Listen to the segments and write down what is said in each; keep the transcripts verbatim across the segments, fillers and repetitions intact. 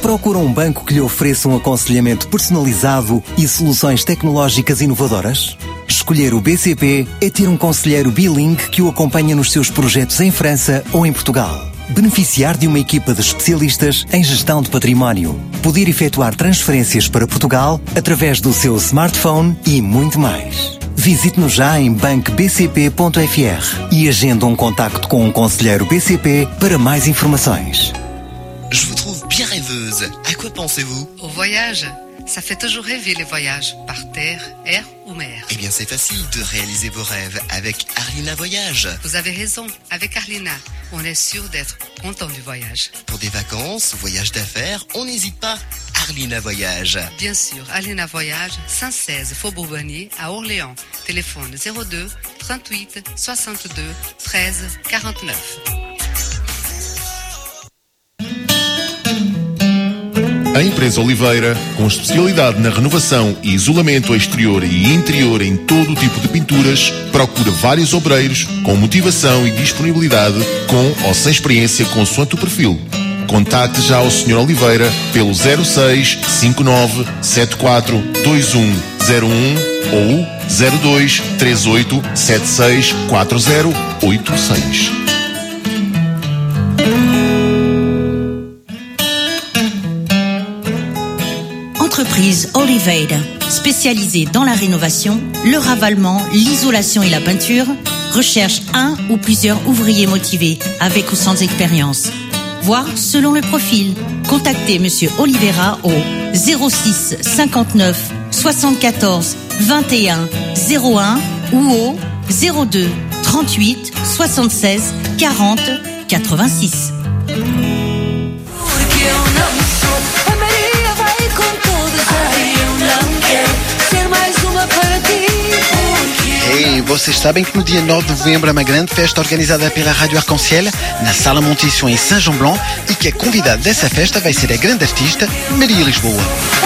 Procura um banco que lhe ofereça um aconselhamento personalizado e soluções tecnológicas inovadoras? Escolher o B C P é ter um conselheiro bilingue que o acompanha nos seus projetos em França ou em Portugal. Beneficiar de uma equipa de especialistas em gestão de património. Poder efetuar transferências para Portugal através do seu smartphone e muito mais. Visite-nos já em banco b c p ponto f r e agenda um contacto com um conselheiro B C P para mais informações. Je vous trouve bien rêveuse. À quoi pensez-vous? Au voyage. Ça fait toujours rêver les voyages, par terre, air ou mer. Eh bien, c'est facile de réaliser vos rêves avec Arlina Voyage. Vous avez raison, avec Arlina, on est sûr d'être content du voyage. Pour des vacances, voyages d'affaires, on n'hésite pas. Arlina Voyage. Bien sûr, Arlina Voyage, cent seize Faubourg Bonnier, à Orléans. Téléphone zéro deux, trente-huit, soixante-deux, treize, quarante-neuf. A empresa Oliveira, com especialidade na renovação e isolamento exterior e interior em todo o tipo de pinturas, procura vários obreiros com motivação e disponibilidade, com ou sem experiência consoante o perfil. Contacte já o senhor Oliveira pelo zero seis cinco nove sete quatro dois um zero um ou zero dois três oito sete seis quatro zero oito seis. Entreprise Oliveira, spécialisée dans la rénovation, le ravalement, l'isolation et la peinture, recherche un ou plusieurs ouvriers motivés, avec ou sans expérience. Voire selon le profil. Contactez Monsieur Oliveira au zéro six cinquante-neuf soixante-quatorze vingt et un zéro un ou au zéro deux trente-huit soixante-seize quarante quatre-vingt-six. Ei, vocês sabem que no dia nove de novembro é uma grande festa organizada pela Rádio Arc-en-Ciel na Sala Montição em Saint-Jean-Blanc e que a convidada dessa festa vai ser a grande artista Maria Lisboa.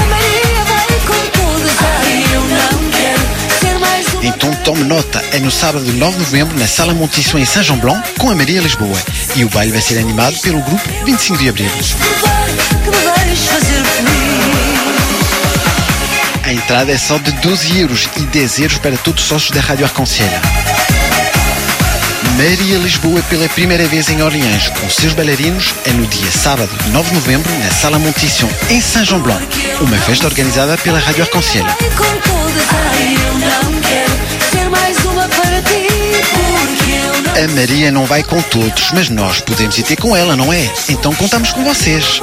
Então tome nota, é no sábado nove de novembro na Sala Montição em Saint-Jean-Blanc com a Maria Lisboa e o baile vai ser animado pelo grupo vinte e cinco de Abril. A entrada é só de doze euros e dez euros para todos os sócios da Rádio Arc-en-Ciel. Maria Lisboa pela primeira vez em Orleans com seus bailarinos é no dia sábado, nove de novembro, na Sala Montição, em Saint-Jean-Blanc. Uma festa organizada pela Rádio Arc-en-Ciel. A Maria não vai com todos, mas nós podemos ir ter com ela, não é? Então contamos com vocês.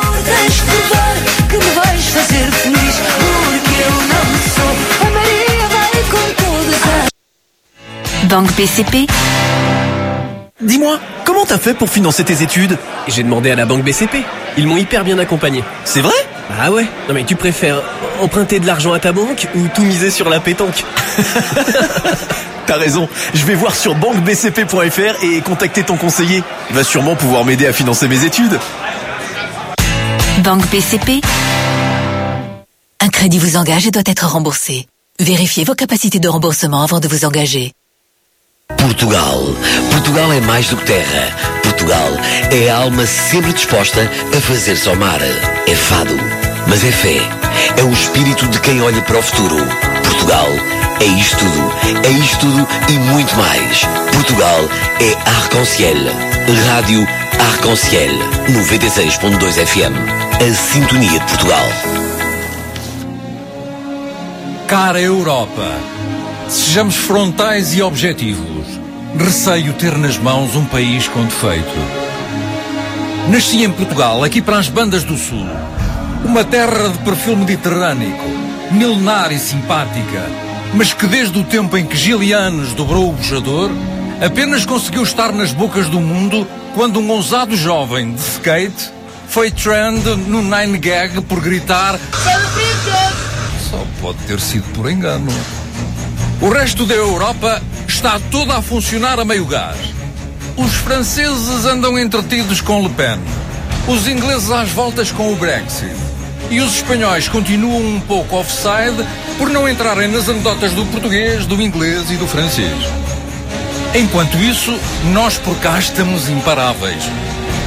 Banque B C P. Dis-moi, comment t'as fait pour financer tes études? J'ai demandé à la banque B C P. Ils m'ont hyper bien accompagné. C'est vrai? Ah ouais. Non mais tu préfères emprunter de l'argent à ta banque ou tout miser sur la pétanque? T'as raison. Je vais voir sur banque b c p point f r et contacter ton conseiller. Il va sûrement pouvoir m'aider à financer mes études. Banque B C P. Un crédit vous engage et doit être remboursé. Vérifiez vos capacités de remboursement avant de vous engager. Portugal. Portugal é mais do que terra. Portugal é a alma sempre disposta a fazer somar. É fado, mas é fé. É o espírito de quem olha para o futuro. Portugal é isto tudo. É isto tudo e muito mais. Portugal é Arc-en-Ciel. Rádio Arc-en-Ciel. noventa e seis ponto dois F M. A sintonia de Portugal. Cara Europa, sejamos frontais e objetivos. Receio ter nas mãos um país com defeito. Nasci em Portugal, aqui para as bandas do Sul. Uma terra de perfil mediterrâneo, milenar e simpática, mas que desde o tempo em que Gilianos dobrou o bojador, apenas conseguiu estar nas bocas do mundo quando um ousado jovem de skate foi trend no Nine Gag por gritar só pode ter sido por engano. O resto da Europa está toda a funcionar a meio gás. Os franceses andam entretidos com Le Pen, os ingleses às voltas com o Brexit e os espanhóis continuam um pouco offside por não entrarem nas anedotas do português, do inglês e do francês. Enquanto isso, nós por cá estamos imparáveis.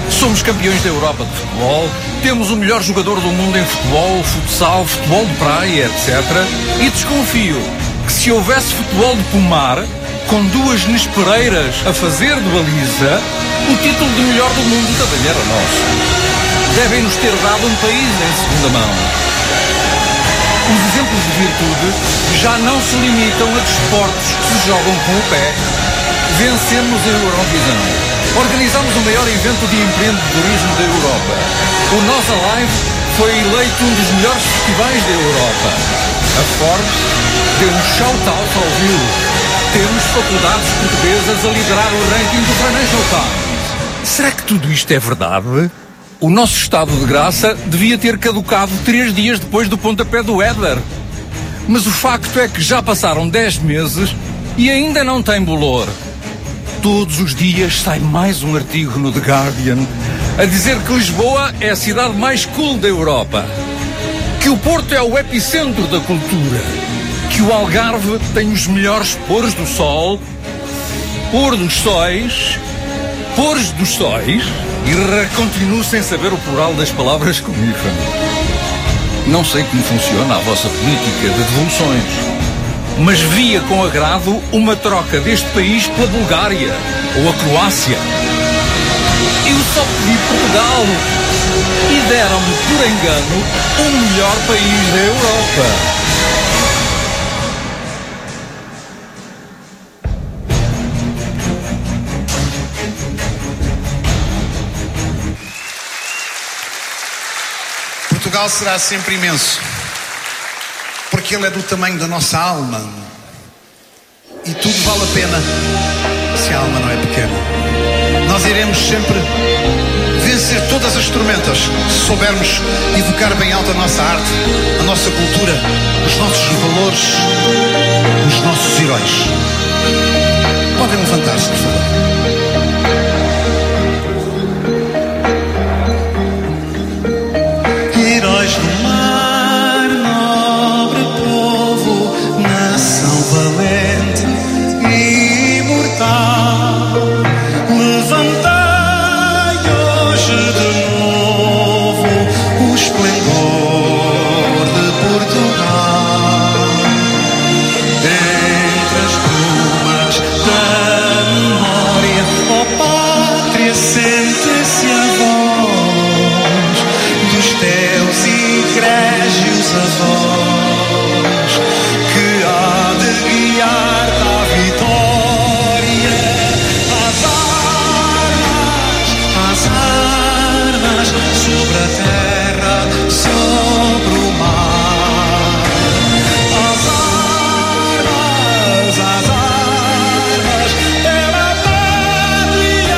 Somos campeões da Europa de futebol, temos o melhor jogador do mundo em futebol, futsal, futebol de praia, etcétera. E desconfio que se houvesse futebol de pomar, com duas Nespereiras a fazer de baliza, o título de melhor do mundo também era nosso. Devem-nos ter dado um país em segunda mão. Os exemplos de virtude já não se limitam a desportos que se jogam com o pé. Vencemos a Eurovisão. Organizamos o maior evento de empreendedorismo da Europa. O Nós Alive foi eleito um dos melhores festivais da Europa. A Forbes deu um shout-out ao Rio. Temos faculdades portuguesas a liderar o ranking do Financial Times. Será que tudo isto é verdade? O nosso estado de graça devia ter caducado três dias depois do pontapé do Éder. Mas o facto é que já passaram dez meses e ainda não tem bolor. Todos os dias sai mais um artigo no The Guardian a dizer que Lisboa é a cidade mais cool da Europa, que o Porto é o epicentro da cultura, que o Algarve tem os melhores pôres do sol, pôr dos sóis, pôres dos sóis, e continuo sem saber o plural das palavras com hífen. Não sei como funciona a vossa política de devoluções, mas via com agrado uma troca deste país pela Bulgária ou a Croácia. Eu só pedi Portugal e deram-me, por engano, o melhor país da Europa. Portugal será sempre imenso, porque ele é do tamanho da nossa alma. E tudo vale a pena se a alma não é pequena. Nós iremos sempre vencer todas as tormentas se soubermos evocar bem alto a nossa arte, a nossa cultura, os nossos valores, os nossos heróis. Podem levantar-se, por favor. Heróis do mar, nobre povo, nação valente e imortal, levantai hoje de novo o esplendor de Portugal. Entre as brumas da memória, ó pátria, sente-se a voz dos teus egrégios avós, que há de guiar-te à vitória. Às armas, às armas, sobre a terra, sobre o mar. Às armas, às armas, pela pátria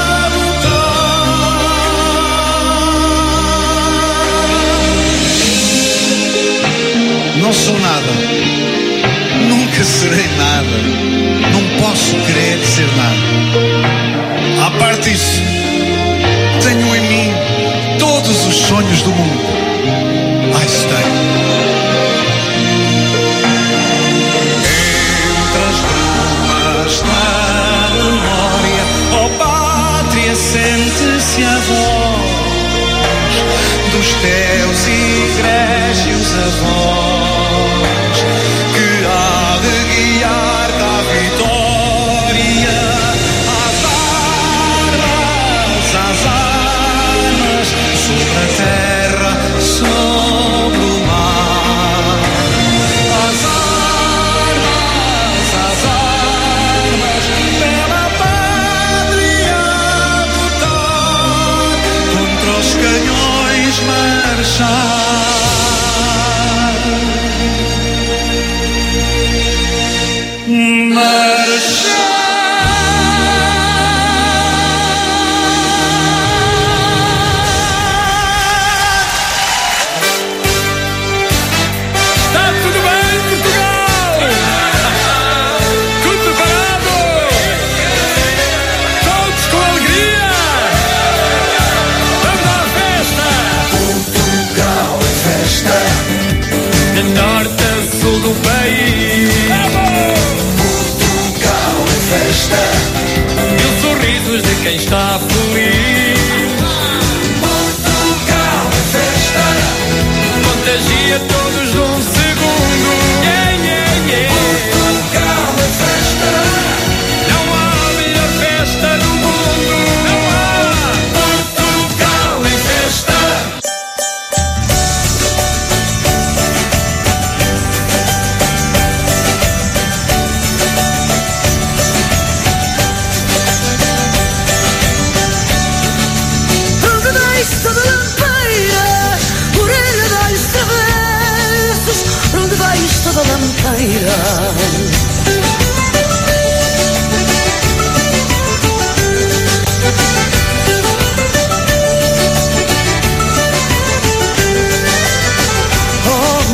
lutar. Não sou nada, nunca serei nada, não posso querer ser nada. À parte disso, tenho em mim todos os sonhos do mundo. Ai, se tenho. Entre as brumas da memória, ó pátria, sente-se a voz dos teus egrégios avós, que há de guiar-te à vitória. Às armas, às armas, sobre a terra, sobre o mar. Às armas, às armas, pela pátria lutar, contra os canhões marchar. Marchar. Está tudo bem, Portugal? Tudo preparado? Todos com alegria? Vamos à festa! Portugal,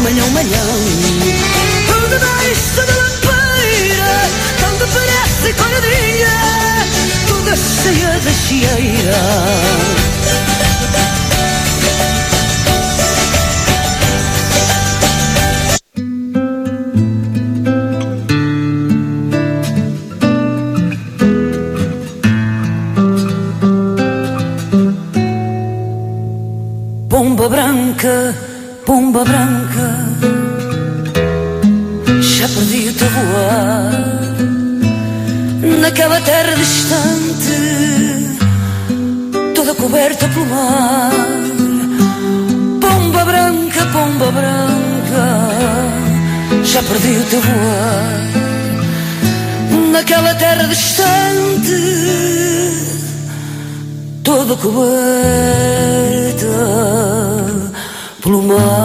manhão, manhão. Debaixo da lampeira, tanto parece coradinha, toda cheia de chieira. Pomba branca, pomba branca, já perdi-te a voar naquela terra distante, toda coberta pelo mar. Pomba branca, pomba branca, já perdi-te a voar naquela terra distante, toda coberta pelo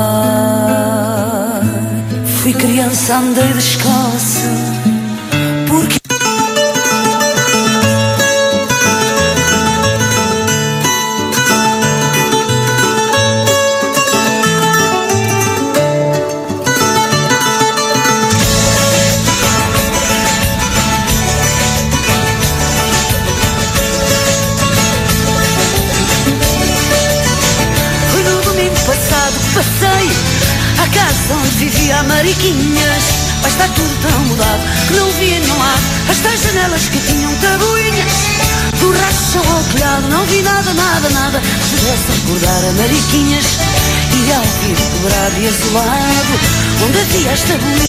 mar. Fui criança, andei descalça, porque passei à casa onde vivia a Mariquinhas, mas está tudo tão mudado que não via nenhum lado. As tais janelas que tinham tabuinhas, do rastro ao telhado, não vi nada, nada, nada que pudesse recordar a Mariquinhas. E ao vir quebrado e azulado, onde havia as tabuinhas,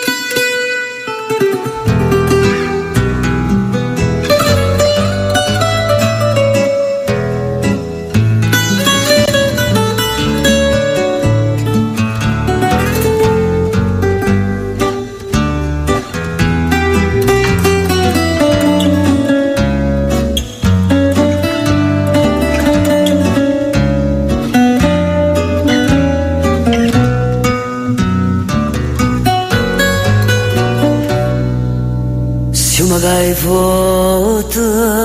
gaivota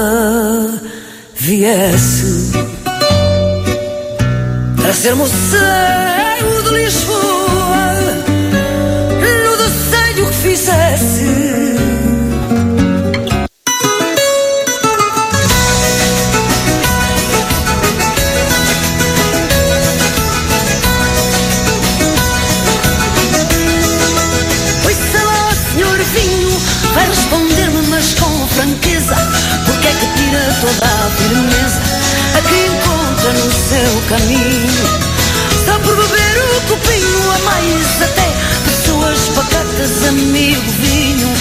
viesse trazer-me o céu de Lisboa no desenho que fizesse. Vai responder-me, mas com franqueza, porque é que tira toda a firmeza a que encontra no seu caminho, só por beber o copinho, a mais até pessoas pacatas, amigo vinho.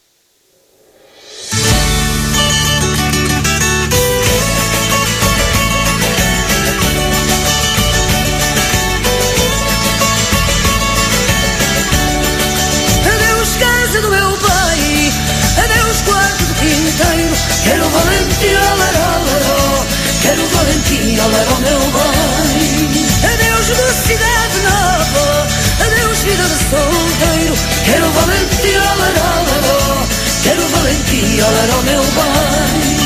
Adeus casa do meu pai, adeus quarto do quinteiro, quero valentia, laró, laró, quero valentia, laró, meu bem. Adeus mocidade nova, adeus vida de solteiro, quero valentia, laró, laró, quero valentia, laró, meu bem.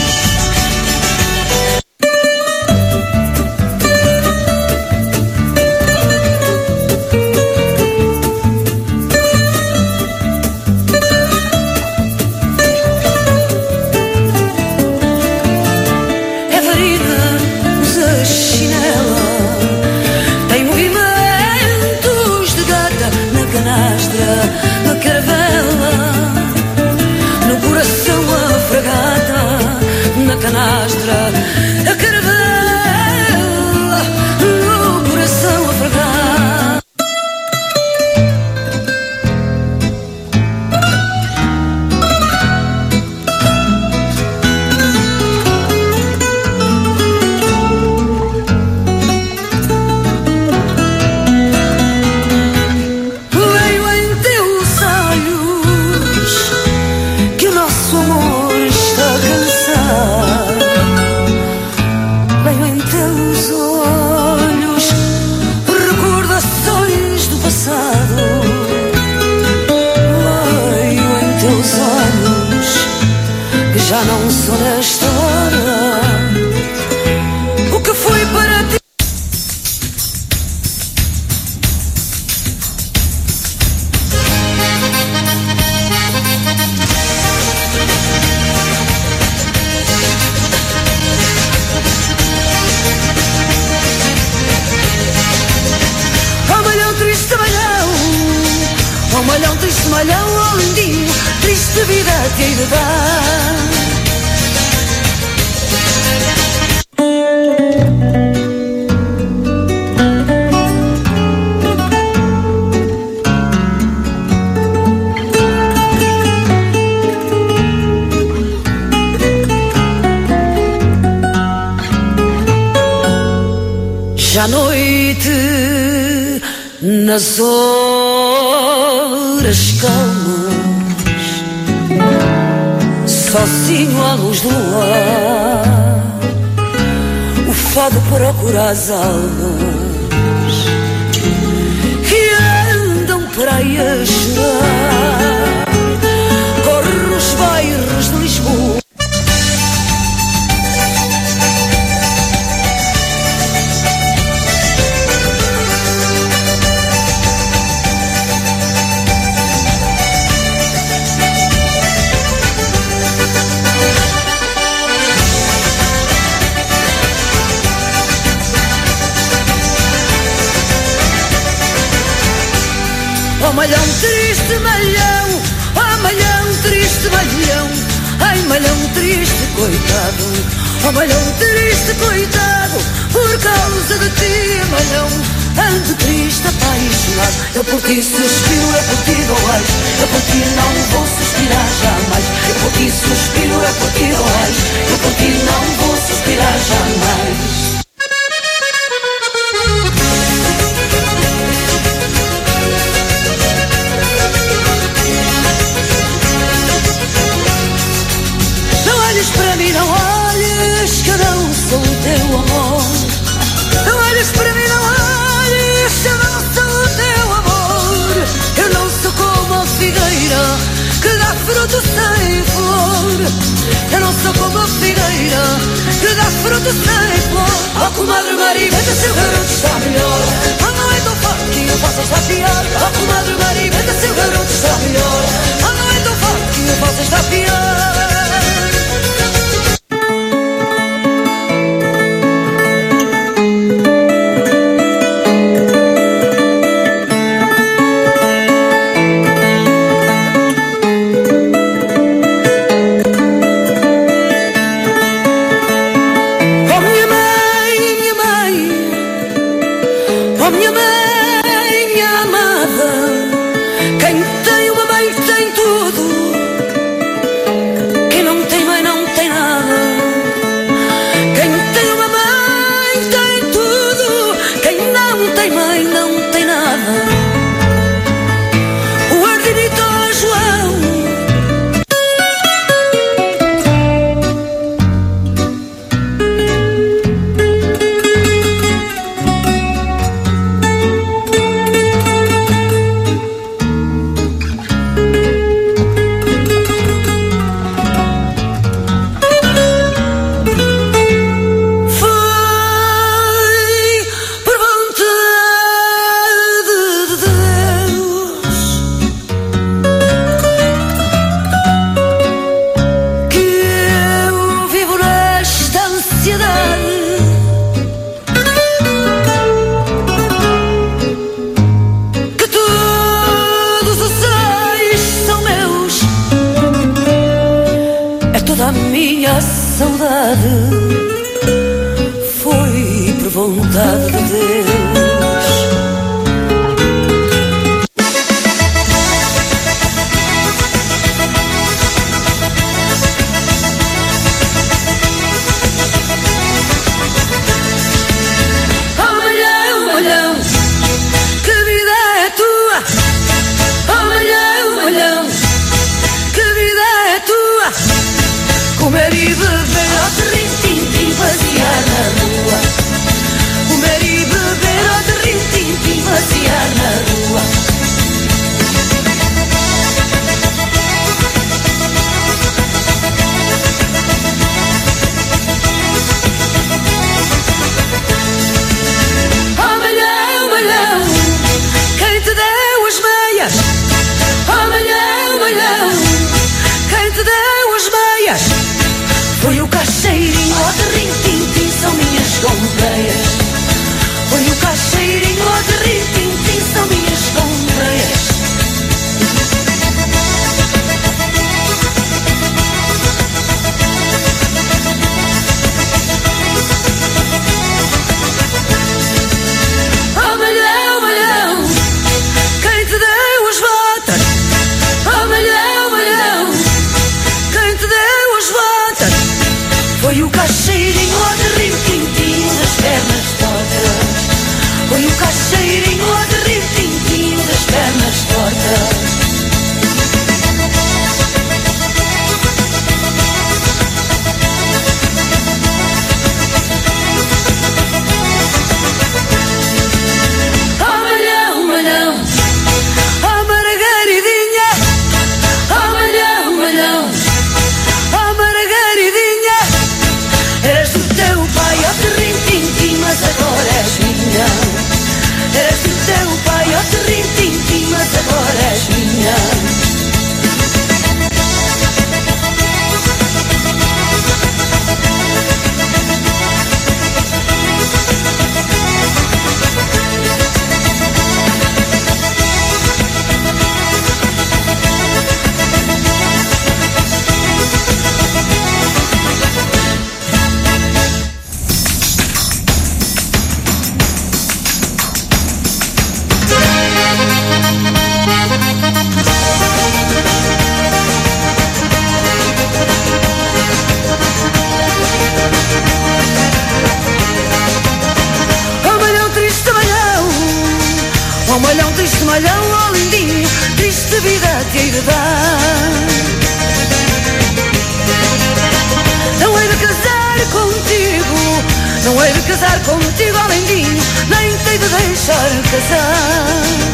Na caravela, no coração a fragata, na canastra, a caravela, no coração a fragata. Já não sou da história o que foi para ti. esta vida te hei de dar. Já à noite, nas horas calmas, sozinho à luz do luar, o fado procura as almas que andam por aí a chorar. Corre os bairros de Lisboa. Oh malhão, triste malhão, oh malhão, triste malhão, ai malhão, triste coitado, oh malhão, triste coitado, por causa de ti, malhão, ando triste, apaixonado, eu por ti suspiro, eu por ti dou ais, eu por ti não vou suspirar jamais, eu por ti suspiro, eu por ti dou ais, eu por ti não vou suspirar jamais. Para mim não olhes, que eu não sou o teu amor. Não olhes para mim, não olhes, que eu não sou o teu amor. Eu não sou como a figueira que dá fruto sem flor. Eu não sou como a figueira que dá fruto sem flor. Oh comadre Maria, veja se o garoto está melhor. Oh não é tão forte que eu possa estar pior. Oh comadre Maria, veja se o garoto está melhor. Oh não é tão forte que eu possa estar pior. Oh malhão, triste malhão, oh lindinho, triste vida te hei de dar. Não hei de casar contigo, não hei de casar contigo, oh lindinho, nem te hei de deixar casar.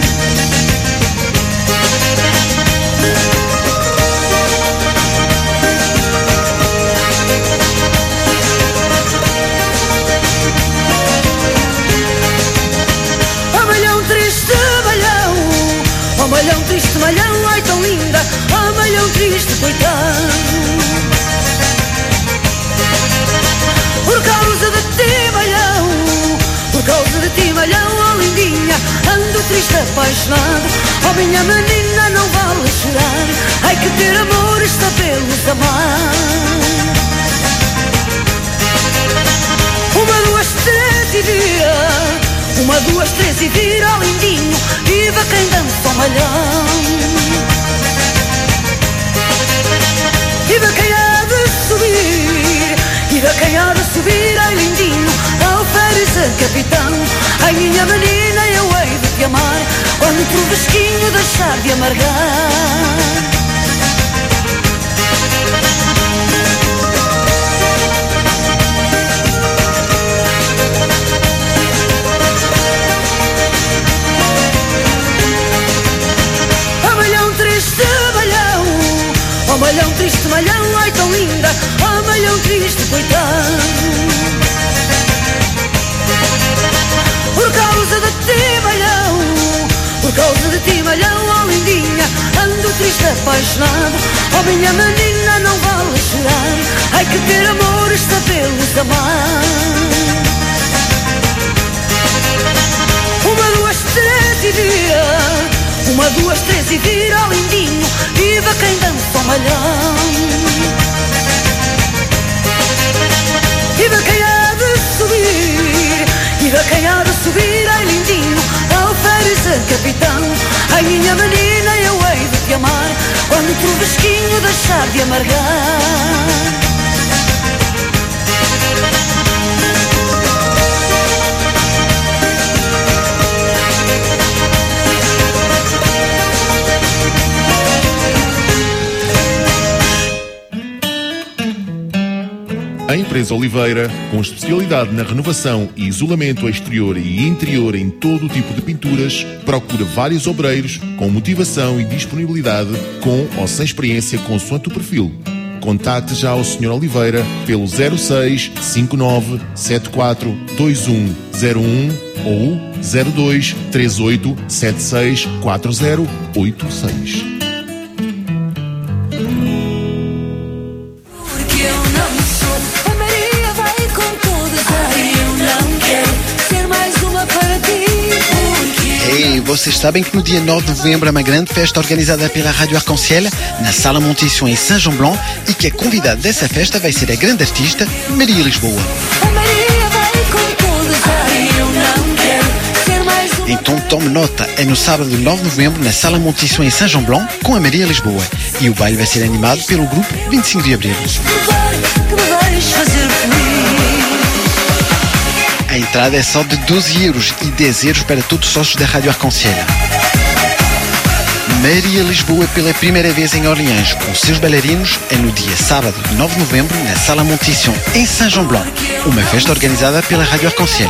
Oh malhão, triste malhão, ai tão linda, oh malhão, triste coitado. Por causa de ti, malhão, por causa de ti, malhão, oh lindinha, ando triste apaixonado. Oh minha menina, não vale chorar, ai que ter amor está pelos amar. Uma, duas, três e vira. Uma, duas, três e vira, oh lindinho, viva quem dança o malhão. Viva quem há de subir, viva quem há de subir, ai lindinho, alferes capitão. Ai minha menina, eu hei de te amar, quando pro vesquinho deixar de amargar. Oh malhão, triste malhão, ai tão linda, oh malhão, triste coitado. Por causa de ti, malhão, por causa de ti, malhão, oh lindinha, ando triste apaixonado. Oh minha menina, não vale chorar, ai que ter amor está pelos amar. Uma, duas, três e vira. Uma, duas, três e vira, oh lindinho, viva quem dança o malhão. Viva quem há de subir, viva quem há de subir, ai lindinho, alferes capitão. Ai minha menina, eu hei de te amar, quando pro vesquinho deixar de amargar. A empresa Oliveira, com especialidade na renovação e isolamento exterior e interior em todo o tipo de pinturas, procura vários obreiros com motivação e disponibilidade, com ou sem experiência consoante o perfil. Contacte já o senhor Oliveira pelo zero seis cinco nove sete quatro dois um zero um ou zero dois três oito sete seis quatro zero oito seis. Vocês sabem que no dia nove de novembro há uma grande festa organizada pela Rádio Arc-en-Ciel na Sala Montição em Saint-Jean-Blanc e que a convidada dessa festa vai ser a grande artista Maria Lisboa. Então tome nota, é no sábado nove de novembro na Sala Montição em Saint-Jean-Blanc com a Maria Lisboa e o baile vai ser animado pelo grupo vinte e cinco de Abril. A entrada é só de doze euros e dez euros para todos os sócios da Rádio Arc-en-Ciel. Maria Lisboa pela primeira vez em Orleans com seus bailarinos é no dia sábado, nove de novembro, na Sala Montição em Saint-Jean-Blanc, uma festa organizada pela Rádio Arc-en-Ciel.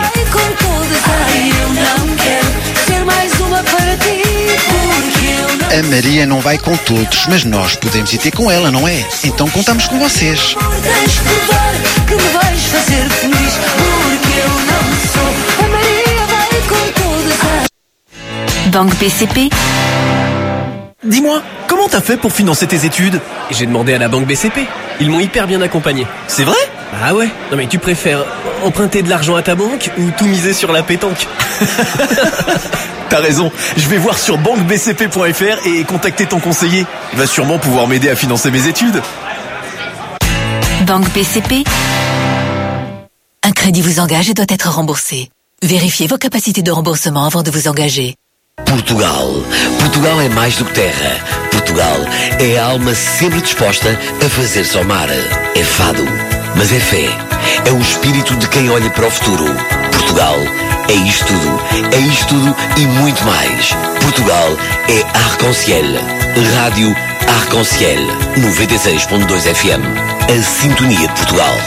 A Maria não vai com todos, mas nós podemos ir ter com ela, não é? Então contamos com vocês. Banque B C P. Dis-moi, comment t'as fait pour financer tes études? J'ai demandé à la banque B C P. Ils m'ont hyper bien accompagné. C'est vrai? Ah ouais? Non mais tu préfères emprunter de l'argent à ta banque ou tout miser sur la pétanque? T'as raison, je vais voir sur banque b c p point f r et contacter ton conseiller. Il va sûrement pouvoir m'aider à financer mes études. Banque B C P. Un crédit vous engage et doit être remboursé. Vérifiez vos capacités de remboursement avant de vous engager. Portugal. Portugal é mais do que terra. Portugal é a alma sempre disposta a fazer-se ao mar. É fado, mas é fé. É o espírito de quem olha para o futuro. Portugal É isto tudo, é isto tudo e muito mais. Portugal é Arc-en-Ciel. Rádio Arc-en-Ciel, noventa e seis ponto dois F M. A sintonia de Portugal.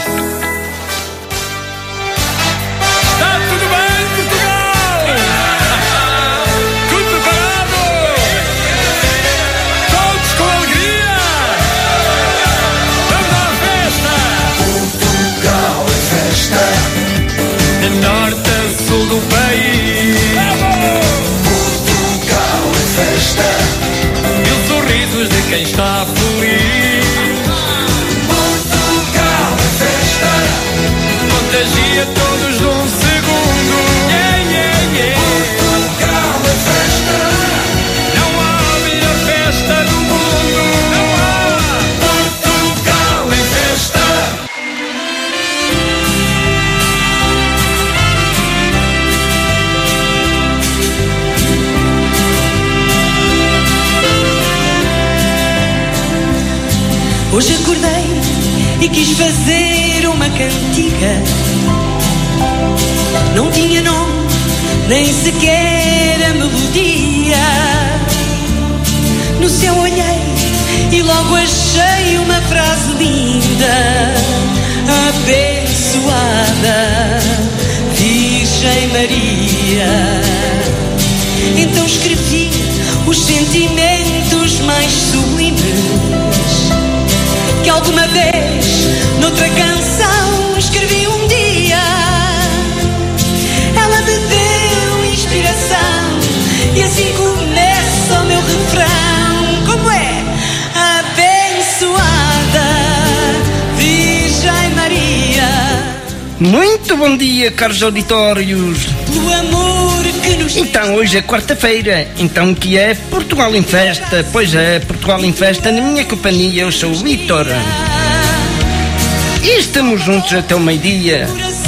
Está tudo bem, Portugal? Tudo preparado? Todos com alegria? Vamos à festa! Portugal é festa. De norte a sul do país. Portugal é festa. Mil sorrisos de quem está feliz. Portugal é festa. Contagia todos num segundo. Yeah, yeah, yeah. Portugal é festa. Não há melhor festa do mundo. Não há. Portugal é festa. Hoje acordei e quis fazer uma cantiga. Não tinha nome, nem sequer a melodia. No céu olhei e logo achei uma frase linda. Abençoada Virgem Maria. Então escrevi os sentimentos mais sublimes que alguma vez noutra canção escrevi um dia. Ela me deu inspiração e assim começa o meu refrão. Como é? Abençoada Virgem Maria. Muito bom dia, caros auditórios. Pelo amor que nos... Então, hoje é quarta-feira, então que é Portugal em Festa. Pois é, Portugal em Festa, na minha companhia, eu sou o Vítor. E estamos juntos até o meio-dia.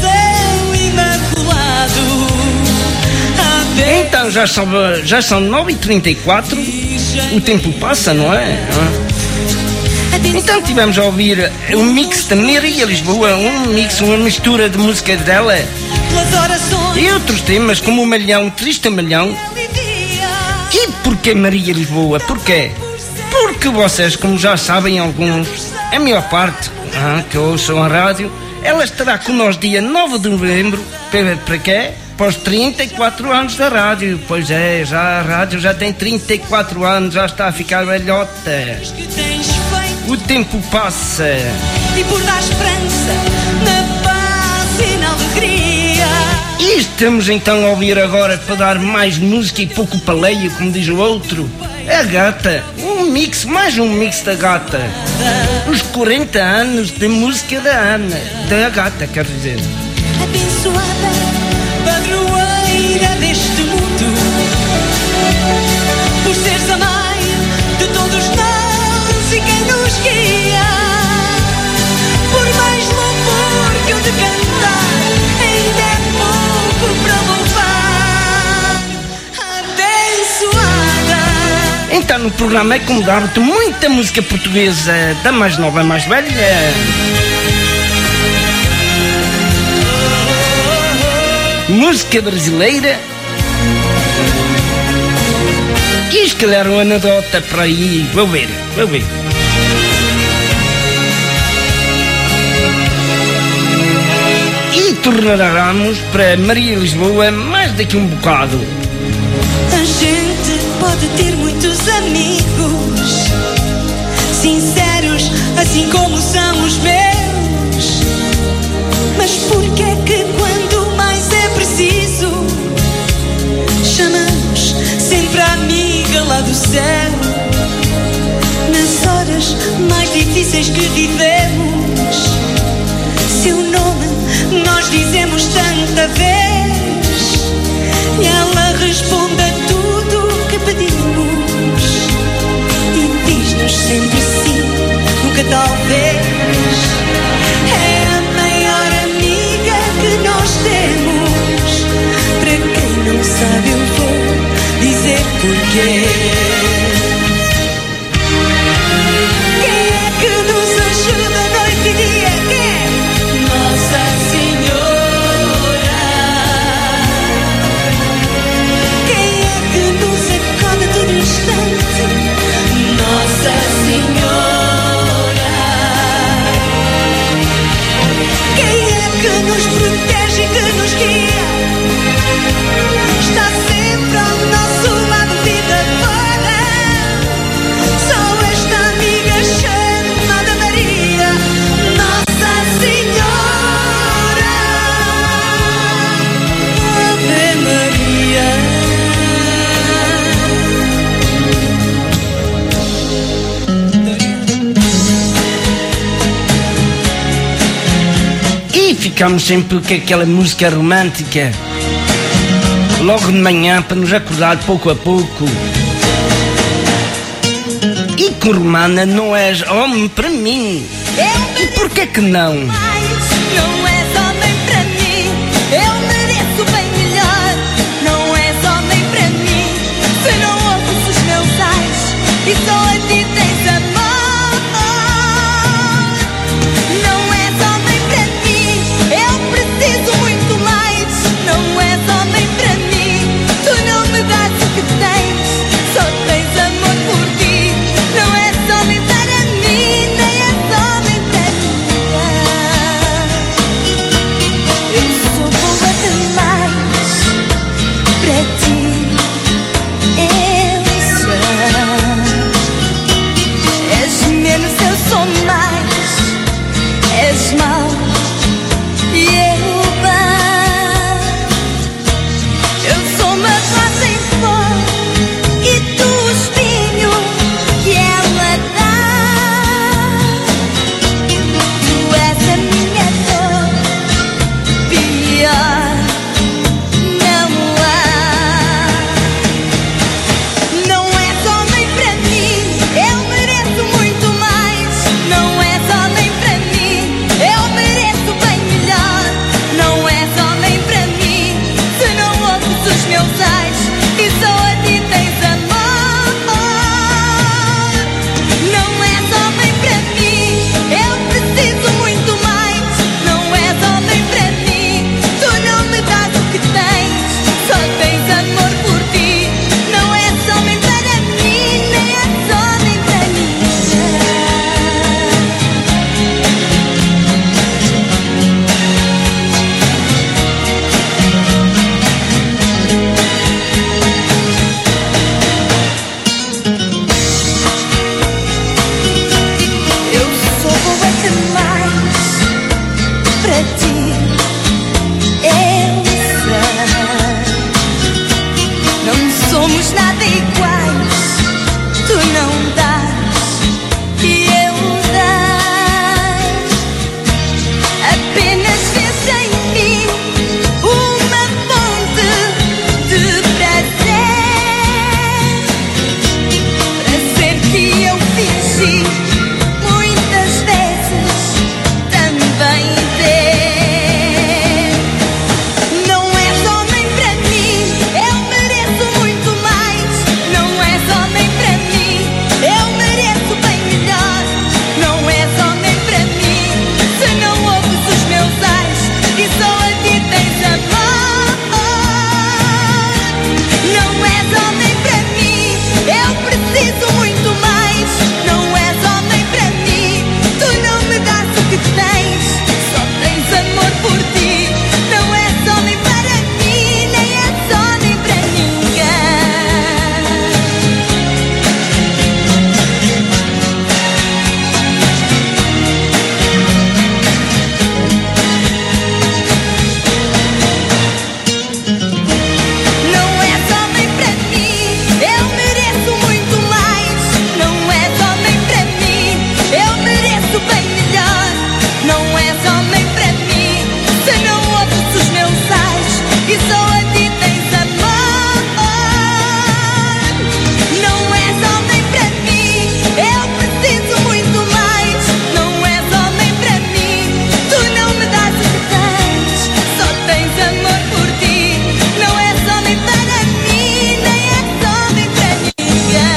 Então, já são, já são nove e trinta e quatro, o tempo passa, não é? Então tivemos a ouvir um mix de Maria Lisboa, um mix, uma mistura de música dela e outros temas como o Malhão, Triste Malhão. E porquê Maria Lisboa? Porquê? Porque vocês, como já sabem alguns, a maior parte ah, que ouçam a rádio, ela estará connosco dia nove de novembro. Para, para quê? Para os trinta e quatro anos da rádio. Pois é, já a rádio já tem trinta e quatro anos, já está a ficar velhota. O tempo passa. E por dar esperança na paz e na alegria. E estamos então a ouvir agora, para dar mais música e pouco paleio, como diz o outro, a Gata. Um mix, mais um mix da Gata. Os quarenta anos de música da Ana, da Gata, quer dizer. Abençoada padroeira deste mundo, por seres a mãe de todos nós e quem nos guia. Por mais louvor que eu te cantar, ainda é pouco para louvar. Abençoada. Então no programa é como dava-te muita música portuguesa, da mais nova à mais velha. Música brasileira. E se calhar uma anedota para aí. Vou ver, vou ver. E tornaremos para Maria Lisboa mais daqui um bocado. A gente pode ter muitos amigos, sinceros assim como são os meus. Mas porquê é que quando mais é preciso chamamos sempre a amiga lá do céu? Nas horas mais difíceis que vivemos, seu nome nós dizemos tanta vez e ela responde a tudo o que pedimos e diz-nos sempre sim, nunca talvez. É a maior amiga que nós temos. Para quem não sabe eu vou dizer porquê. Quem é que nos ajuda noite e dia? Quem é? Nossa Senhora. tocamos sempre o que é aquela música romântica. Logo de manhã, para nos acordar pouco a pouco. E com Romana não és homem para mim. E porquê que não? Não és homem para mim, eu mereço bem melhor. Não és homem para mim, se não ouves os meus ais e só a ti tens amor. Não és homem para mim, eu preciso muito mais. Não és homem para mim, tu não me dás o que tens, só tens amor por ti. Não és homem para mim, nem és homem para mim. Eu sou boa demais para ti, eu sei. És menos, eu sou mais. És mau e eu bem. Eu sou uma rosa em flor e tu o espinho que ela dá. Tu és a minha dor, pior não há. Não és homem para mim, eu mereço muito mais. Não és homem para mim, eu mereço bem melhor. Não és homem para mim, se não ouves os meus ais e só a ti tens amor. Não és homem para mim, eu preciso muito mais. Não és homem para mim, tu não me dás o que tens, só tens amor por ti. Não és homem para mim, nem és homem para mim. Eu sou boa demais para ti, eu sei. Não somos nada iguais, tu não dás e eu dei. Apenas vês em mim uma fonte de prazer. Prazer que eu fingi muitas vezes também ter. Não és homem para mim, eu mereço muito mais. Não és homem para mim, eu mereço bem melhor. Não és homem para mim, se não ouves os meus ais e só a ti tens amor. Não és homem para mim, eu preciso muito mais. Não és homem para mim, tu não me dás o que tens, só tens amor por ti. Não és homem para mim, nem és homem para ninguém. Não és homem para mim, eu mereço muito mais. Não és homem para mim, eu mereço bem melhor. Não és homem para mim, se não ouves os meus ais e só a ti tens amor. Não és homem para mim, eu preciso muito mais. Não és homem para mim, tu não me dás o que tens, só tens amor por ti. Não és homem para mim, nem és homem para ninguém.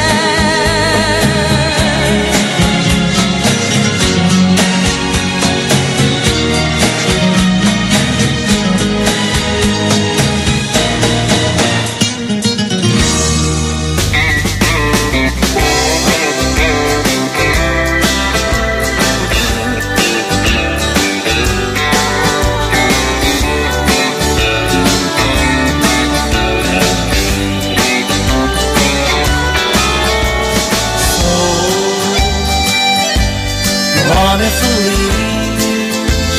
Um homem feliz,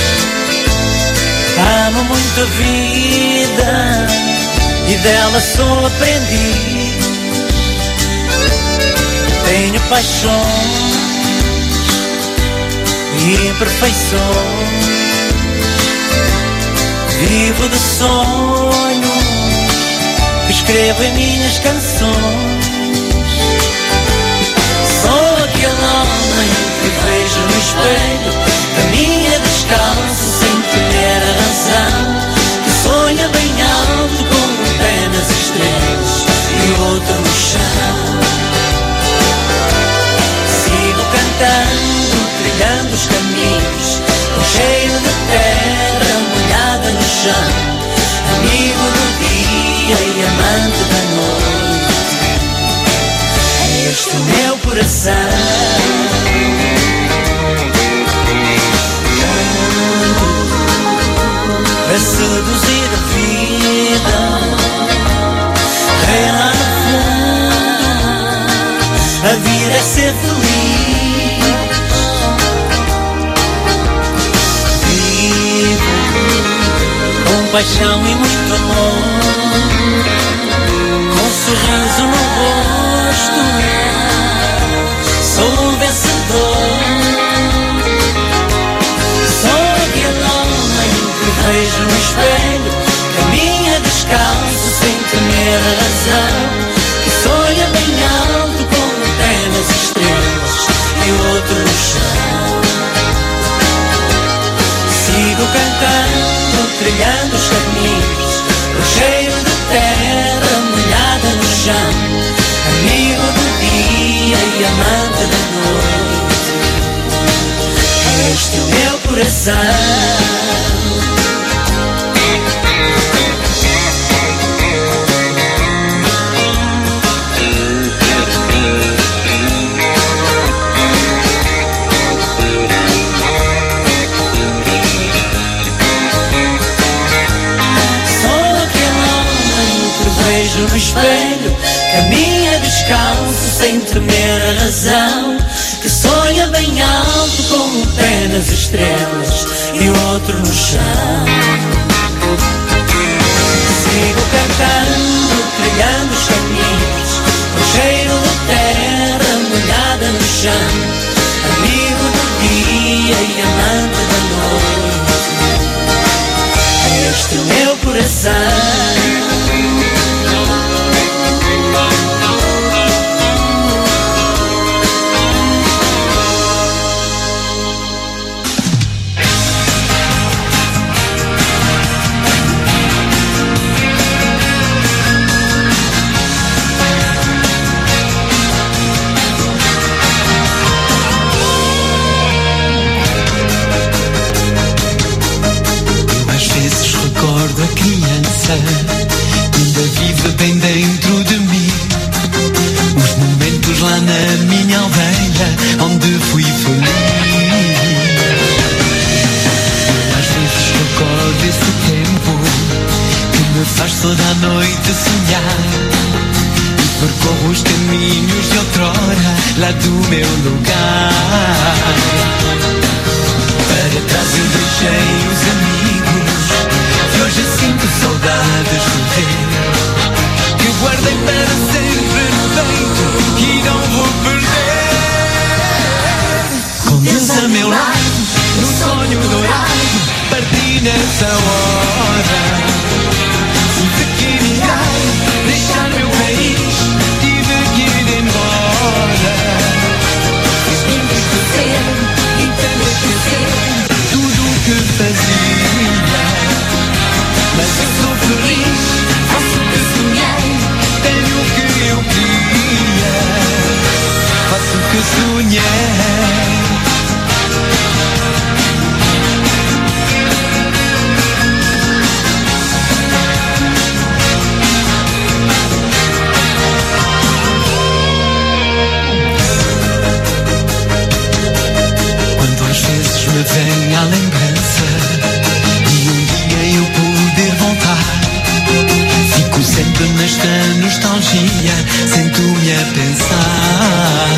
amo muito a vida e dela sou aprendiz. Tenho paixões e imperfeições, Vivo de sonhos que escrevo em minhas canções. Sou aquele homem que vejo no espelho, caminha descalço sem temer a razão, que sonha bem alto com um pé nas estrelas e o outro no chão. Sigo cantando, trilhando os caminhos, com cheiro de terra molhada no chão, amigo do dia e amante da noite. É este o meu coração. Para seduzir a vida, vem lá no fundo, a vida é ser feliz. Vivo com paixão e muito amor, com sorriso no rosto, sou um vencedor. Sou aquele homem que vejo no espelho, caminha descalço sem temer a razão, que sonha bem alto com um pé nas estrelas e o outro no chão. Sigo cantando, trilhando os caminhos, o cheiro de terra molhada no chão, amigo do dia e amante da noite. Este é o meu coração. No espelho, caminha descalço sem temer a razão, que sonha bem alto com um pé nas estrelas e o outro no chão. Sigo cantando, trilhando os caminhos, com cheiro de terra molhada no chão, amigo do dia e amante da noite. Este é o meu coração. Ainda vive bem dentro de mim os momentos lá na minha aldeia onde fui feliz. Às vezes recordo esse tempo que me faz toda a noite sonhar, e percorro os caminhos de outrora lá do meu lugar. Para trás eu deixei os amigos que hoje sinto saudades de ver, que guardei para sempre no peito e não vou perder. Com Deus a meu lado, no sonho dourado, parti nessa hora. Tive que emigrar, deixar meu país, tive que ir embora. Fiz muito esquecer e também esquecer tudo o que fazia, mas eu sou feliz, faço o que sonhei, tenho o que eu queria, faço o que sonhei. Quando às vezes me vem a lembrança de um dia eu poder voltar, fico sempre nesta nostalgia, sento-me a pensar.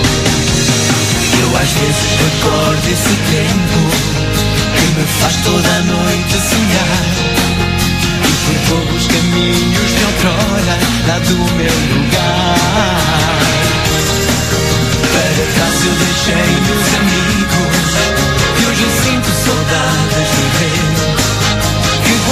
Eu às vezes recordo esse tempo que me faz toda a noite sonhar, e percorro os caminhos de outrora lá do meu lugar. Para trás eu deixei meus amigos que hoje sinto saudades de ver, que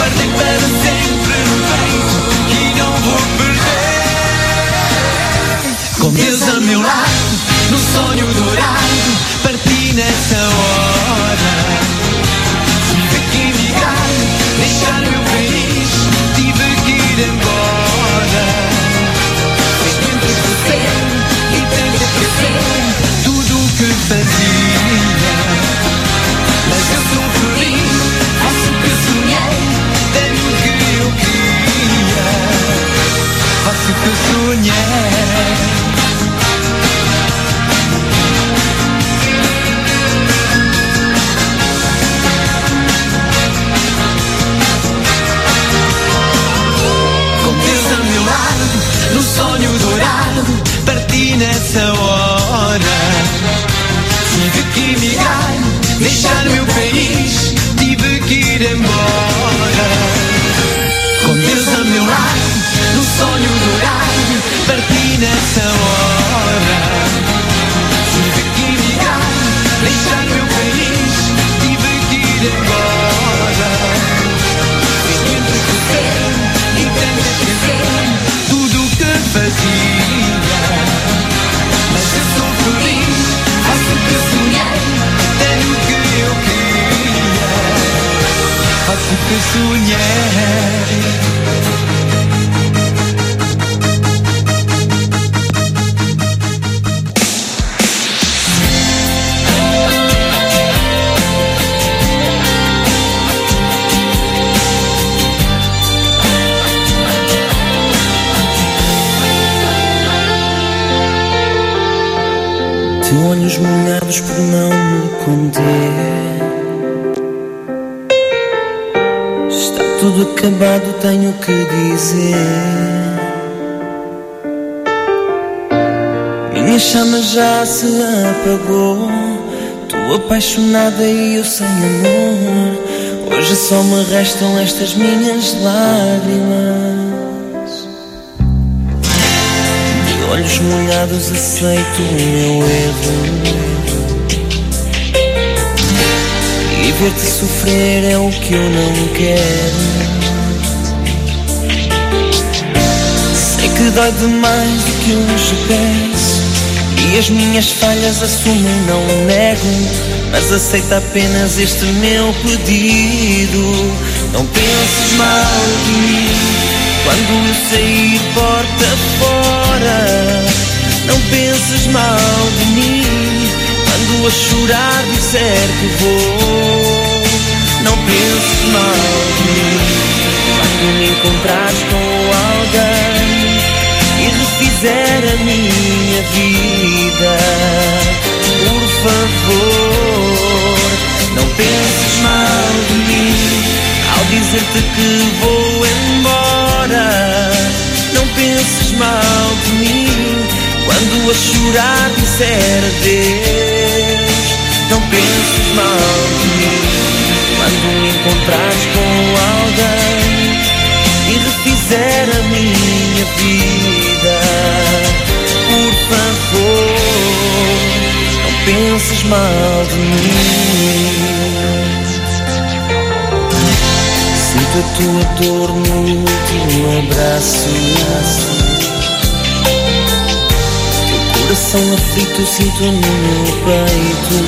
Com Deus a meu lado, num sonho dourado, parti nessa hora. Tive que emigrar, deixar meu país, tive que ir embora. Foi tempo de ser e tempo de ser tudo o que fazia. Mas eu sou feliz, faço o que sonhei, tenho o que eu queria, faço o que sonhei. No sonho dourado, parti nessa hora. Tive que emigrar, deixar meu país, tive que ir embora. Com Deus a meu lado, no sonho dourado, parti nessa hora. Tive que emigrar, deixar meu país, tive que ir embora. Fiz tempo de ser e tempo de ser tudo o que fazia. Mas eu sou feliz, faço o que sonhei, tenho o que eu queria, faço o que sonhei. De olhos molhados por não me conter, está tudo acabado, tenho que dizer. Minha chama já se apagou, tô apaixonada e eu sem amor. Hoje só me restam estas minhas lágrimas. Olhos molhados, aceito o meu erro, e ver-te sofrer é o que eu não quero. Sei que dói demais do que hoje peço, e as minhas falhas assumo e não nego, mas aceita apenas este meu pedido. Não penses mal de mim quando eu sair porta fora. Não penses mal de mim quando a chorar disser que vou. Não penses mal de mim quando me encontrares com alguém e refizer a minha vida. Por favor, não penses mal de mim ao dizer-te que vou embora. Não penses mal de mim quando a chorar disser adeus. Não penses mal de mim quando me encontrares com alguém e refizer a minha vida. Por favor, não penses mal de mim. Sinto a tua dor no último abraço, teu coração aflito sinto no meu peito.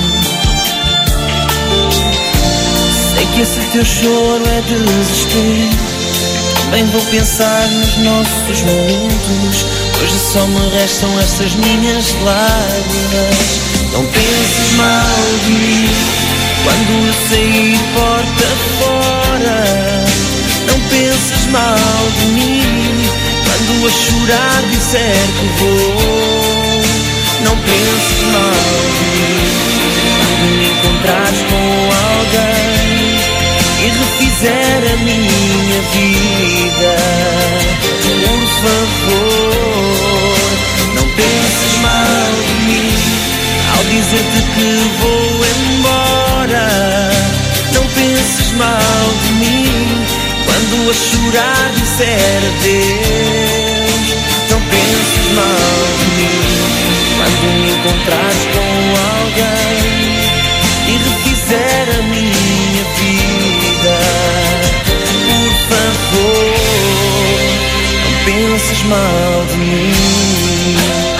Sei que esse teu choro é desespero, também vou pensar nos nossos momentos. Hoje só me restam estas minhas lágrimas. Não penses mal de mim quando eu sair porta fora. Não penses mal de mim quando a chorar disser que vou. Não penses mal de mim quando me encontrares com alguém e refizer a minha vida. Por favor, não penses mal de mim ao dizer-te que vou embora. Não penses mal de mim quando a chorar disser adeus. Não penses mal de mim quando me encontrares com alguém e refizer a minha vida. Por favor, não penses mal de mim.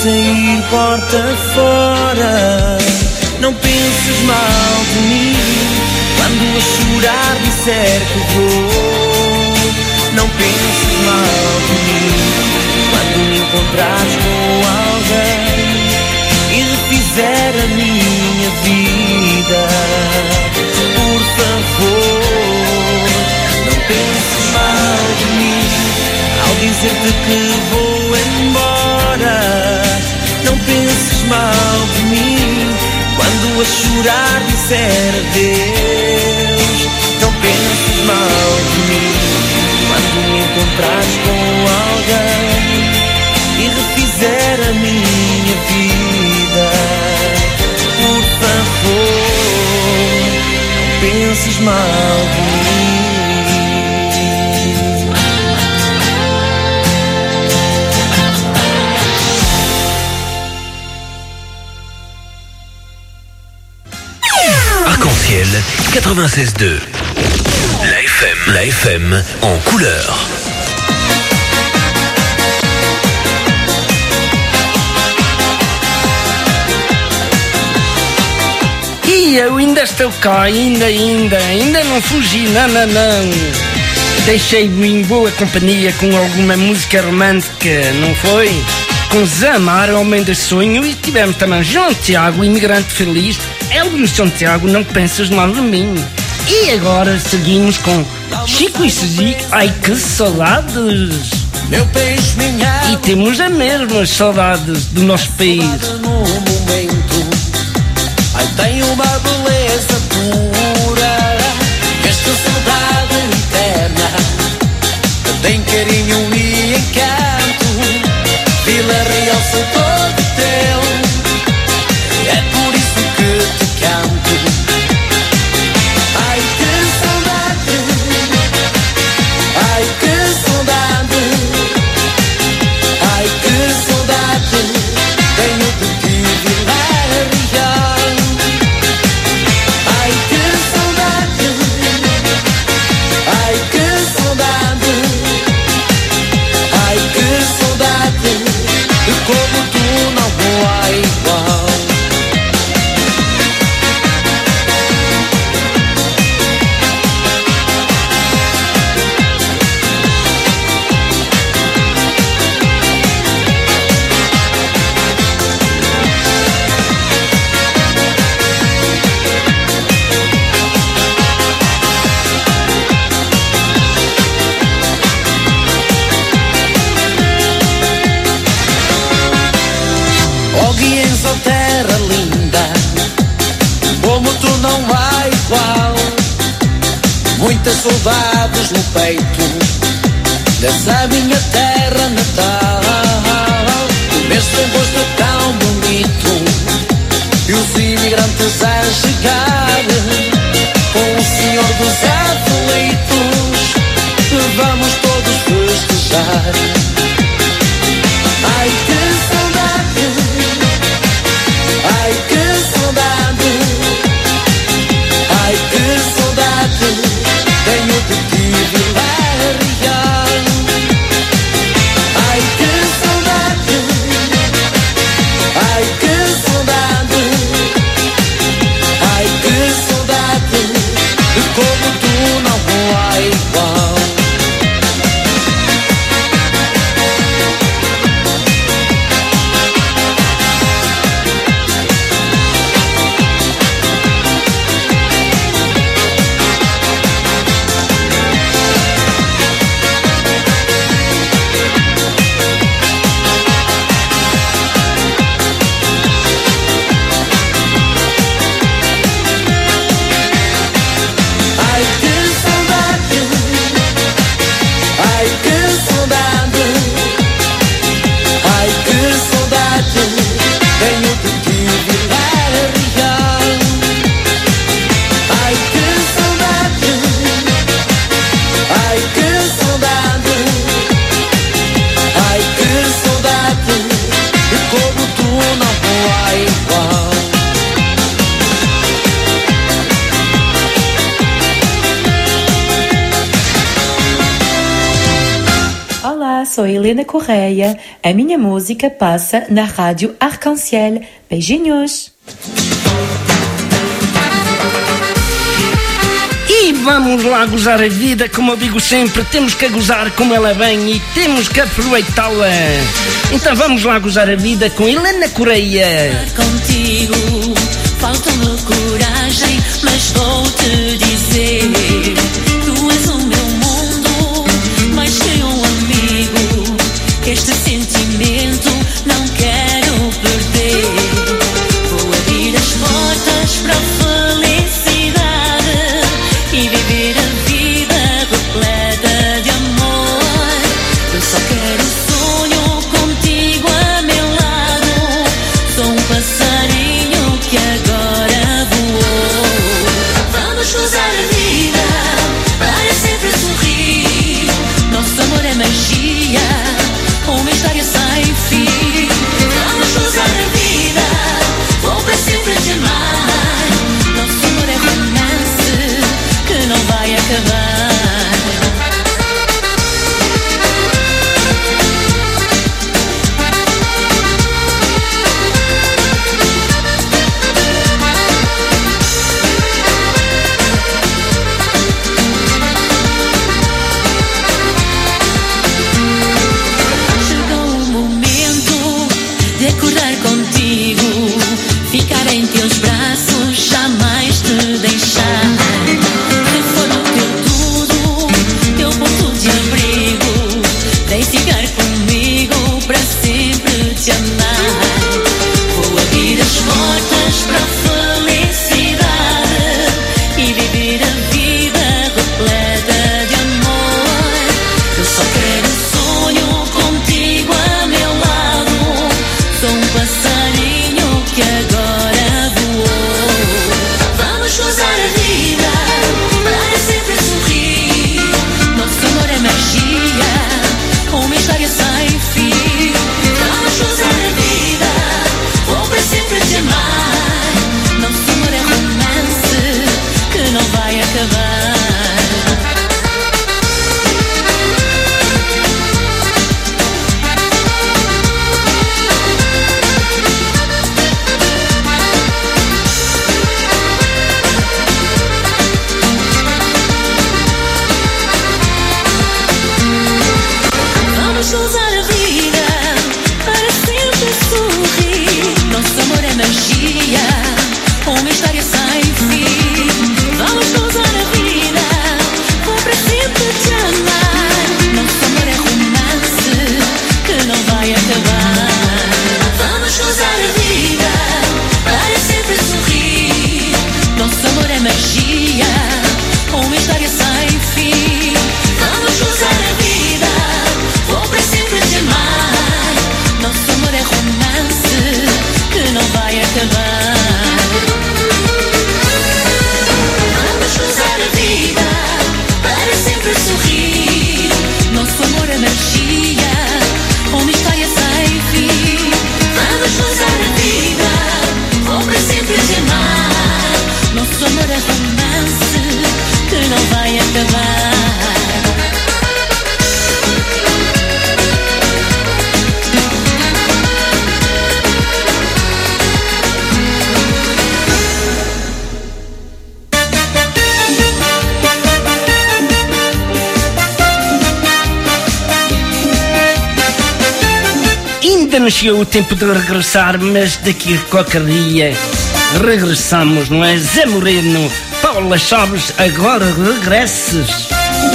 sair porta fora. Não penses mal de mim quando a chorar disser que vou. Não penses mal de mim quando me encontrares com alguém e refizer a minha vida. Por favor, não penses mal de mim ao dizer-te que vou embora. Não penses mal de mim quando a chorar disser adeus. Não penses mal de mim quando me encontrares com alguém e refizer a minha vida. Por favor, não penses mal de mim. Arc-en-ciel quatre-vingt-seize deux. La F M, la F M en couleur. E eu ainda estou cá, ainda, ainda, ainda não fugi, não, não, não. Deixei-me em boa companhia com alguma música romântica, não foi? Com Zamar, Homem do Sonho, e tivemos também João Tiago, Imigrante Feliz. Elvio Santiago, Não Pensas Mal de Mim. E agora seguimos com Chico e Suzy, Ai Que Saudades. Meu peixe, minha e temos as mesmas saudades do nosso país. No momento, ai tem uma beleza pura, esta saudade eterna, tem carinho e encanto. Vila Real sou todo teu, é por isso que te canto. Ai que saudade, ai que saudade, ai que saudade, tenho de ti, Vila Real. Ai que saudade, ai que saudade, ai que saudade, e como tu não há igual. Oh Guienza, terra linda, como tu não há igual. Muitas saudades no peito dessa minha terra natal. O mês tem gosto tão bonito e os imigrantes a chegar. Com o Senhor dos Aflitos vamos todos festejar. Ai que saudade, ai que saudade, ai que saudade, tenho de ti, Vila Real. Ai que saudade, sou Helena Correia. A minha música passa na Rádio Arc-en-Ciel. Beijinhos! E vamos lá gozar a vida, como eu digo sempre, temos que gozar como ela vem e temos que aproveitá-la. Então vamos lá gozar a vida com Helena Correia. Contigo falta-me coragem, mas vou-te dizer, tu és o meu mundo, mais que um amigo. Este sentimento não quero perder. Vou abrir as portas para a felicidade e viver a vida repleta de amor. Eu só quero sonho contigo a meu lado. Sou um passarinho que agora voou. Vamos gozar a vida para sempre sorrir. Nosso amor é magia, uma história sem fim. Vamos gozar a vida, vou para sempre te amar. Nosso amor é romance que não vai acabar. Chegou o momento de acordar contigo, ficar em teus braços, jamais te deixar. Que for o teu tudo, teu ponto de abrigo, vem ficar comigo para sempre te amar. Vou abrir as portas para a felicidade e viver a vida repleta de amor. Eu só quero sonho contigo a meu lado. Sou um passarinho que agora voou. Vamos gozar a vida para sempre sorrir. Nosso amor é magia, uma história sem fim. Vamos gozar a vida, vou para sempre te amar. Nosso amor é romance que não vai acabar. Vamos gozar a vida para sempre sorrir. Nosso amor é magia, uma história sem fim. Vamos gozar a vida, vou para sempre te amar. Nosso amor é romance que não vai acabar. Vamos gozar a vida para sempre sorrir. Nosso amor é magia, uma história sem fim. Vamos gozar a vida, vou para sempre te amar. Nosso amor é romance que não vai acabar. Vamos gozar a vida para sempre sorrir. Nosso amor é magia, uma história sem fim. Vamos gozar a vida, vou para sempre te amar. Nosso amor é romance que não vai acabar. Ainda não chegou o tempo de regressar, mas daqui a qualquer dia regressamos, não é? Zé Moreno, Paula Chaves, agora regresses.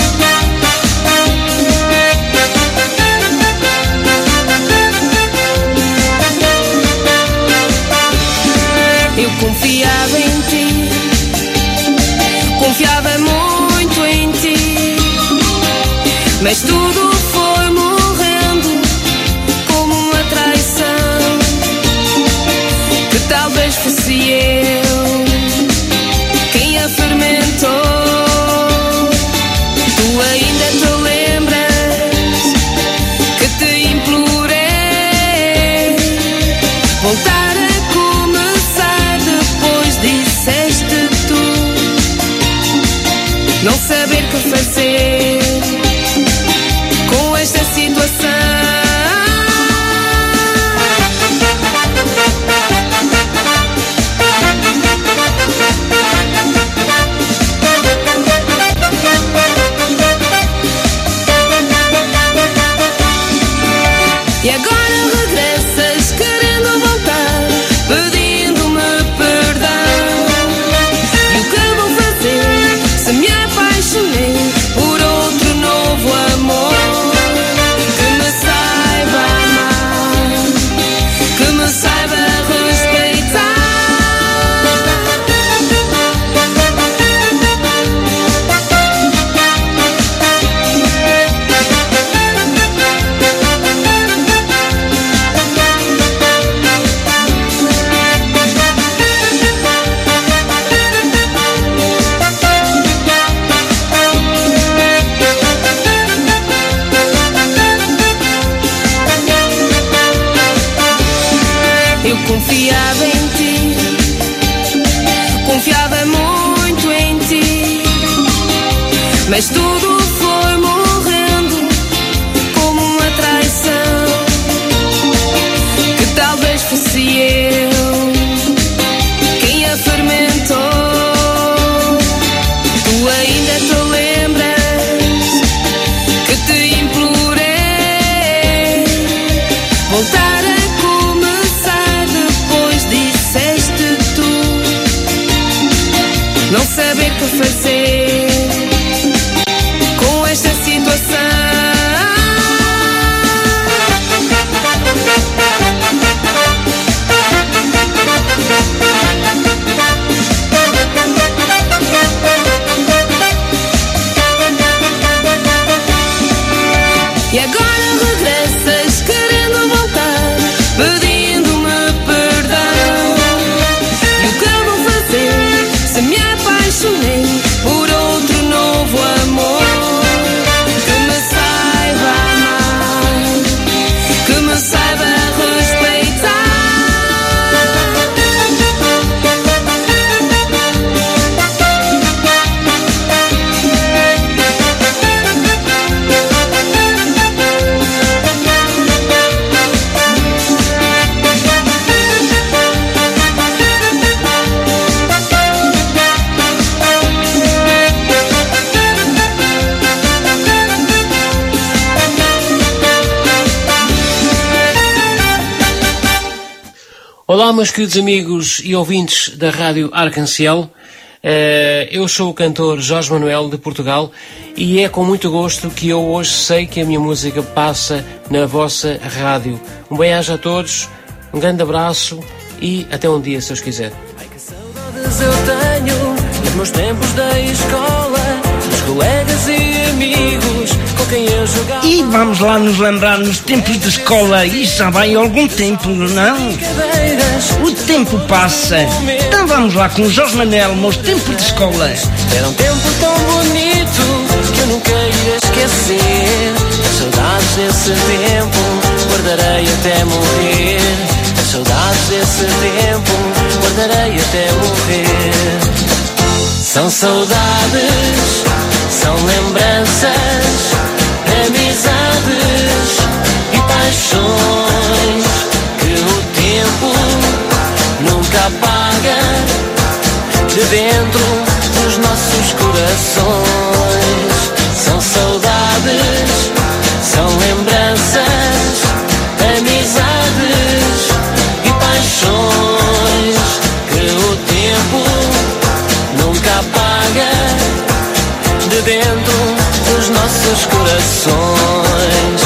Eu confiava em ti, confiava muito em ti, mas tudo foi morrendo como uma traição, que talvez fosse eu quem a fermentou. Tu ainda te lembras que te implorei voltar a começar, depois disseste tu não saber o que fazer com esta situação. Eu confiava em ti, confiava muito em ti, mas tudo foi morrendo como uma traição, que talvez fosse eu quem a fermentou. Tu ainda te lembras que te implorei voltar a começar, depois disseste tu não saber o que fazer com esta situação. E agora regressas querendo voltar, pedindo-me perdão. E o que eu vou fazer se me apaixonei por outro novo amor? Que me saiba amar, que me saiba Olá, meus queridos amigos e ouvintes da Rádio Arcanciel. Eu sou o cantor Jorge Manuel de Portugal e é com muito gosto que eu hoje sei que a minha música passa na vossa rádio. Um bem-aja a todos, um grande abraço e até um dia, se Deus quiser. Ai, que saudades eu tenho dos meus tempos da escola, dos colegas e amigos com quem eu jogava. E vamos lá nos lembrar nos tempos de escola. E já vai algum tempo, não? O tempo passa. Então vamos lá com o Jorge Manel, meus tempos de escola. Era um tempo tão bonito que eu nunca irei esquecer. As saudades desse tempo guardarei até morrer. As saudades desse tempo guardarei até morrer. São saudades, são lembranças, amizades e paixões que o tempo nunca apaga de dentro dos nossos corações. São saudades, são lembranças, amizades e paixões que o tempo nunca apaga de dentro dos nossos corações.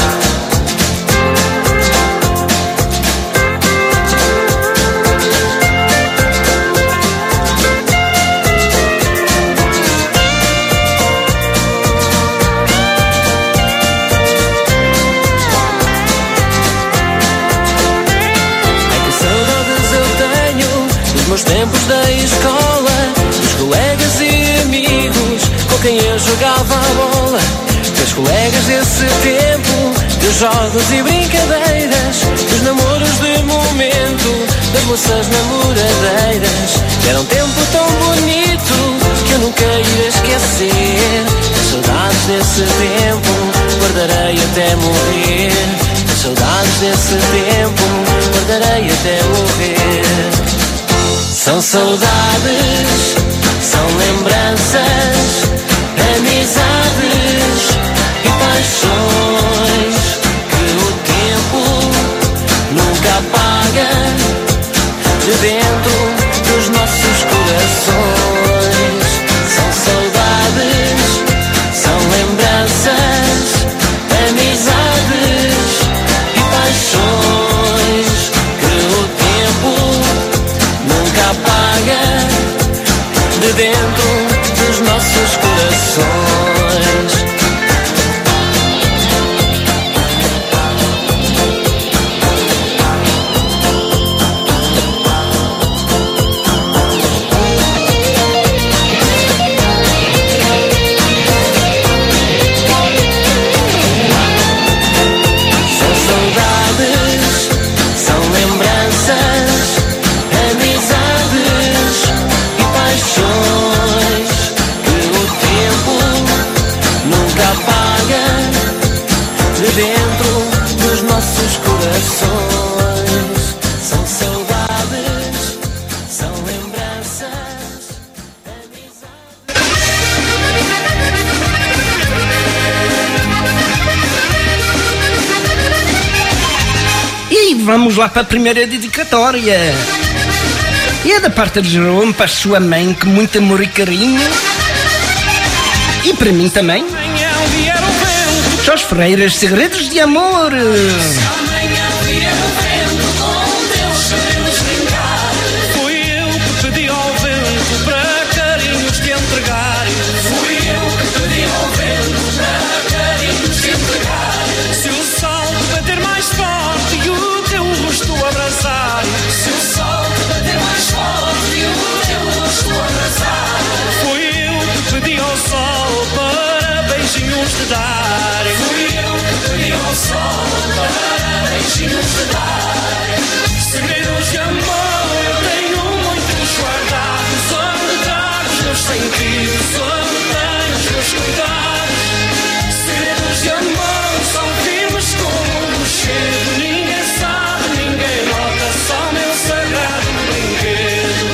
Meus tempos da escola, dos colegas e amigos com quem eu jogava a bola. Teus colegas desse tempo, dos jogos e brincadeiras, dos namoros de momento, das moças namoradeiras. Era um tempo tão bonito que eu nunca irei esquecer. As saudades desse tempo guardarei até morrer. As saudades desse tempo guardarei até morrer. São saudades, são lembranças, amizades e paixões que o tempo nunca apaga de dentro dos nossos corações. São saudades, são lembranças, amizades e paixões que o tempo nunca apaga de dentro dos nossos corações. vamos lá para a primeira dedicatória. E é da parte de Jerome para a sua mãe, com muito amor e carinho. E para mim também. Jorge Ferreiras, Segredos de Amor. Fui eu que pedi ao vento para carinhos te entregar. Fui eu que pedi ao vento para carinhos te entregar. Se o sol te bater mais forte e o teu rosto abraçar. Se o sol te bater mais forte e o teu rosto abraçar. Fui eu que pedi ao sol para beijinhos te dar. Fui eu que pedi ao sol para beijinhos te dar. Segredos de amor eu tenho muitos guardados, onde trago os meus sentidos, onde tenho os meus cuidados. Segredos de amor são firmes como um rochedo, ninguém sabe, ninguém nota, só meu sagrado brinquedo.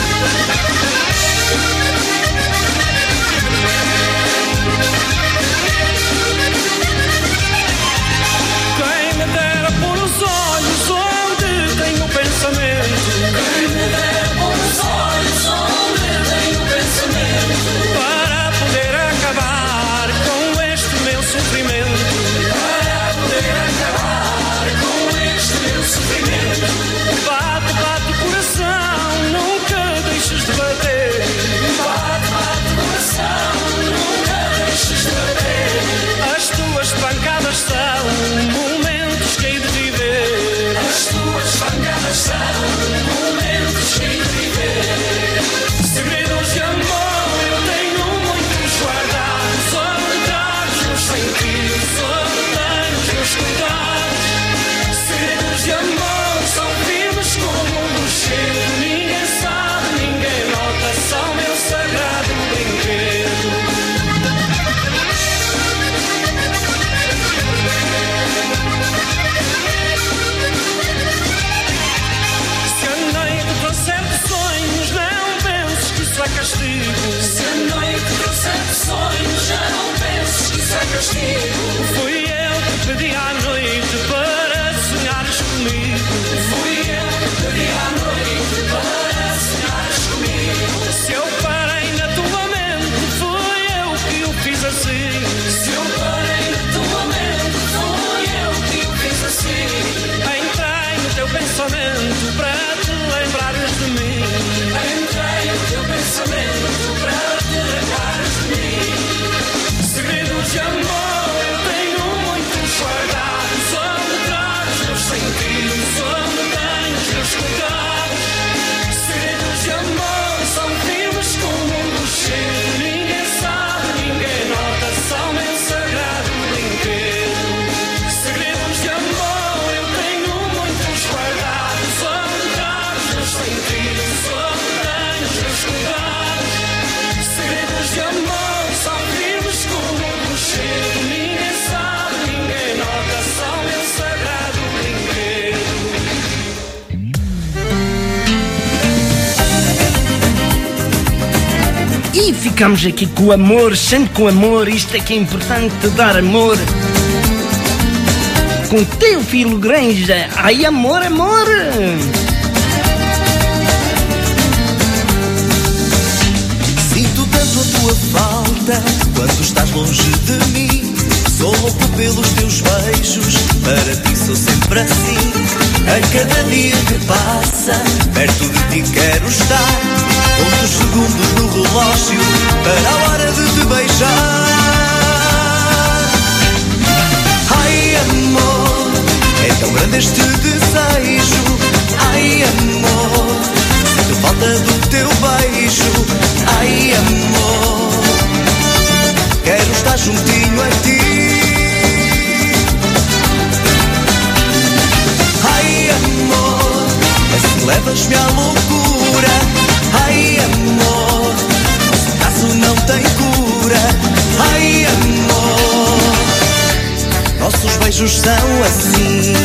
Quem me dera pôr os olhos onde tenho pensamento. Quem me dera pôr os olhos onde tenho pensamento. Para poder acabar com este meu sofrimento. Para poder acabar com este meu sofrimento. Bate, bate coração, nunca deixes de bater. Bate, bate coração, nunca deixes de bater. As tuas pancadas são momentos que hei de viver. As tuas pancadas são momentos que hei de viver. Segredos de amor eu tenho muitos guardados, onde trago os meus sentidos, onde tenho os meus cuidados. Segredos de amor são firmes como um rochedo, ninguém sabe, ninguém nota, são meu sagrado brinquedo. Se a noite trouxer sonhos, não penses que isso é castigo. Se a noite trouxer sonhos, não penses que isso é castigo. Fui eu que pedi à noite para sonhares comigo. Fui eu que pedi à noite para sonhares comigo. Se eu parei na tua mente, fui eu que o fiz assim. Se eu parei na tua mente, fui eu que o fiz assim. Entrei no teu pensamento para te lembrares de mim. Entrei no teu pensamento para te lembrares de mim. Segredos de amor eu tenho muitos guardados, onde trago os meus sentidos, onde tenho os meus cuidados. Segredos de amor são firmes como um rochedo, ninguém sabe, ninguém nota, são meu sagrado brinquedo. Segredos de amor eu tenho muitos guardados, onde trago os meus sentidos, onde tenho os meus cuidados. Segredos de amor são firmes como um rochedo, ninguém sabe, ninguém nota, são meu sagrado brinquedo. E ficamos aqui com o amor, sempre com amor, isto é que é importante, dar amor. Com Teofilo Granja, ai amor, amor. Sinto tanto a tua falta quando estás longe de mim. Sou louco pelos teus beijos, para ti sou sempre assim. A cada dia que passa, perto de ti quero estar. Conto os segundos no relógio, para a hora de te beijar. Ai amor, é tão grande este desejo. Ai amor, sinto falta do teu beijo. Ai amor, quero estar juntinho a ti. Ai amor, assim levas-me à loucura. Ai amor, nosso caso não tem cura. Ai amor, nossos beijos são assim.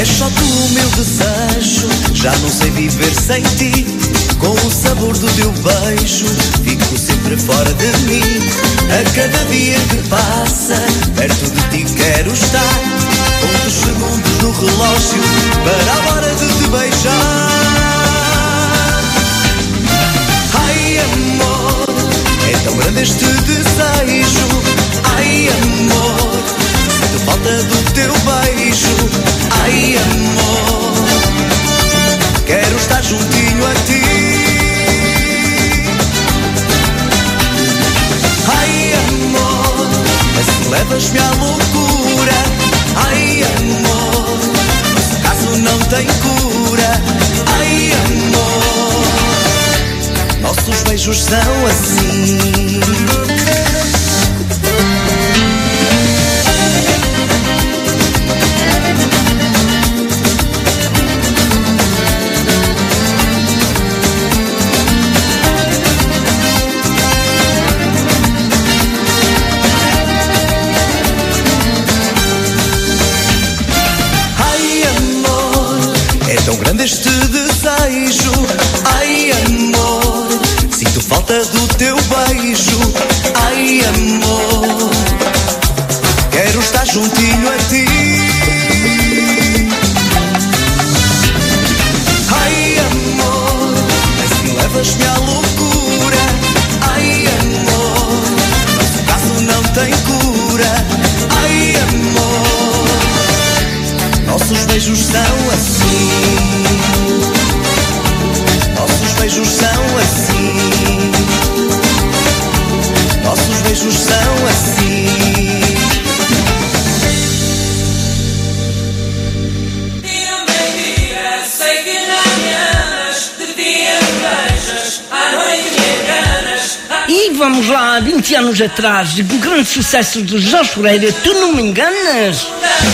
És só tu o meu desejo, já não sei viver sem ti. Com o sabor do teu beijo, fico sempre fora de mim. A cada dia que passa, perto de ti quero estar. Conto os segundos no relógio, para a hora de te beijar. Ai amor, é tão grande este desejo. Ai amor, sinto falta do teu beijo. Ai amor, quero estar juntinho a ti. Ai amor, assim levas-me à loucura. Ai amor, esse caso não tem cura. Ai amor, nossos beijos são assim. Tão grande este desejo. Ai amor, sinto falta do teu beijo. Ai amor, quero estar juntinho a ti. Ai amor, assim levas-me à loucura. Ai amor, nosso caso não tem cura. Ai amor, nossos beijos são assim. Nossos beijos são assim. Nossos beijos são assim. Dia-me dia, sei que não me amas. De dia me beijas, à noite me enganas. E vamos lá, vinte anos atrás, o grande sucesso de Jorge Ferreira, Tu Não Me Enganas.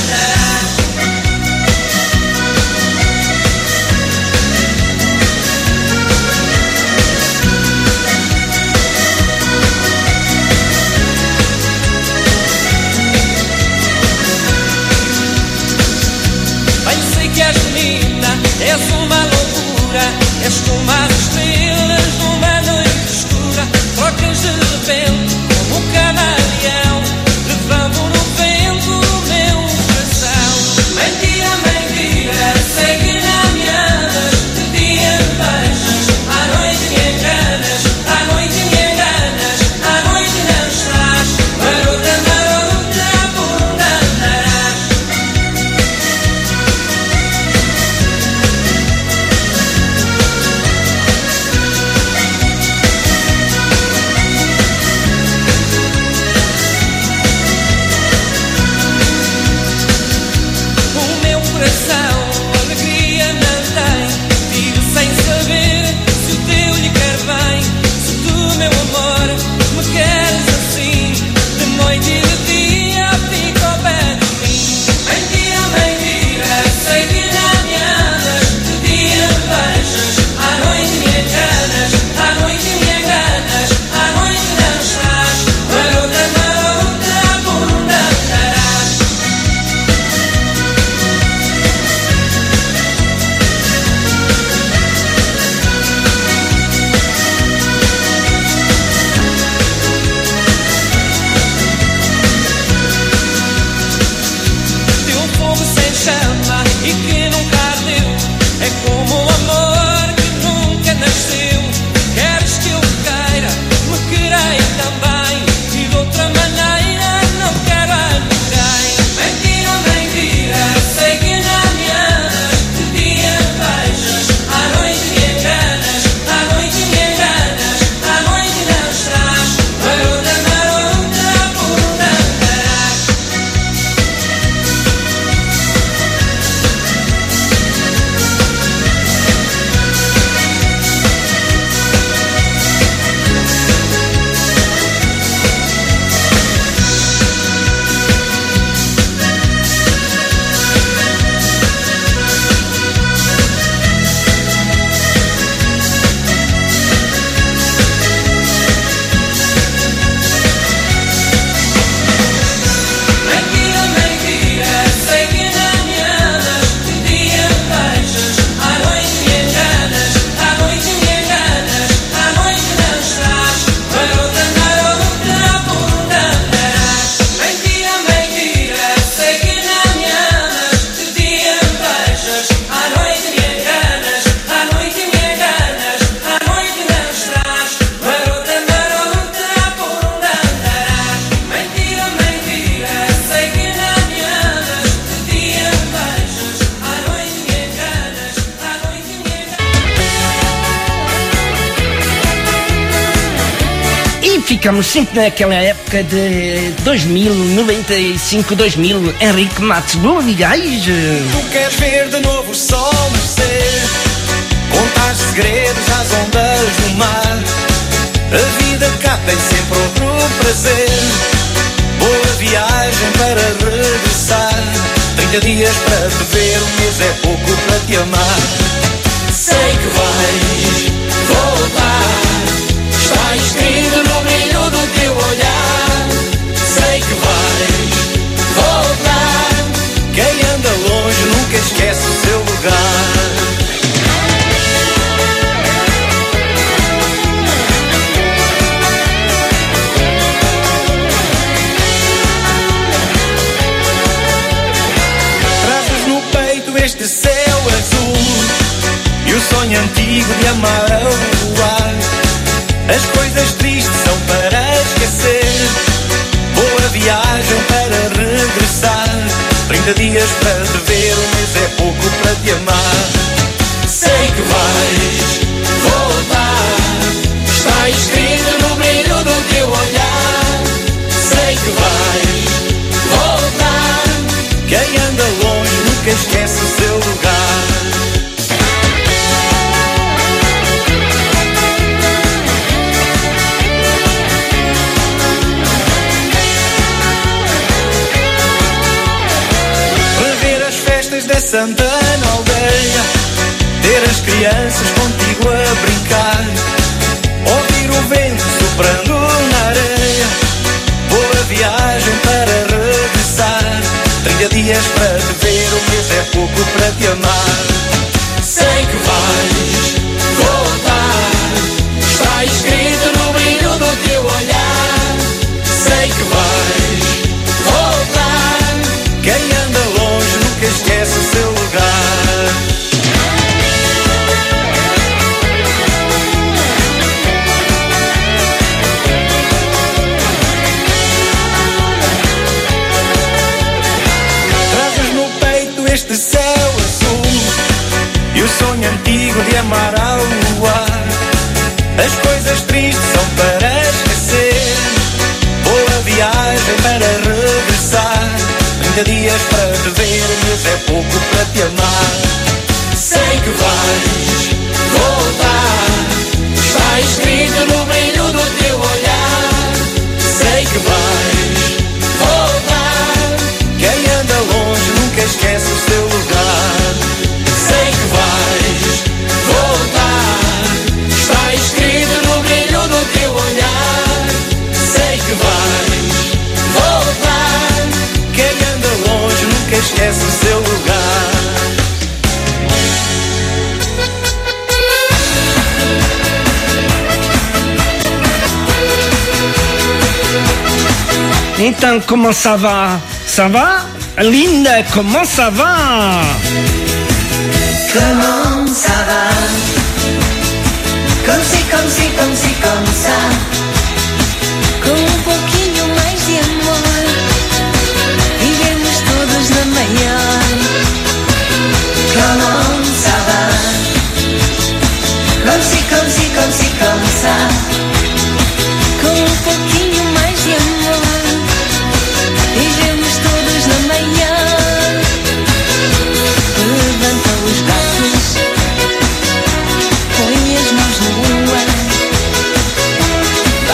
És uma loucura, és como as estrelas numa noite escura. Trocas de repente como um camaleão, levando no vento o meu coração. Mentira, mentira, sei que não me amas. De dia me beijas, à noite me enganas. À noite me enganas, à noite não estás. Marota, marota, por onde andarás? ficamos sempre naquela época de dois mil, noventa e cinco, dois mil, Henrique Matos, bom digais. Tu queres ver de novo o sol nascer, contar segredos às ondas do mar. A vida cá tem sempre outro prazer, boa viagem para regressar. Trinta dias para te ver, um mês é pouco para te amar. Sei que vais voltar, está escrito no brilho do teu olhar. Sei que vais voltar, quem anda longe nunca esquece o seu lugar. Trazes no peito este céu azul e o sonho antigo de amar a voar. As coisas tristes são para esquecer, boa viagem para regressar. Trinta dias para te ver, um mês é pouco para te amar. Sei que vais voltar, está escrito no brilho do teu olhar. Sei que vais voltar, quem anda longe nunca esquece o seu lugar. Da Santana aldeia, ter as crianças contigo a brincar, ouvir o vento soprando na areia, boa viagem para regressar. Trinta dias para te ver, um mês é pouco para te amar. Sei que vais voltar, está escrito no brilho do teu olhar. Sei que vais voltar, quem anda longe nunca esquece o seu lugar. Trazes no peito este céu azul e o sonho antigo de amar ao luar. As coisas tristes são para esquecer, boa viagem para regressar. Trinta dias para te ver, um mês é pouco para te amar. Sei que vais voltar, está escrito no brilho do teu olhar. Sei que vais voltar, quem anda longe nunca esquece o seu lugar. Sei que vais voltar, está escrito no brilho do teu olhar. Sei que vais voltar, quem anda longe nunca esquece o seu lugar. Então, comment ça va? Ça va? Linda, comment ça va? Comment ça va? Comme si, comme si, comme si, comme ça. Com um pouquinho mais de amor, vivemos todos na maior. Comment ça va? Comme si, comme si, comme si, comme ça. Com um pouquinho mais de amor, vivemos todos na maior. Levanta os braços, põe as mãos no ar.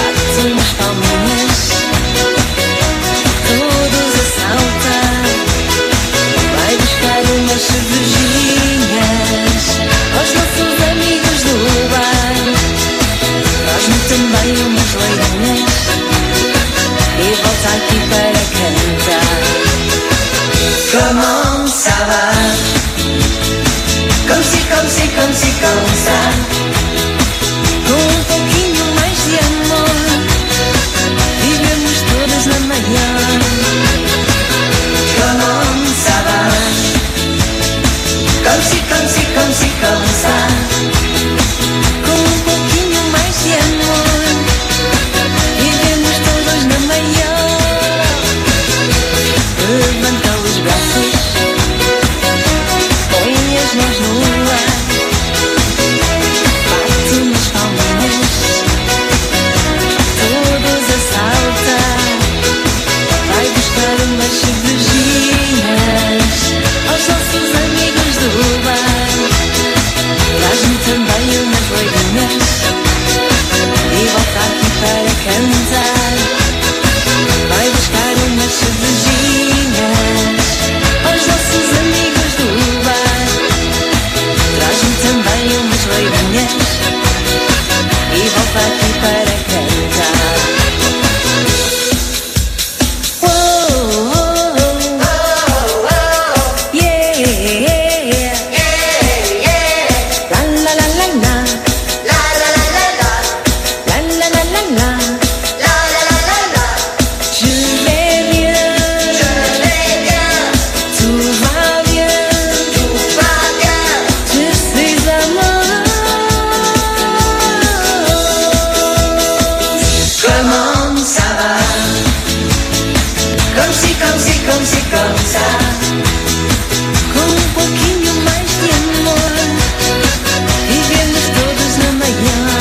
cansar. Com um pouquinho mais de amor, vivemos todos na manhã.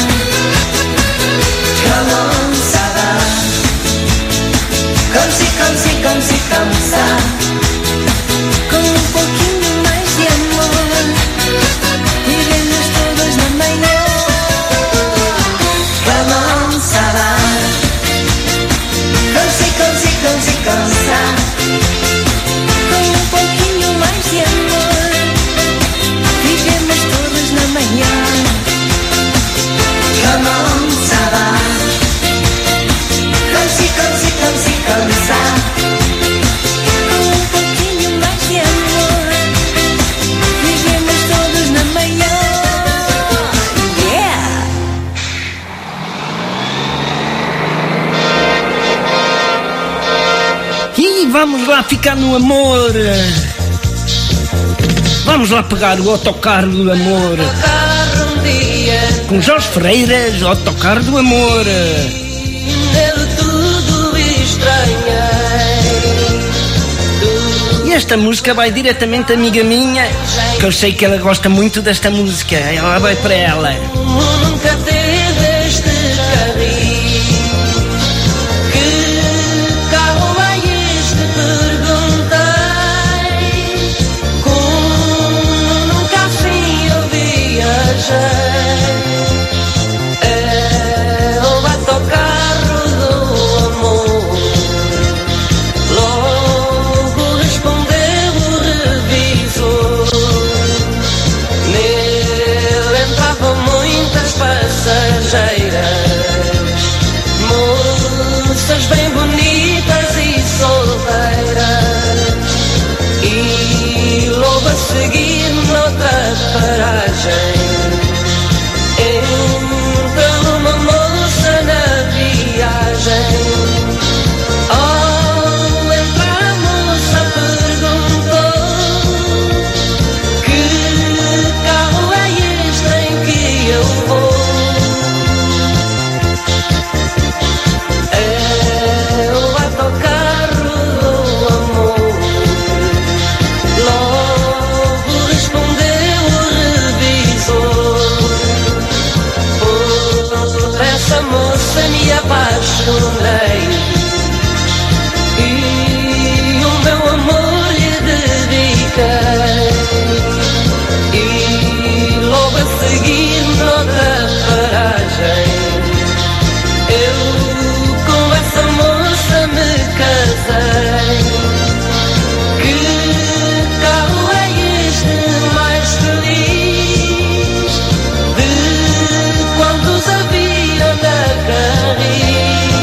Come on, Sarah. Comme si, comme si, comme si, comme ça. Com um pouquinho mais de amor, vivemos todos na manhã. Come on, Sarah. Comme si, comme si, comme si, comme ça. Com um pouquinho mais de amor, vivemos todos na manhã. Come on, Sarah. Comme si, comme si, comme si, comme ça. Com um pouquinho mais de amor, vivemos todos na manhã. Yeah! E vamos lá ficar no amor. Vamos lá pegar o autocarro do amor. Um dia, Com Jorge Ferreiras, o autocarro do amor. nele tudo estranhei. E esta música vai diretamente à amiga minha, que eu sei que ela gosta muito desta música. Ela vai para ela. Nunca teve este carrinho. Que carro é este? Perguntei. Como nunca assim eu viajei. É o autocarro do amor. Logo respondeu o revisor. Nele entravam muitas passageiras, moças bem bonitas e solteiras. E logo a seguir noutra paragem entrou uma moça na viagem. Ao entrar a moça perguntou: que carro é este em que eu vou? É o autocarro do amor. Logo respondeu o revisor. Por essa moça me apaixonei e o meu amor lhe dediquei. E logo a seguir noutra paragem eu com essa moça me casei. Que carro é este mais feliz de quantos havia na carris?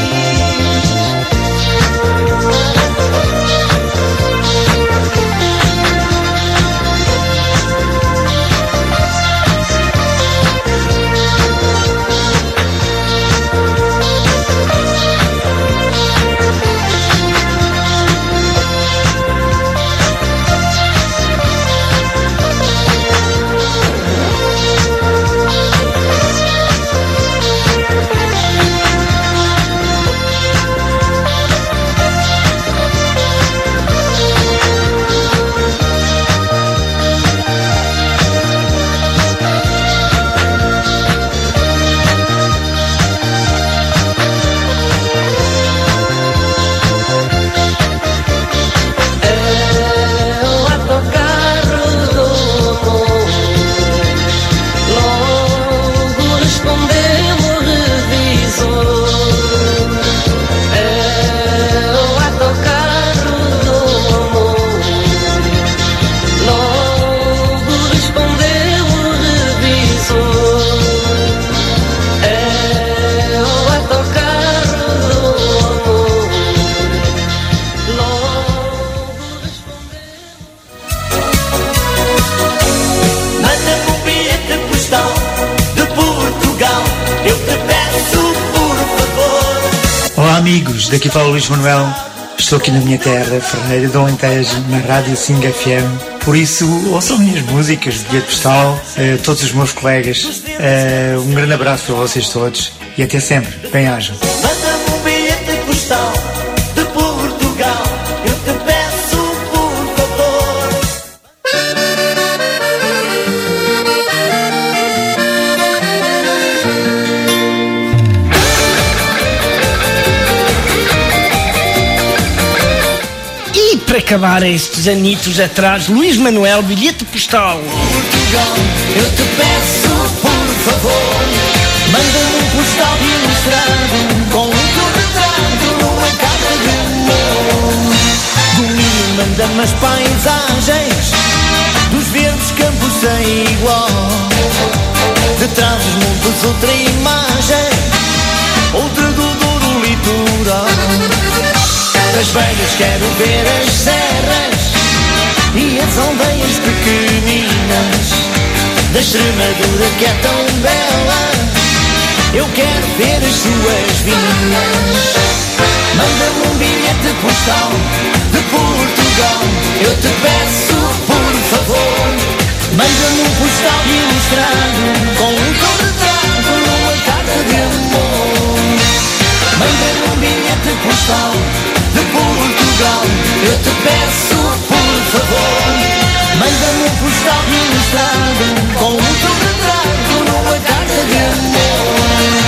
amigos, daqui fala o Luís Manuel. Estou aqui na minha terra, Ferreira do Alentejo, na Rádio Sing F M. Por isso, ouçam minhas músicas de bilhete postal, uh, todos os meus colegas. Uh, um grande abraço para vocês todos e até sempre. Bem-ajam. Manda-me um bilhete postal de Portugal. Eu te peço, por acabar estes anitos atrás, Luís Manuel, bilhete postal. Portugal, eu te peço, por favor, manda-me um postal ilustrado com um teu retrato numa carta de amor. Do Minho manda-me as paisagens dos verdes campos sem igual. De trás dos montes outra imagem, outra do Douro litoral. Das beiras quero ver as serras e as aldeias pequeninas. Da Extremadura que é tão bela, eu quero ver as suas vinhas. Manda-me um bilhete postal de Portugal, eu te peço por favor. Manda-me um postal ilustrado com um teu retrato numa carta de amor. Manda-me um bilhete postal de Portugal, eu te peço por favor. Manda-me um postal ilustrado com um teu retrato numa carta de amor.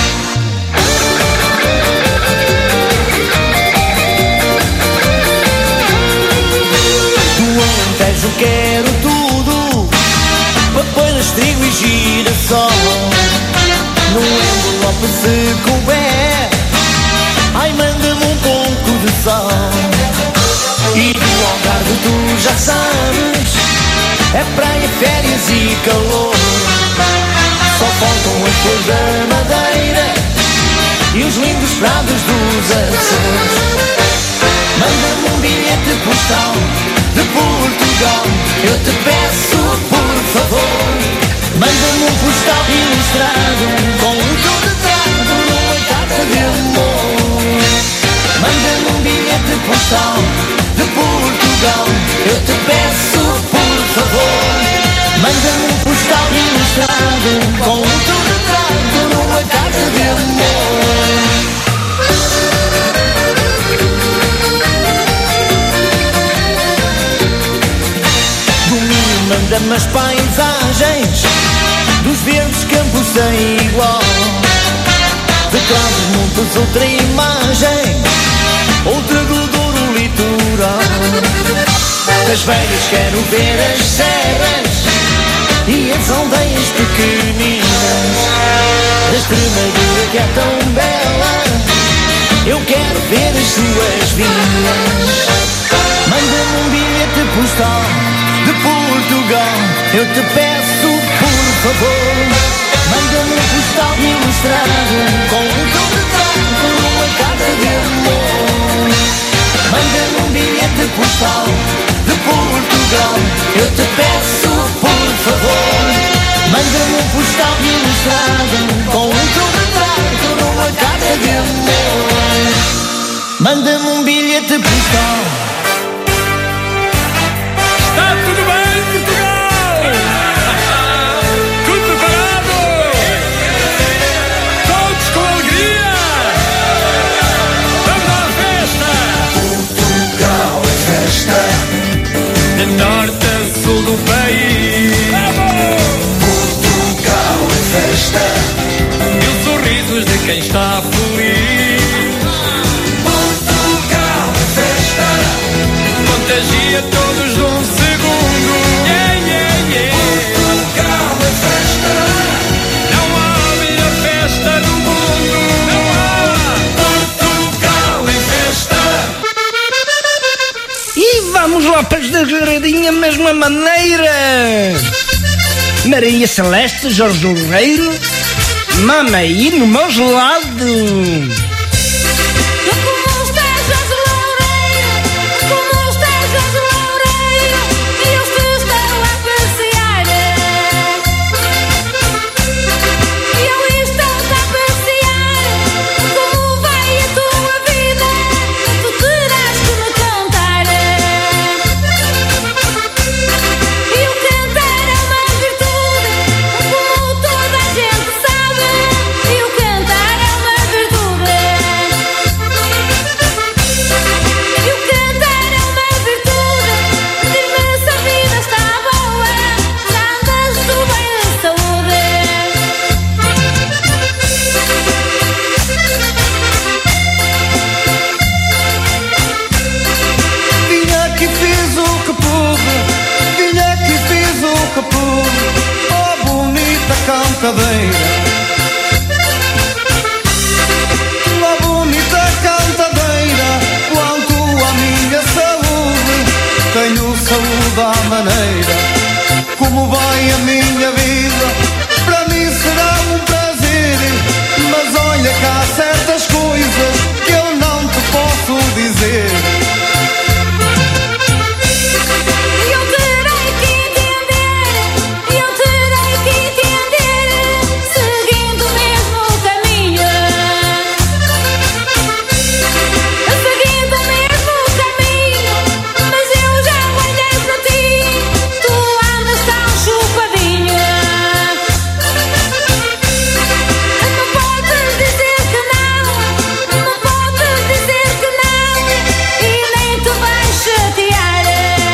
Do Alentejo quero tudo, papoilas, trigo e girassol. Num envelope se couber, ai manda-me um pouco de sol. E do Algarve tu já sabes, é praia, férias e calor. Só faltam as flores da Madeira e os lindos prados dos Açores. Manda-me um bilhete postal de Portugal, eu te peço por favor. Manda-me um postal ilustrado com um teu retrato numa carta de amor. Manda-me um bilhete postal de Portugal, eu te peço por favor. Manda-me um postal ilustrado com um teu retrato numa carta de amor. Do Minho manda-me as paisagens dos verdes campos sem igual. De trás dos montes outra imagem, outra do Douro litoral. Das beiras quero ver as serras e as aldeias pequeninas. Da Extremadura que é tão bela, eu quero ver as suas vinhas. Manda-me um bilhete postal de Portugal, eu te peço por favor. Manda-me um postal ilustrado com um teu retrato numa carta de amor. Manda-me um bilhete postal de Portugal, eu te peço por favor. Manda-me um postal ilustrado com um teu retrato numa carta de amor. Manda-me um bilhete postal. Está tudo bem, Portugal? Tudo preparado? Todos com alegria? Vamos à festa! Portugal é festa, De norte a sul do país. Portugal é festa, E os sorrisos de quem está feliz. Portugal é festa, Contagia todos de um segundo. Yeah, yeah, yeah. Portugal é festa, Não há melhor festa do mundo. Não há. Portugal é festa. E vamos lá para as da Jaradinha, mesma maneira. Maria Celeste, Jorge Loureiro, mama aí no meu gelado. Toda a gente sabe, e o cantar é uma virtude. saúde à maneira. Como vai a minha vida, para mim será um prazer. Mas olha que há certas coisas que eu não te posso dizer. Eu terei que entender, eu terei que entender, seguindo o mesmo caminho, seguindo o mesmo caminho. Mas eu já olhei para ti, tu andas tão chupadinho. Não podes dizer que não, não podes dizer que não, e nem te vais chatear,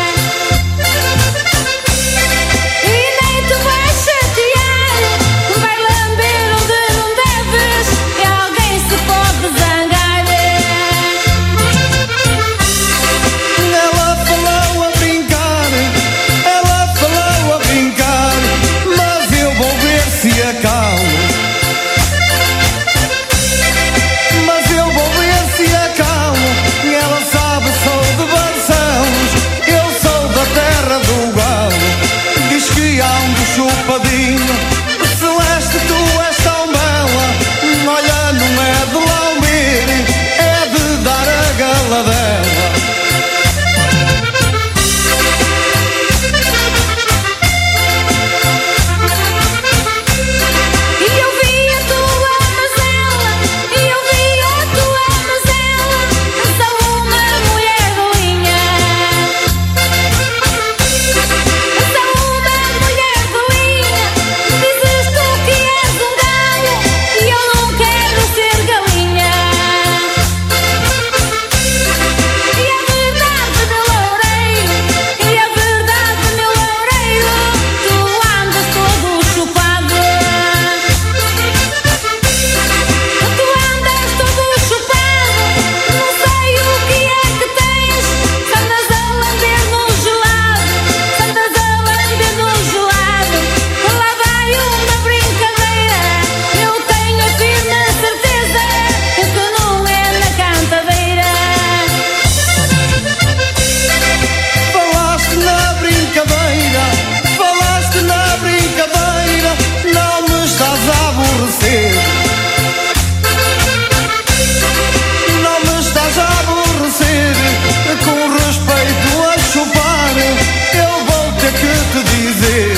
e nem te vais chatear. Vai lamber onde não deves e alguém se pode zangar. Ela falou a brincar, ela falou a brincar, mas eu vou ver se acalmo. Mas eu vou ver se acalmo. Ela sabe, sou de Barcelos, eu sou da terra do galo. Diz que ando chupadinho, Celeste, tu és tão bela. Olha, não é de lamber, é de dar a galadela. E eu vi a tua mazela, e eu vi a tua mazela, sou uma mulher galinha, sou uma mulher galinha. Dizes tu que és um galho e eu não quero ser galinha. E a verdade, meu loureiro, e a verdade, meu loureiro, tu andas todo chupado. Tu andas todo chupado, não sei o que é que tens. Se andas a lamber no gelado, se andas a lamber no gelado, lá vai uma brincadeira. Eu tenho a firme certeza que não é na cantadeira. Falaste na brincadeira, falaste na brincadeira, não me estás a aborrecer. Não me estás a aborrecer. Com respeito a chupar, eu vou ter que te dizer.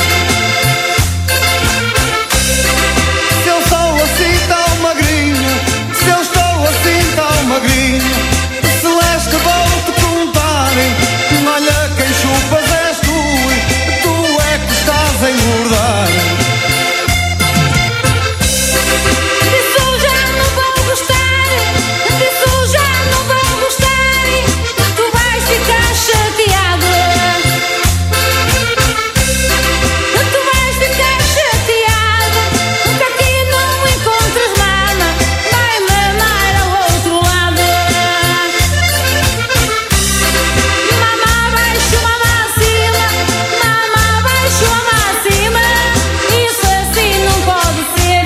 Se eu sou assim tão magrinho, se eu estou assim tão magrinho, Celeste, vou-te contar. Olha, quem chupas és tu, tu é que estás a engordar. Disso já não vou gostar, disso já não vou gostar, tu vais ficar chateado, tu vais ficar chateado, que aqui não encontras mama, vai mamar ao outro lado. Mama abaixo, mama acima, mama abaixo, mama acima, isso assim não pode ser.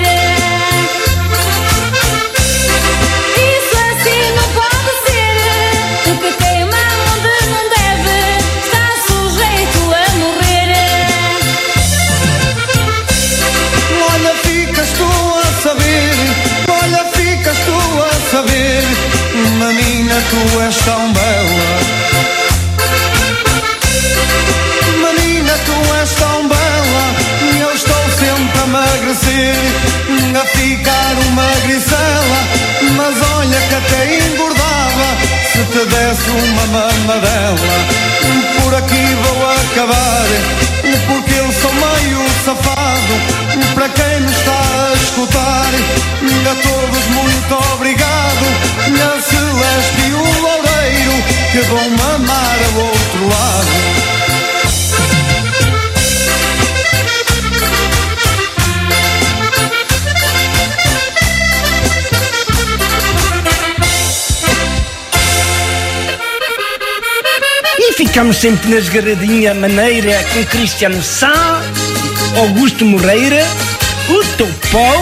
Isso assim não pode ser, porque quem mama onde não deve está sujeito a morrer. Olha, ficas tu a saber, olha, ficas tu a saber, menina, tu és tão bela. Menina, tu és tão bela, eu estou sempre a emagrecer, a ficar uma gricela, mas olha que até engordava se te desse uma mamadela. Por aqui vou acabar, porque eu sou meio safado. Para quem nos está a escutar, a todos muito obrigado. A Celeste e o Loureiro que vão mamar ao outro lado. E ficamos sempre na esgarradinha maneira com Cristiano Sá, Augusto Moreira, o Topão.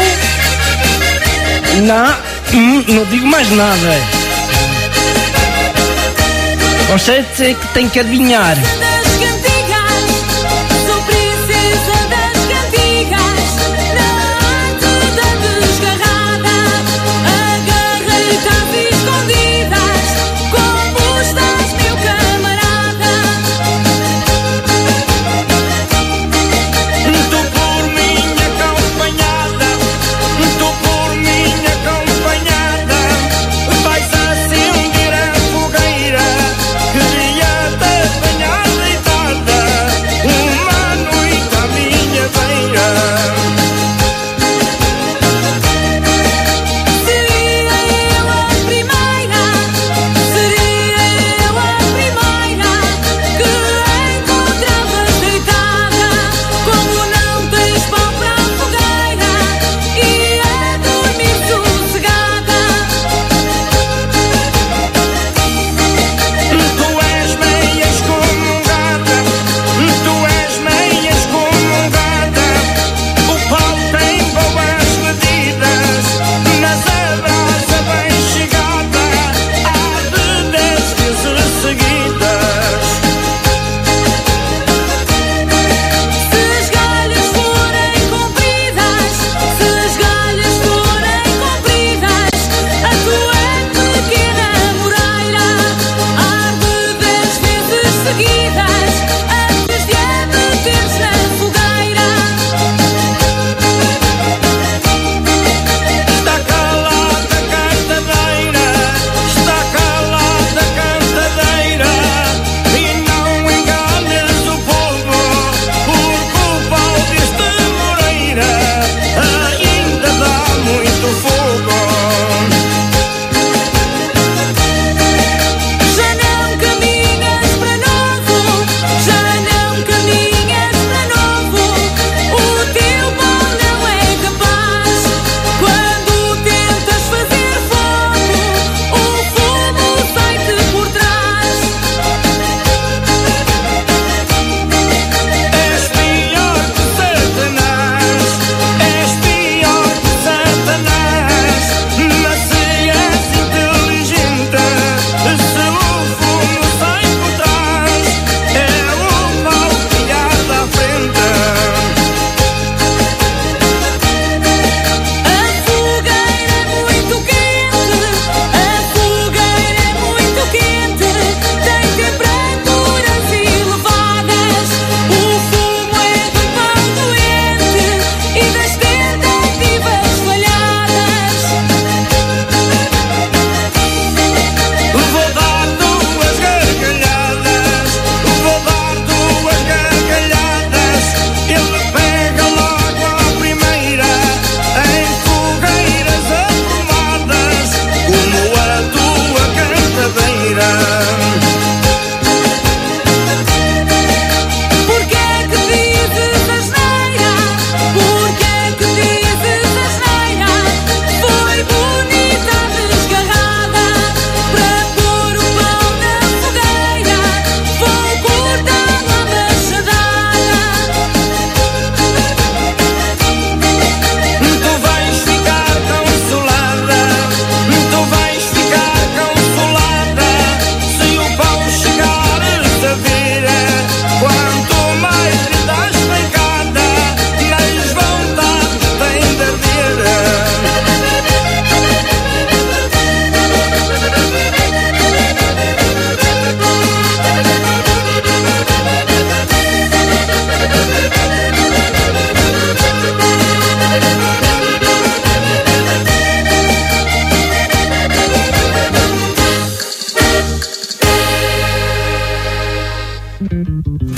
Não, hum, não digo mais nada. Você é que tem que adivinhar.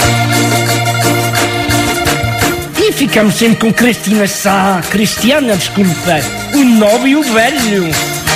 E ficamos sempre com Cristina Sá, Cristiana, desculpa, o novo e o velho.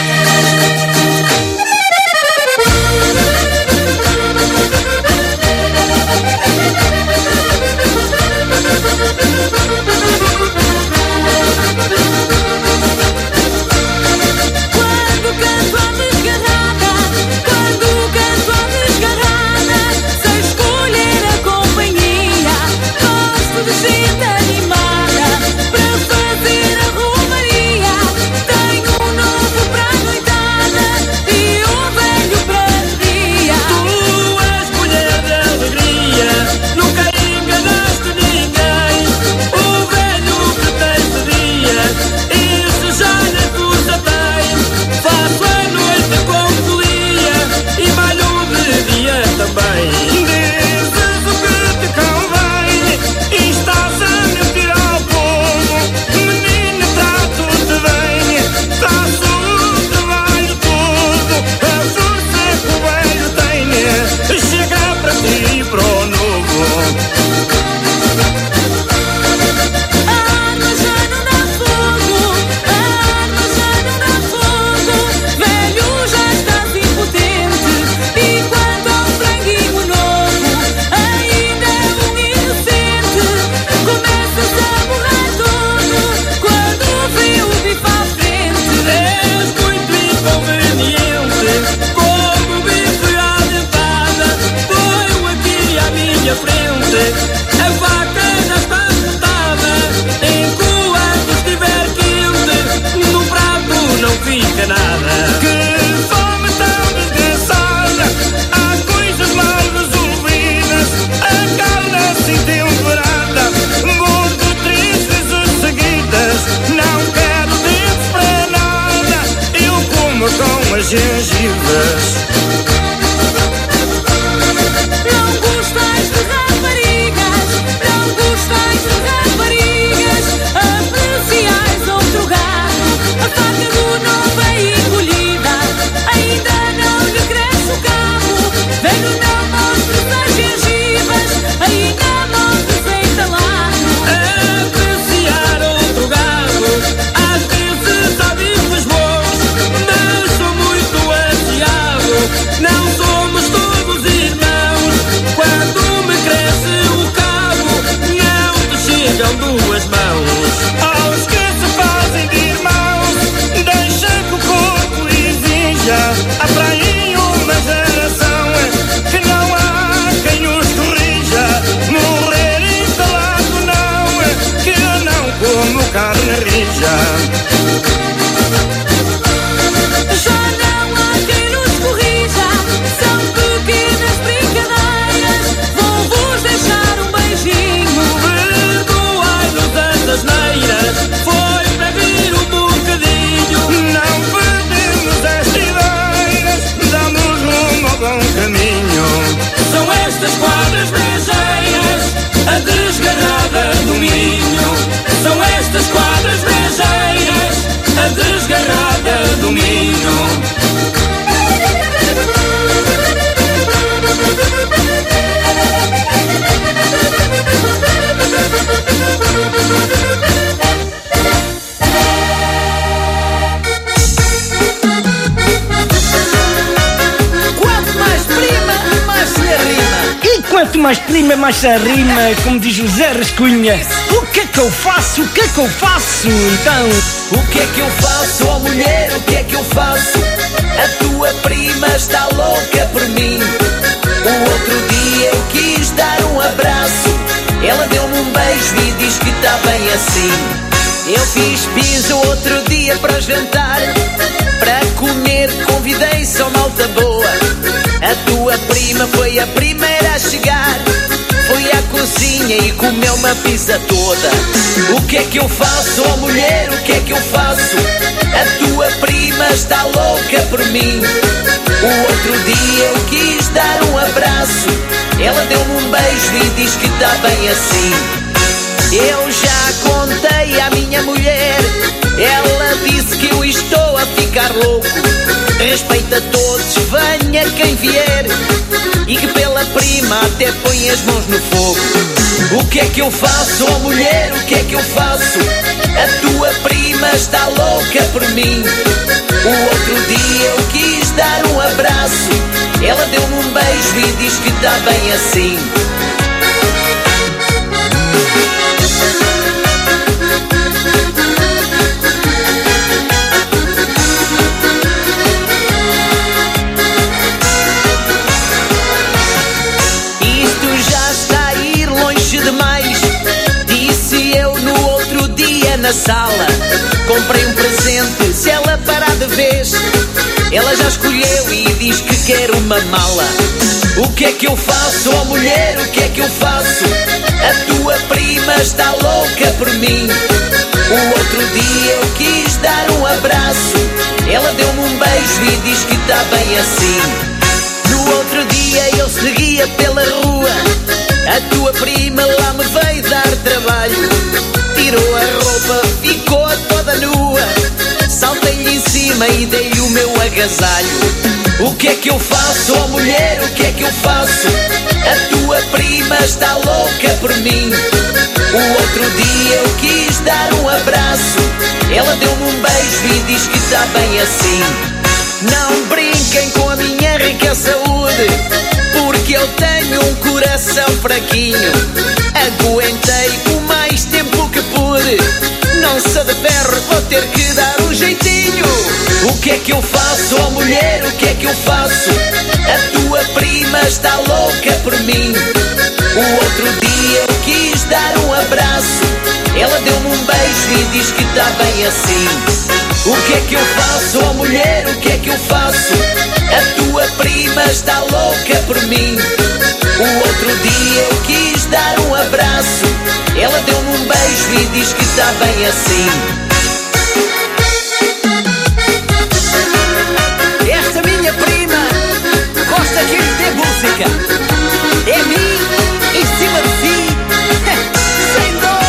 Gente animada para fazer a romaria. Tenho um novo para a noitada e um velho para o dia. Tu és mulher de alegria, nunca enganaste ninguém. O velho que tens de dia, isso já nem força tem. Faço a noite com folia e malho de dia também. Dizes o que te convém e estás a mentir ao povo. Menina, trato-te bem, faço o trabalho todo. A força que o velho tem chega para ti e para o novo. A arma já não dá fogo, a arma já não dá fogo. Velho, já estás impotente. E quanto ao franguinho novo, ainda é um inocente. Começas a borrar todo quando vê o bife à frente. És muito inconveniente, como o bife à dentada. Põe-o aqui à minha frente, a vaca já está montada. Enquanto estiver quente, no prato não fica nada. Que fome tão desgraçada, há coisas mal resolvidas. A carne assim temperada, mordo três vezes seguidas. Não quero dedos para nada, eu como com as gengivas. Não gostais de raparigas, não gostais de raparigas. Apreciais outro gado, a faca do novo é encolhida. Ainda não lhe cresce o cabo, velho, não mostres as gengivas. Ainda mostres entalado. Apreciar outro gado, às vezes há bifes bons, mas sou muito ansiado. Não somos todos irmãos. Quando me cresce o cabo, não te chegam duas mãos. Aos que se fazem de irmãos, deixa que o corpo exija. Há para aí uma geração que não há quem os corrija. Morrer entalado não, que eu não como carne rija. Já não há quem nos corrija, são pequenas brincadeiras. Vou-vos deixar um beijinho. Perdoai-nos as asneiras, foi para vir um bocadinho. Não perdemos as ideias, damos rumo ao bom caminho. São estas quadras brejeiras, a desgarrada do Minho. São estas quadras brejeiras, a desgarrada do Minho. Quanto mais prima, mais se arrima. E quanto mais prima, mais se arrima, como diz José Rascunha. O que é que eu faço? O que é que eu faço? Então, o que é que eu faço, oh mulher? O que é que eu faço? A tua prima está louca por mim. O outro dia eu quis dar um abraço, ela deu-me um beijo e diz que está bem assim. Eu fiz pizza outro dia para jantar, para comer convidei só malta boa. A tua prima foi a primeira a chegar, foi à cozinha e comeu uma pizza toda. O que é que eu faço, oh mulher? O que é que eu faço? A tua prima está louca por mim. O outro dia eu quis dar um abraço, ela deu-me um beijo e diz que está bem assim. Eu já contei à minha mulher, ela disse que eu estou a ficar louco. respeita todos, venha quem vier, e que pela prima até põe as mãos no fogo. O que é que eu faço, oh mulher, o que é que eu faço? A tua prima está louca por mim. O outro dia eu quis dar um abraço, ela deu-me um beijo e diz que está bem assim. Isto já está a ir longe demais, disse eu no outro dia na sala. Comprei um presente, se ela parar de vez, ela já escolheu e diz que quer uma mala. O que é que eu faço, oh mulher, o que é que eu faço? A tua prima está louca por mim. O outro dia eu quis dar um abraço, ela deu-me um beijo e diz que está bem assim. No outro dia eu seguia pela rua, a tua prima lá me veio dar trabalho. Tirou a roupa, ficou toda nua, saltei-lhe em cima e dei-lhe o meu agasalho. O que é que eu faço, oh mulher, o que é que eu faço? A tua prima está louca por mim. O outro dia eu quis dar um abraço, ela deu-me um beijo e diz que está bem assim. Não brinquem com a minha rica saúde, porque eu tenho um coração fraquinho. Aguentei o mais tempo que pude, não sou de ferro, vou ter que dar um jeitinho. O que é que eu faço, oh mulher, o que é que eu faço? A tua prima está louca por mim. O outro dia eu quis dar um abraço, ela deu-me um beijo e diz que está bem assim. O que é que eu faço, oh mulher, o que é que eu faço? A tua prima está louca por mim. O outro dia eu quis dar um abraço, ela deu-me um beijo e diz que está bem assim. Esta minha prima gosta aqui de ter música, é mim em cima de si, sem dor.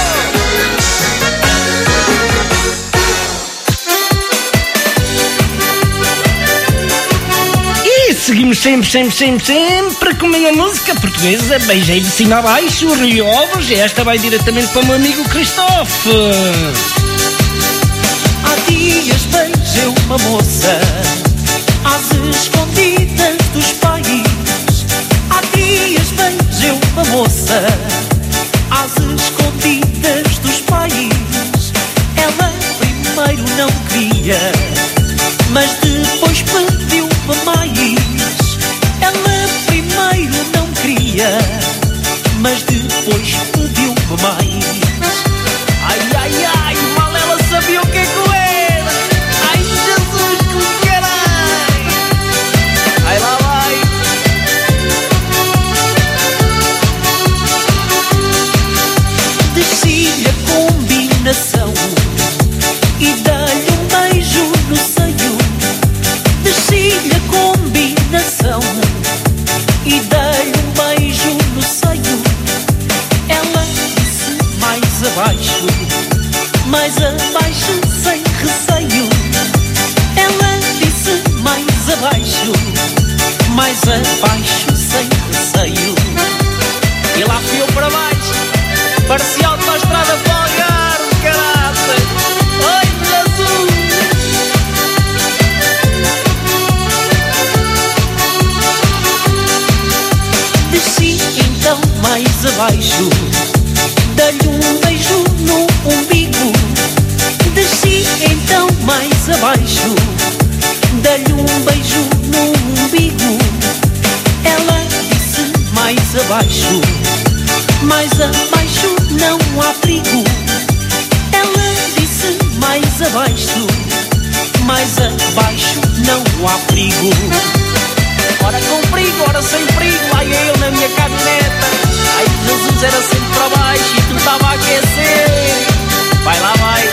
E seguimos sempre, sempre, sempre, sempre com a minha música portuguesa. Beijei de cima a baixo, Rio Ovos. E esta vai diretamente para o meu amigo Cristófe. Há dias beijei uma moça às escondidas dos pais. Há dias beijei uma moça às escondidas dos pais. Ela primeiro não queria, mas depois pediu-me mais. Ela primeiro não queria, mas depois pediu-me mais. Ai, ai, ai, mal ela sabia o que é que eu era. Ai, Jesus, que caralho. Ai, lá vai. Desci-lhe a combinação e dei-lhe um beijo no seio. Desci-lhe a combinação e dei-lhe um beijo no seio. Ela disse mais abaixo, mais abaixo sem receio. Ela disse mais abaixo, mais abaixo sem receio. E lá fui eu para baixo, parecia autoestrada para o Algarve, caralho. Ai, Jesus! Desci então mais abaixo, dei-lhe um beijo no umbigo. Desci então mais abaixo, dei-lhe um beijo no umbigo. Ela disse mais abaixo, mais abaixo não há perigo. Ela disse mais abaixo, mais abaixo não há perigo. Ora com perigo, ora sem perigo, lá ia eu na minha caminhoneta. Ai, Jesus, era sempre para baixo e tu estava a aquecer. Vai lá, vai.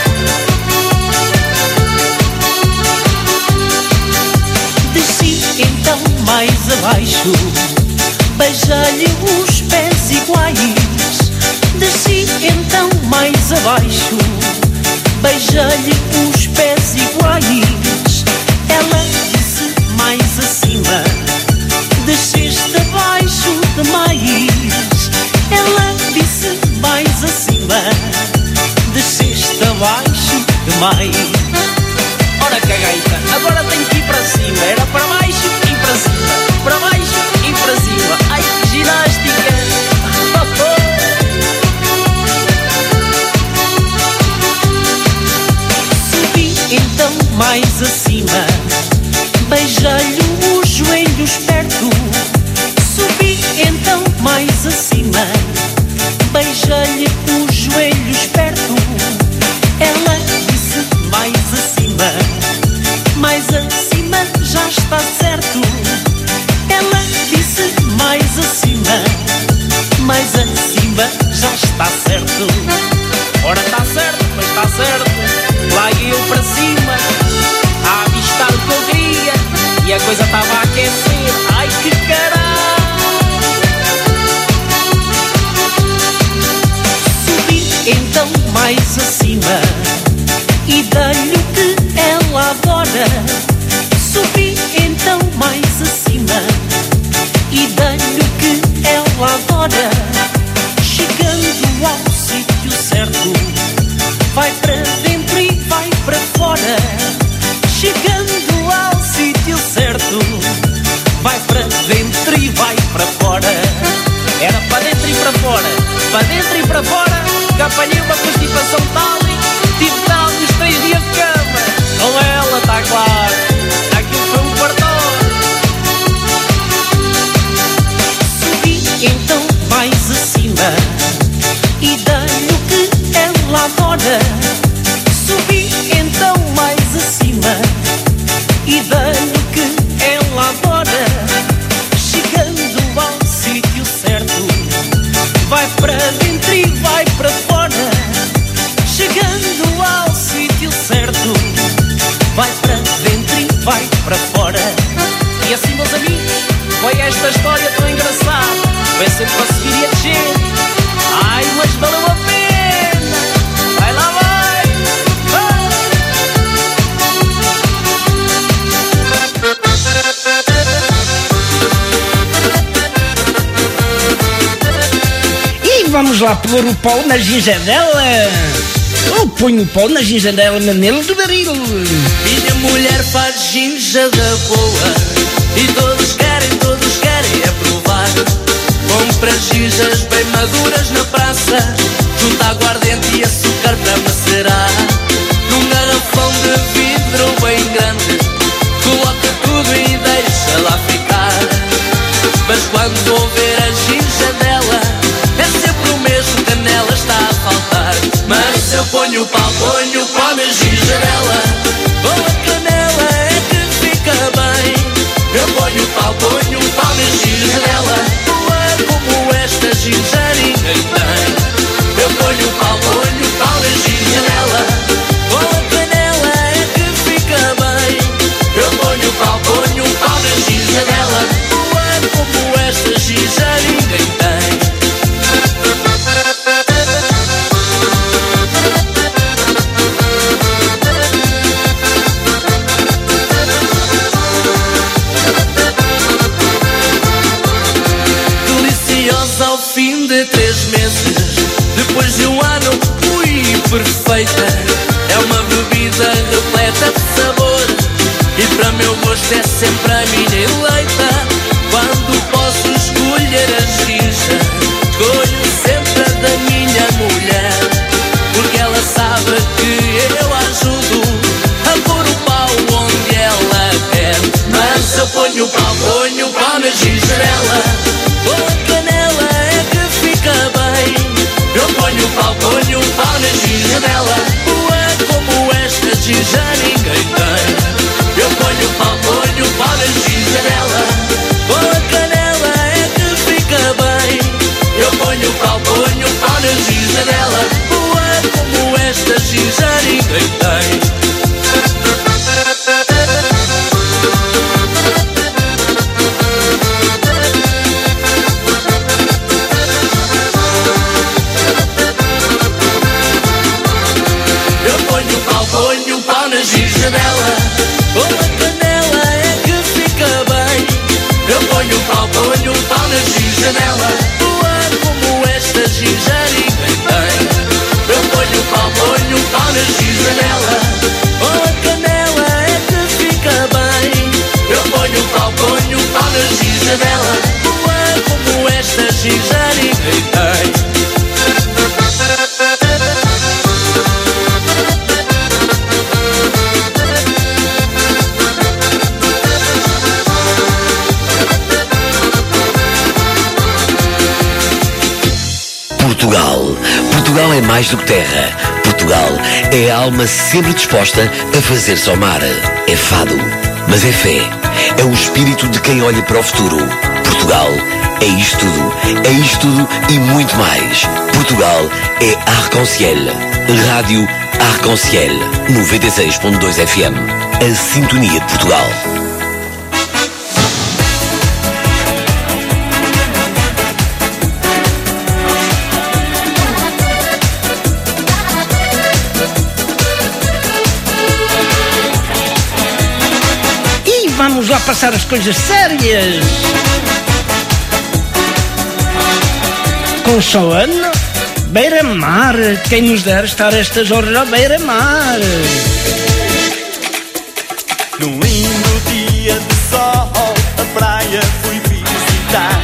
Desci então mais abaixo, beijei-lhe os pés iguais. Desci então mais abaixo, beijei-lhe os pés iguais. Ela disse mais. Ora que a gaita, agora tenho que ir para cima. Era para baixo e para cima, para baixo e para cima. Ai, que ginástica! Oh, oh. Subi então mais acima, beijei-lhe os joelhos perto. Subi então mais acima, beijei-lhe os joelhos perto. Ela disse mais acima, mais acima já está certo. Ela disse mais acima, mais acima já está certo. Ora está certo, mas está certo. Lá eu para cima, a avistar o que eu queria, e a coisa estava a aquecer. Ai que caralho! Subi então mais acima e dei-lhe o que ela adora. Subi então mais acima e dei-lhe o que ela adora. Chegando ao sítio certo, vai para dentro e vai para fora. Chegando ao sítio certo, vai para dentro e vai para fora. Era para dentro e para fora, para dentro e para fora. Que apanhei uma constipação tal e tive tal nos três dias de cama. Com ela, está claro, aquilo foi um pardor. Subi então mais acima e dei-lhe o que ela adora. Subi então mais acima e dei-lhe o que ela adora. Chegando ao sítio certo, vai para dentro e vai para fora. Chegando ao sítio certo, vai para dentro e vai para fora. E assim, meus amigos, foi esta história tão engraçada. Pensei que conseguiria descer, ai, mas valeu a pena. Vai lá, vai, vai. E vamos lá pôr o pau na ginjadela. Eu ponho o pau na ginjadela nele do baril. Minha mulher faz ginjada boa e todos querem, todos querem é provar. Compra ginjas bem maduras na praça, junta aguardente e açúcar para macerar. Num garrafão de vidro bem grande, coloca tudo e deixa lá ficar. Mas quando vou ver a ginja dela, é sempre o mesmo, canela está a faltar. Mas eu ponho o pau, ponho o pau na ginja dela, boa canela é que fica bem. Eu ponho o pau, ponho o pau na ginja dela, boa como esta ginja ninguém tem. Eu ponho o pau, ponho o pau na ginja dela, boa canela é que fica bem. Eu ponho o pau, ponho o pau na ginja dela, boa como esta ginja ninguém tem. Ao fim de três meses, depois de um ano, ui, perfeita. É uma bebida repleta de sabor e para meu gosto é sempre a minha eleita. Quando posso escolher a ginja, escolho sempre a da minha mulher, porque ela sabe que eu ajudo a pôr o pau onde ela quer. Mas eu ponho o pau, ponho o pau na ginja dela, boa canela é que fica bem. Eu ponho o pau, ponho o pau na ginja dela, boa como esta ginja ninguém tem. Eu ponho o pau, ponho o pau na ginja dela, boa canela é que fica bem. Eu ponho o pau, ponho o pau na ginja dela, boa como esta ginja ninguém tem. Ponho o pau na ginja dela, boa canela é que fica bem. Eu ponho o pau, ponho o pau na ginja dela, boa como esta ginja ninguém tem. Eu ponho o pau, ponho o pau na ginja dela, Portugal. Portugal é mais do que terra. Portugal é a alma sempre disposta a fazer-se ao mar. É fado, mas é fé. É o espírito de quem olha para o futuro. Portugal é isto tudo. É isto tudo e muito mais. Portugal é Arc-en-Ciel. Rádio Arc-en-Ciel. noventa e seis ponto dois F M. A sintonia de Portugal. Vamos lá passar as coisas sérias. Com Soano, beira-mar. Quem nos dera estar estas horas à beira-mar. Num lindo dia de sol, a praia fui visitar.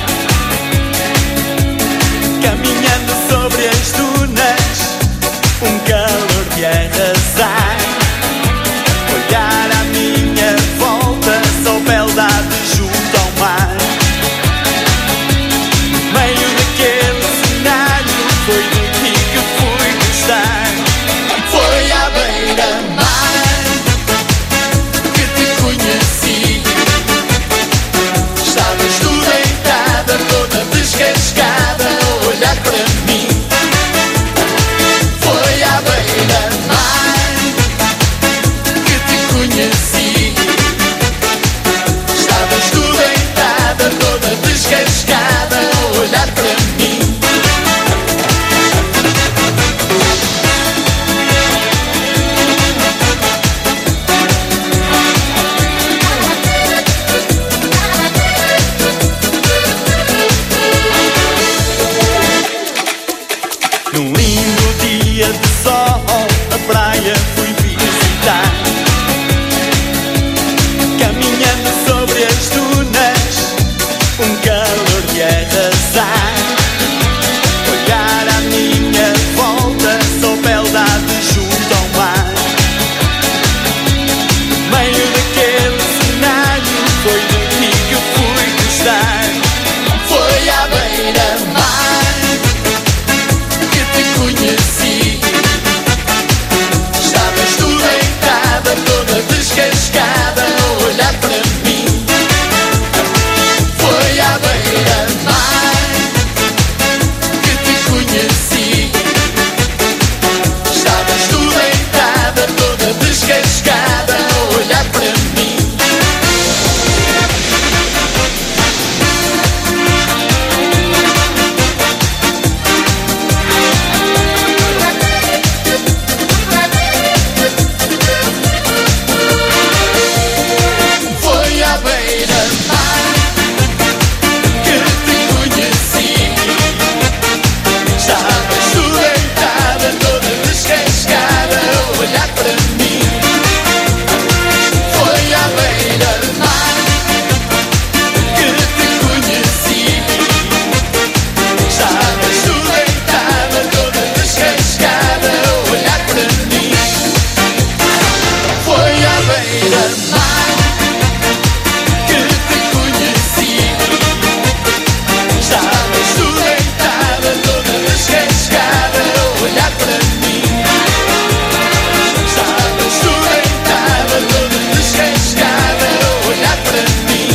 Caminhando sobre as dunas, um calor de arrasar. Olhar à minha volta, só beldade junto ao mar. No meio daquele cenário, foi daqui que fui gostar. Foi à beira-mar que te conheci. Estavas tu deitada, toda descascada, a olhar para mim. Foi à beira-mar que te conheci. Estavas tu deitada, toda descascada, a olhar para mim. Num lindo dia de sol, a praia fui visitar. Caminhando sobre as dunas, um calor de arrasar. Olhar à minha volta, só beldade junto ao mar. No meio daquele cenário, foi daqui que fui gostar. Foi à beira-mar que te conheci. Estavas tu deitada, toda descascada, a olhar para mim. Foi à beira-mar que te conheci. Estavas tu deitada, toda descascada, a olhar para mim. Foi à beira-mar que te conheci. Estavas tu deitada, toda descascada, a olhar para mim. Foi à beira-mar que te conheci. Estavas tu deitada, toda descascada, a olhar para mim. Foi à beira-mar que te conheci. Estavas tu deitada, toda descascada, a olhar para mim. Estavas tu deitada, toda descascada, a olhar para mim.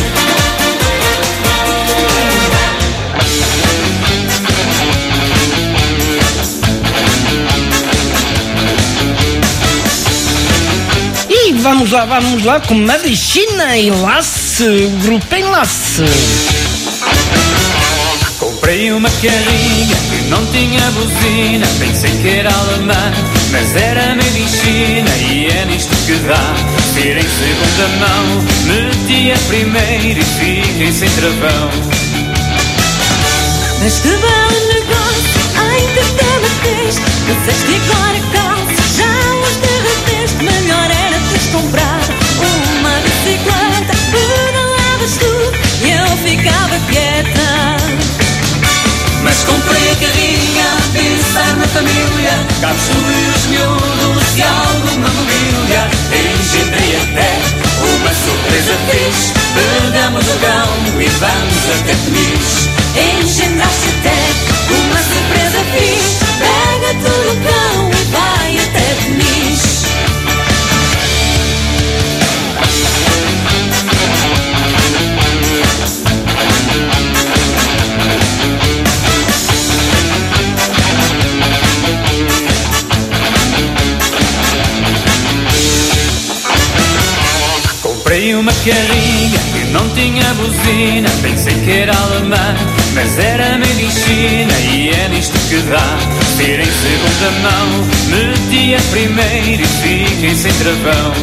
E vamos lá, vamos lá com Medicina e Lace, o grupo Enlace. Comprei uma carrinha que não tinha buzina. Pensei que era alemã, mas era medicina. E é nisto que dá ser em segunda mão. Meti a primeira e fiquei sem travão. Mas que belo negócio, ai que bela vez. Pensaste que agora calças já os derreteste. Melhor era teres comprado uma bicicleta. Pedalavas tu e eu ficava quieta. Mas comprei a carrinha a pensar na família. Cabes tu e os miúdos e alguma mobília. Engendrei até uma surpresa fixe. Pegamos o gão e vamos até Peniche. Engendraste até uma surpresa fixe. Comprei uma carrinha que não tinha buzina. Pensei que era alemã, mas era made in China. E é nisto que dá ser em segunda mão. Meti a primeira e fiquei sem travão.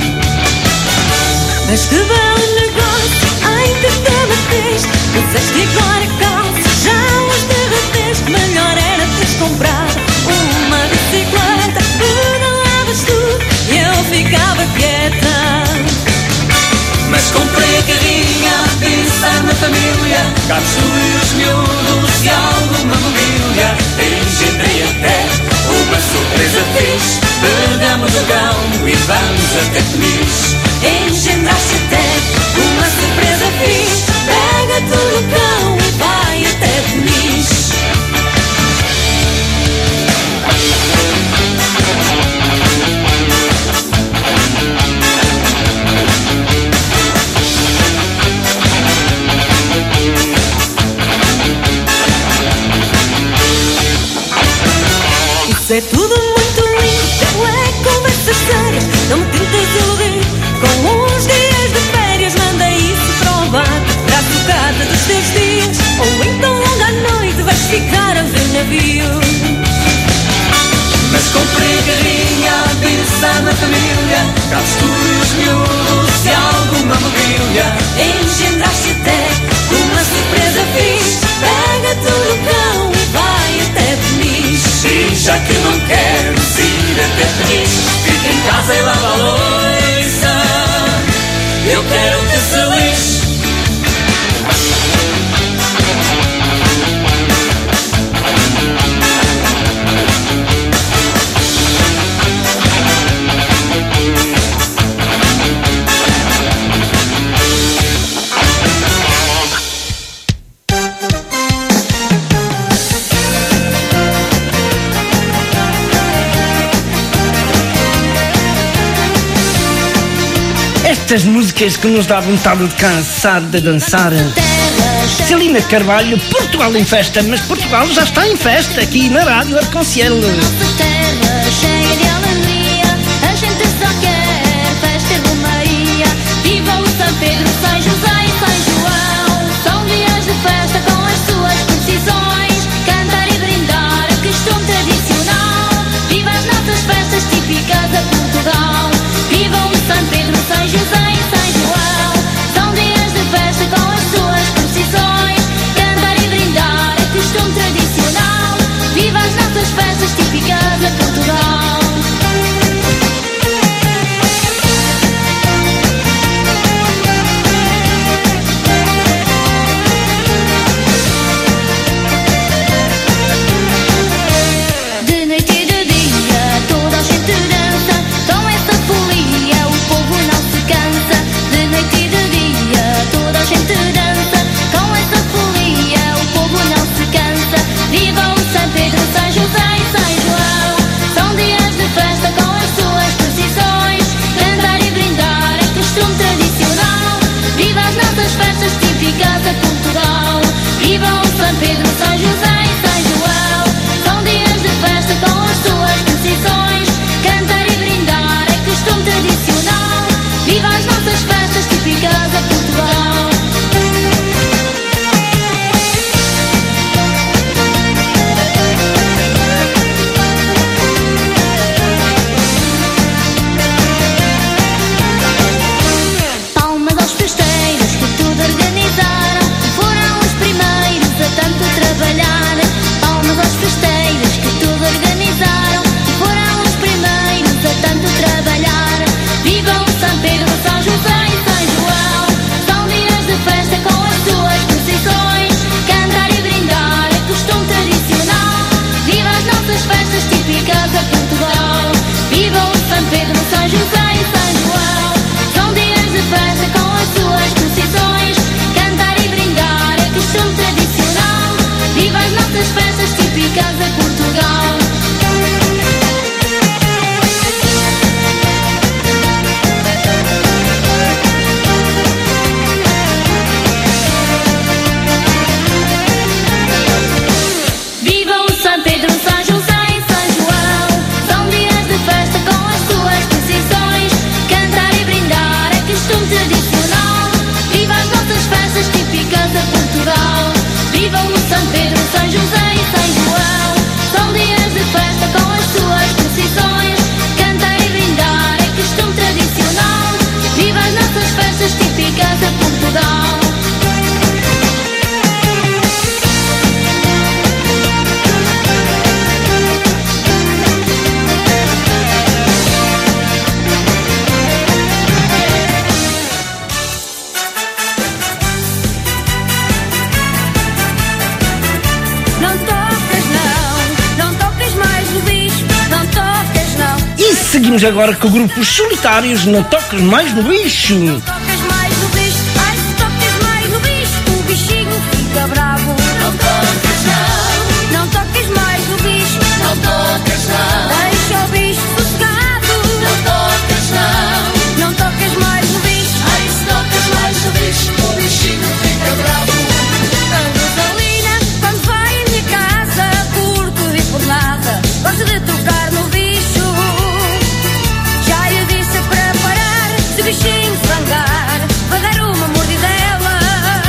Mas que belo negócio, ai que te bateste. Puseste agora calças, já os derreteste. Melhor era teres comprado uma bicicleta. Pedalavas tu e eu ficava quieta. Mas comprei a carrinha a pensar na família. Cabes tu e os miúdos e alguma mobília. Engendrei até uma surpresa fixe. Pegamos o cão e vamos até Peniche. Engendraste até uma surpresa fixe. Pega tu no cão e vai até Peniche. Isso é tudo muito lindo, eu é conversas sérias. Não me tentas iludir com uns dias de férias. Manda isso para o bar, para a tocada dos teus dias. Ou então logo à noite vais ficar a ver navio. Mas comprei a carrinha a pensar na família. Cabes tu e os miúdos e alguma mobília. Engendraste até uma surpresa fixe. Pega tu no cão e vai até Peniche. E já que não queres ir até Peniche, fica em casa e lava a louça. Eu quero que se lixe. Estas músicas que nos dá vontade de cansar de dançar. Celina Carvalho, Portugal em festa, mas Portugal já está em festa aqui na Rádio Arconciel. Terra cheia de alegria, a gente só quer festa e romaria. Viva o São Pedro, São José e São João. São dias de festa com as suas precisões. Cantar e brindar é costume tradicional. Viva as nossas festas típicas de Portugal. Viva o São Pedro, São José e São João. São dias de festa com as suas precisões. Cantar e brindar é costume tradicional. Viva as nossas festas típicas de Portugal. seguimos agora com o grupo Os Solitários. Não tocas mais no bicho. Não tocas mais no bicho. Ai, se tocas mais no bicho, o bichinho fica bravo. Não tocas não. Não tocas mais no bicho. Não tocas não. Deixa o bicho sossegado. Não tocas não. Não tocas mais no bicho. Ai, se tocas mais no bicho, o bichinho fica bravo. A Rosalina, quando vai à minha casa, por tudo e por nada, gosta de tocar no bicho. Já lhe disse para parar, se o bichinho zangar, vai dar uma mordidela.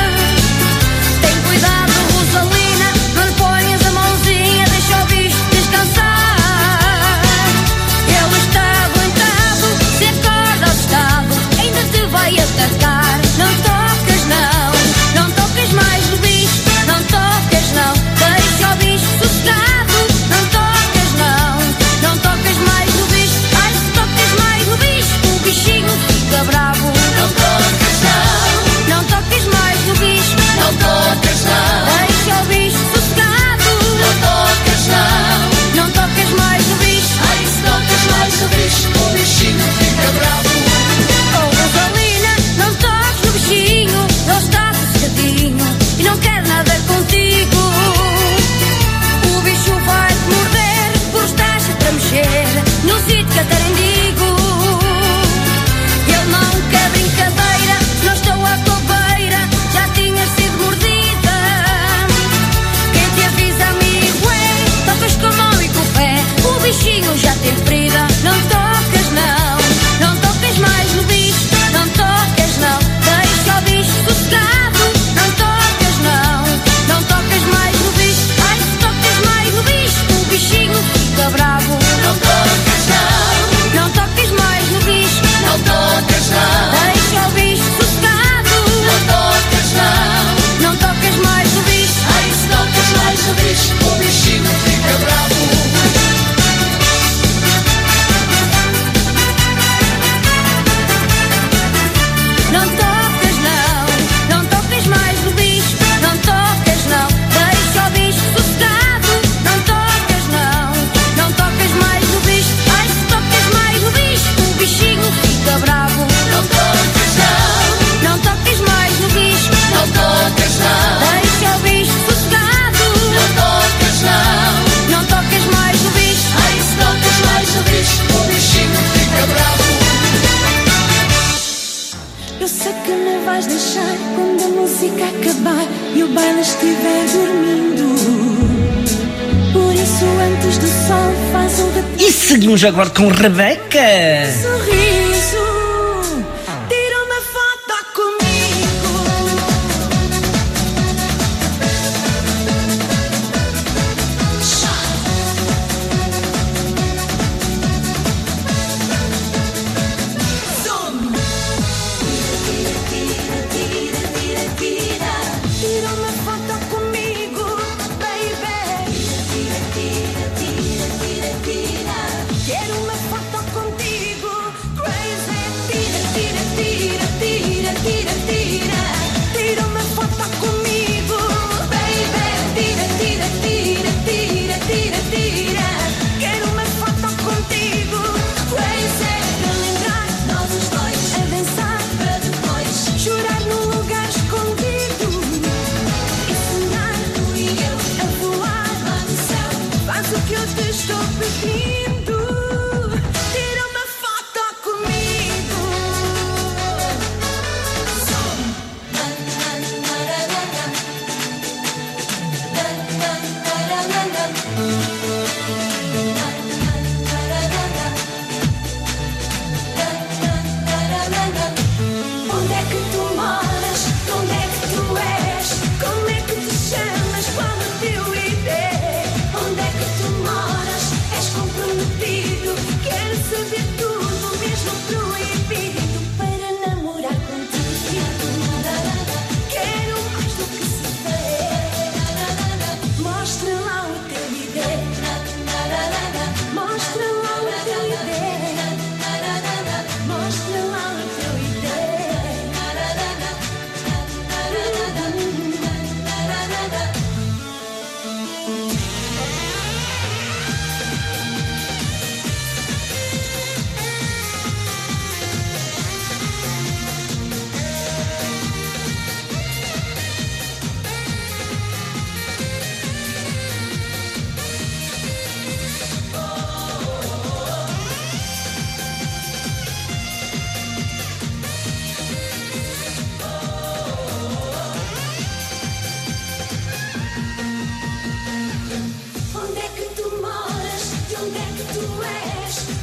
Tem cuidado, Rosalina, não lhe ponhas a mãozinha, deixa o bicho descansar. Ele está aguentado, se acorda assustado, ainda te vai atacar. Não tocas não, não tocas mais no bicho, não tocas não, deixa o bicho sossegado. Não tocas não, não tocas mais no bicho. Ai, se tocas mais no bicho, o bichinho fica bravo. Não tocas não, não tocas mais no bicho. Não tocas não, deixa o bicho sossegado. Não tocas não, não tocas mais no bicho. Ai, se tocas mais no bicho, o bichinho fica bravo. Oh, Rosalina, não toques no bichinho, ele está sossegadinho e não quer nada contigo. O bicho vai te morder por estar sempre a mexer no sítio que até nem digo. Ele não quer brincadeira, não estou à tua beira, já tinhas sido mordida. Quem te avisa, amigo, é tocas com a mão e com o pé, o bichinho já tem ferida. Não tocas não, não tocas mais no bicho. Não tocas não, deixa o bicho sossegado. Não tocas não, não tocas mais no bicho. Ai, se tocas mais no bicho, o bichinho fica bravo. Não tocas não, não tocas mais no bicho. Não tocas não, deixa o bicho sossegado. Não tocas não, não tocas mais no bicho. Ai, se tocas mais no bicho, o bichinho fica bravo. Não tocas não, não tocas mais no bicho. Não tocas não, deixa o bicho sossegado. Não tocas não, não tocas mais no bicho. Ai, se tocas mais no bicho, o bichinho fica bravo. Não tocas não, não tocas mais no bicho. Não tocas não, deixa o bicho sossegado. Não tocas não, não tocas mais no bicho. Ai, se tocas mais no bicho, o bichinho fica bravo. Eu sei que me vais deixar quando a música acabar e o baile estiver dormindo. Por isso, antes do sol, faz um retrato. E seguimos agora com Rebeca. Sorriso, tira uma foto comigo. Zoom. Tira uma foto comigo, baby. Quero uma foto contigo, crazy. Tira, tira, tira, tira, tira, tira. Tira uma foto comigo, baby. Tira, tira, tira, tira, tira, tira. Quero uma foto contigo, crazy. Para lembrar nós os dois a dançar, para depois chorar num lugar escondido e sonhar tu e eu a voar lá no céu. Faz o que eu te estou pedindo. Tira uma foto comigo. Onde é que tu moras? Onde é que tu és? Como é que te chamas? Qual o teu I D? Onde é que tu moras? És comprometido?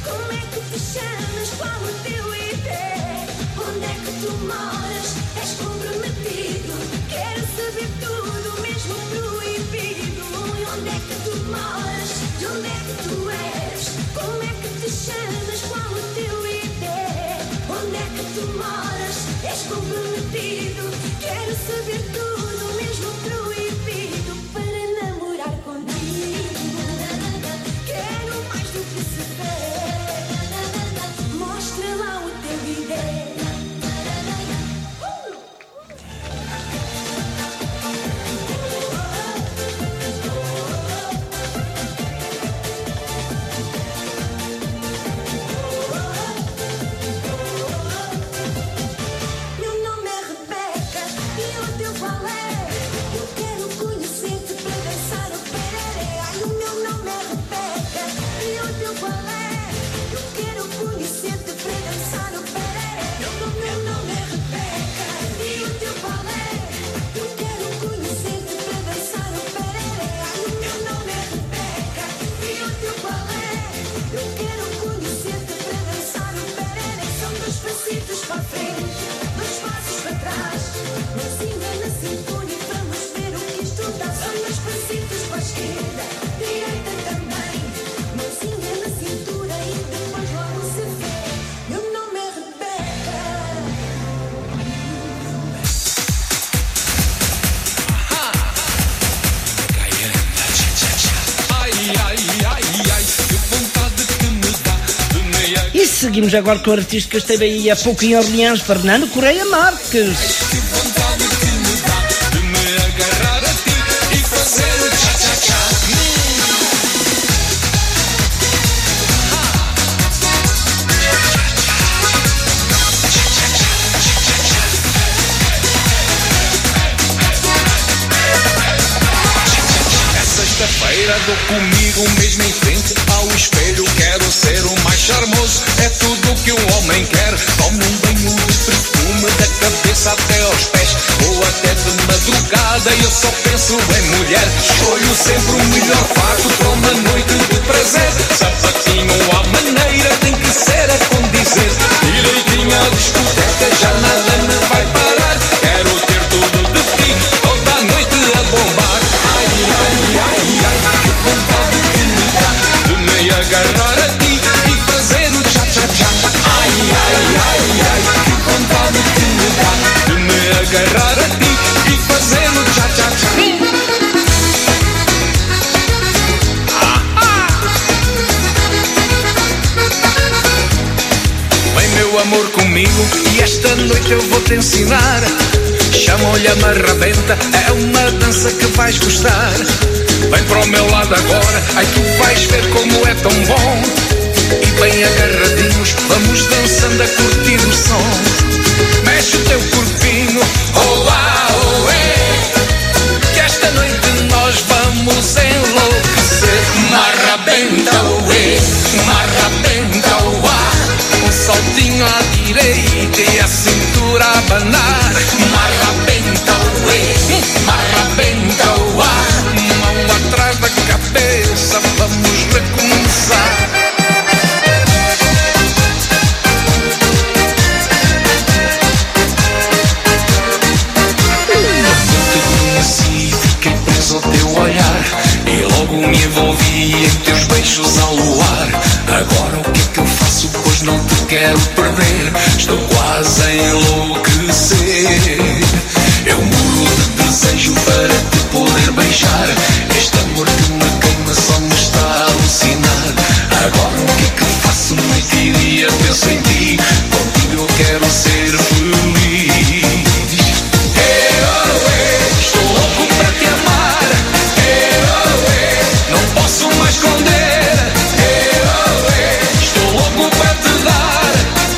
Como é que te chamas? Qual o teu I D? Onde é que tu moras? És comprometido? Quero saber tudo, mesmo proibido. E onde é que tu moras? De onde é que tu és? Como é que te chamas? Qual o teu I D? Onde é que tu moras? És comprometido? Quero saber tudo, mesmo proibido. Para namorar contigo, quero mais do que saber. Mostra lá o teu I D. Meu nome é Rebeca e o teu qual é? Eu quero conhecer-te para dançar o pereré. Ai, o meu nome é Rebeca e o teu qual é? Eu quero conhecer-te para dançar o pereré. Meu nome, meu nome é Rebeca e o teu qual é? Eu quero conhecer-te para dançar o pereré. Ai, o meu nome é Rebeca e o teu qual é? Eu quero conhecer-te para dançar o pereré. São dois passitos para a frente, dois passos para trás. Mãozinha na cintura e vamos ver o que isto dá. São dois passitos para a esquerda, direita também. Mãozinha na cintura e depois logo se vê. Meu nome é Rebeca. Ai, ai, ai, ai, que vontade que me dá de me E seguimos agora com o artista que esteve aí há pouco em Orleans, Fernando Correia Marques. de me agarrar a ti e fazer o tcha-tcha-tcha. É sexta-feira, dou comigo mesmo em frente ao espelho. Quero ser o mais charmoso, é tudo o que um homem quer. Tomo um banho de perfume da cabeça até aos pés. Ou até de madrugada e eu só penso em mulher. Escolho sempre o melhor fato para uma noite de prazer. Sapatinho à maneira tem que ser a condizer. Direitinho à discoteca, já nada me vai parar. Quero ter tudo de ti, toda a noite a bombar. Ai, ai, ai, ai, que vontade que me dá de me agarrar a ti e fazer o tcha-tcha-tcha. Ai, ai, ai, ai, que vontade que me dá de me agarrar a ti e fazer o tcha-tcha-tcha. Vem meu amor comigo e esta noite eu vou te ensinar. Chama-lhe a marrabenta, é uma dança que vais gostar. Vem para o meu lado agora, ai tu vais ver como é tão bom. E bem agarradinhos, vamos dançando a curtir o som. Mexe o teu corpinho, oh ah, oh é. Que esta noite nós vamos enlouquecer. Marrabenta, oh é, marrabenta, oh ah. Um saltinho à direita e a cintura a abanar. Marrabenta, oh é, marrabenta, oh ah. Mão atrás da cabeça, vamos recomeçar. Fiquei preso ao teu olhar e logo me envolvi em teus beijos ao luar. Agora o que é que eu faço? Pois não te quero perder. Estou quase a enlouquecer. Eu morro de desejo para te poder beijar. Este amor que me queima só me está a alucinar. Agora o que é que eu faço? Noite e dia penso em ti. Contigo eu quero ser feliz. Estou louco para te amar. Não posso mais esconder. Estou louco para te dar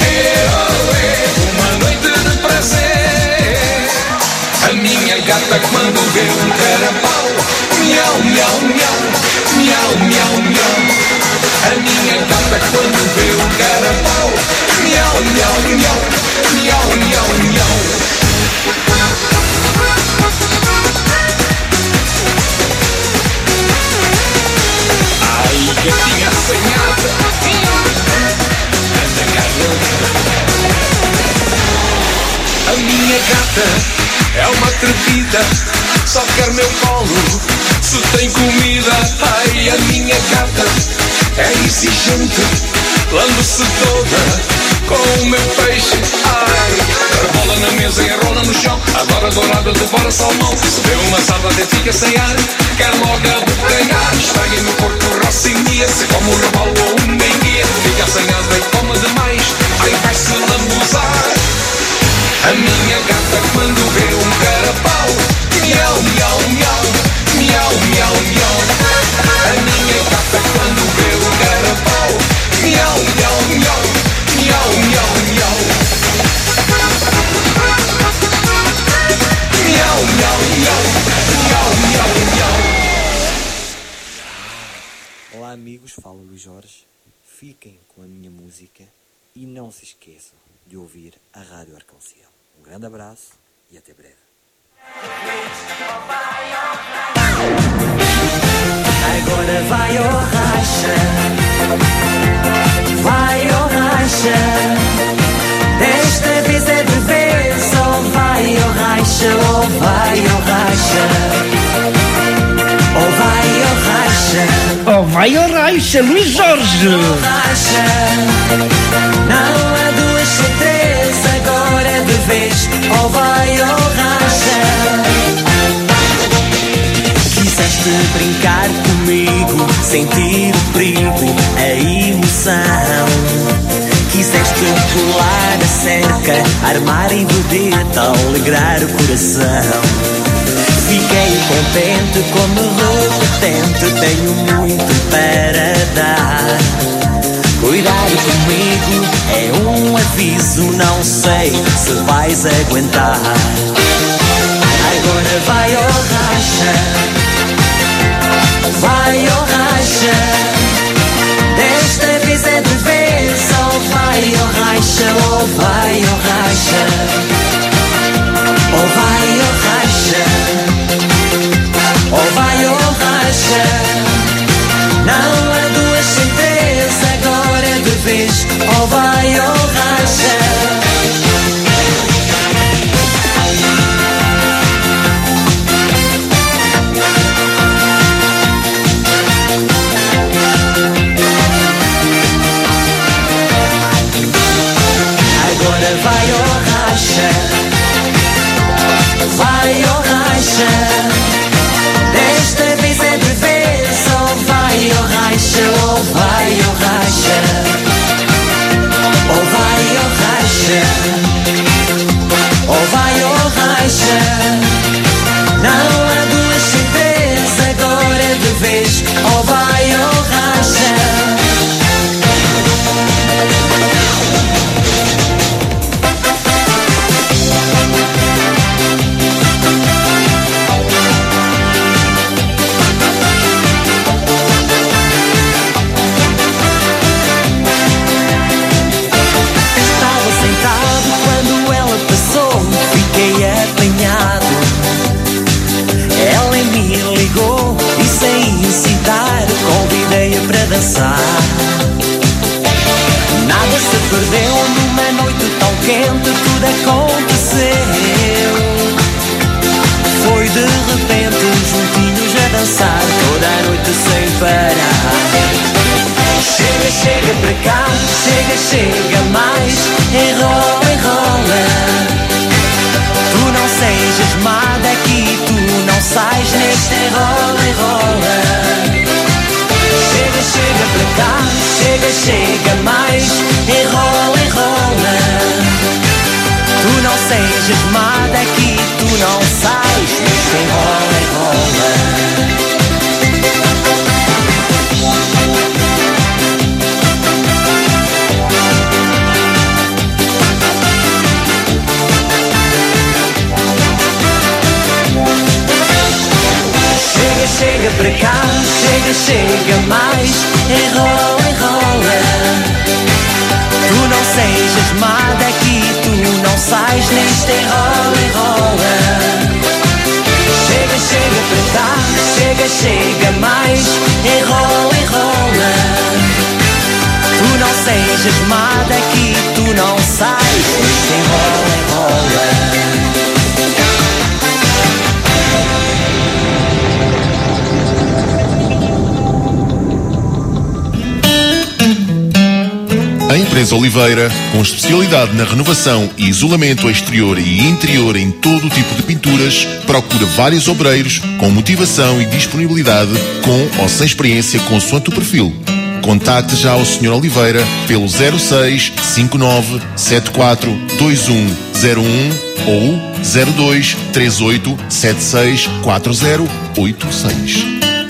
uma noite de prazer. A minha gata quando vê um carapau, miau, miau, miau, miau, miau, miau. A minha gata quando vê um carapau, miau, miau, miau, miau, miau, miau. Ai, gatinha assanhada, atrevida, só quer meu colo, se tem comida. Ai, a minha gata é exigente, lambe-se toda com o meu peixe. Ai, rebola na mesa e enrola no chão, adora dourada, devora salmão. Se vê uma sarda até fica sem ar, quer logo abocanhar. Esfregue no corpo, roça e mia, se come um rebalo ou uma enguia, fica sem asa e come demais, ai vai-se lambuzar. A minha gata quando vê um carapau, miau, miau, miau, miau, miau, miau. A minha gata quando vê um carapau, miau, miau, miau, miau, miau, miau. Miau, miau, miau, miau, miau, miau. Olá amigos, fala Luís Jorge. Fiquem com a minha música e não se esqueçam de ouvir a Rádio Arconciel. Um grande abraço e até breve. Agora vai ao racha, vai ao racha. Desta vez é de vez, ou vai ao racha, ou vai ao racha. Ou vai ao racha, ou vai ao racha, Luís Jorge. Ao racha. Não há duas sem três, agora é de vez, ou vai ao racha. Quiseste brincar comigo, sentir o perigo, a emoção. Quiseste pular a cerca, armar em vedeta, alegrar o coração. Fiquei contente como repetente, tenho muito para dar. Cuidar comigo é um aviso, não sei se vais aguentar. Agora vai ao racha, vai ao racha. Desta vez é de vez, ou vai ao racha, ou vai ao racha. Ou vai ao racha, ou vai ao racha. Não há duas sem três, agora é de vez, ou vai ao racha. Agora vai ao racha, vai ao racha. Desta vez é de vez, ou vai ao racha, ou vai ao racha. Ou vai ao racha, ou vai ao racha. Não há duas sem três, agora é de vez, ou vai ao racha. Dançar. Nada se perdeu numa noite tão quente, tudo aconteceu. Foi de repente juntinhos a dançar toda a noite sem parar. Chega, chega para cá, chega, chega mais, enrola, enrola. Tu não sejas má daqui, tu não sais neste enrola, enrola. Chega, chega para cá, chega, chega mais, enrola, enrola. Tu não sejas má daqui, tu não sais neste enrola, enrola. Chega, chega para cá, chega, chega mais, enrola, enrola. Tu não sejas má daqui, tu não sais neste enrola, enrola. Chega, chega para cá, chega, chega mais, enrola, enrola. Tu não sejas má daqui, tu não sais neste enrola, enrola. A empresa Oliveira, com especialidade na renovação e isolamento exterior e interior em todo o tipo de pinturas, procura vários obreiros com motivação e disponibilidade, com ou sem experiência consoante o perfil. Contacte já o senhor Oliveira pelo zero seis cinco nove sete quatro dois um zero um ou zero dois três oito sete seis quatro zero oito seis.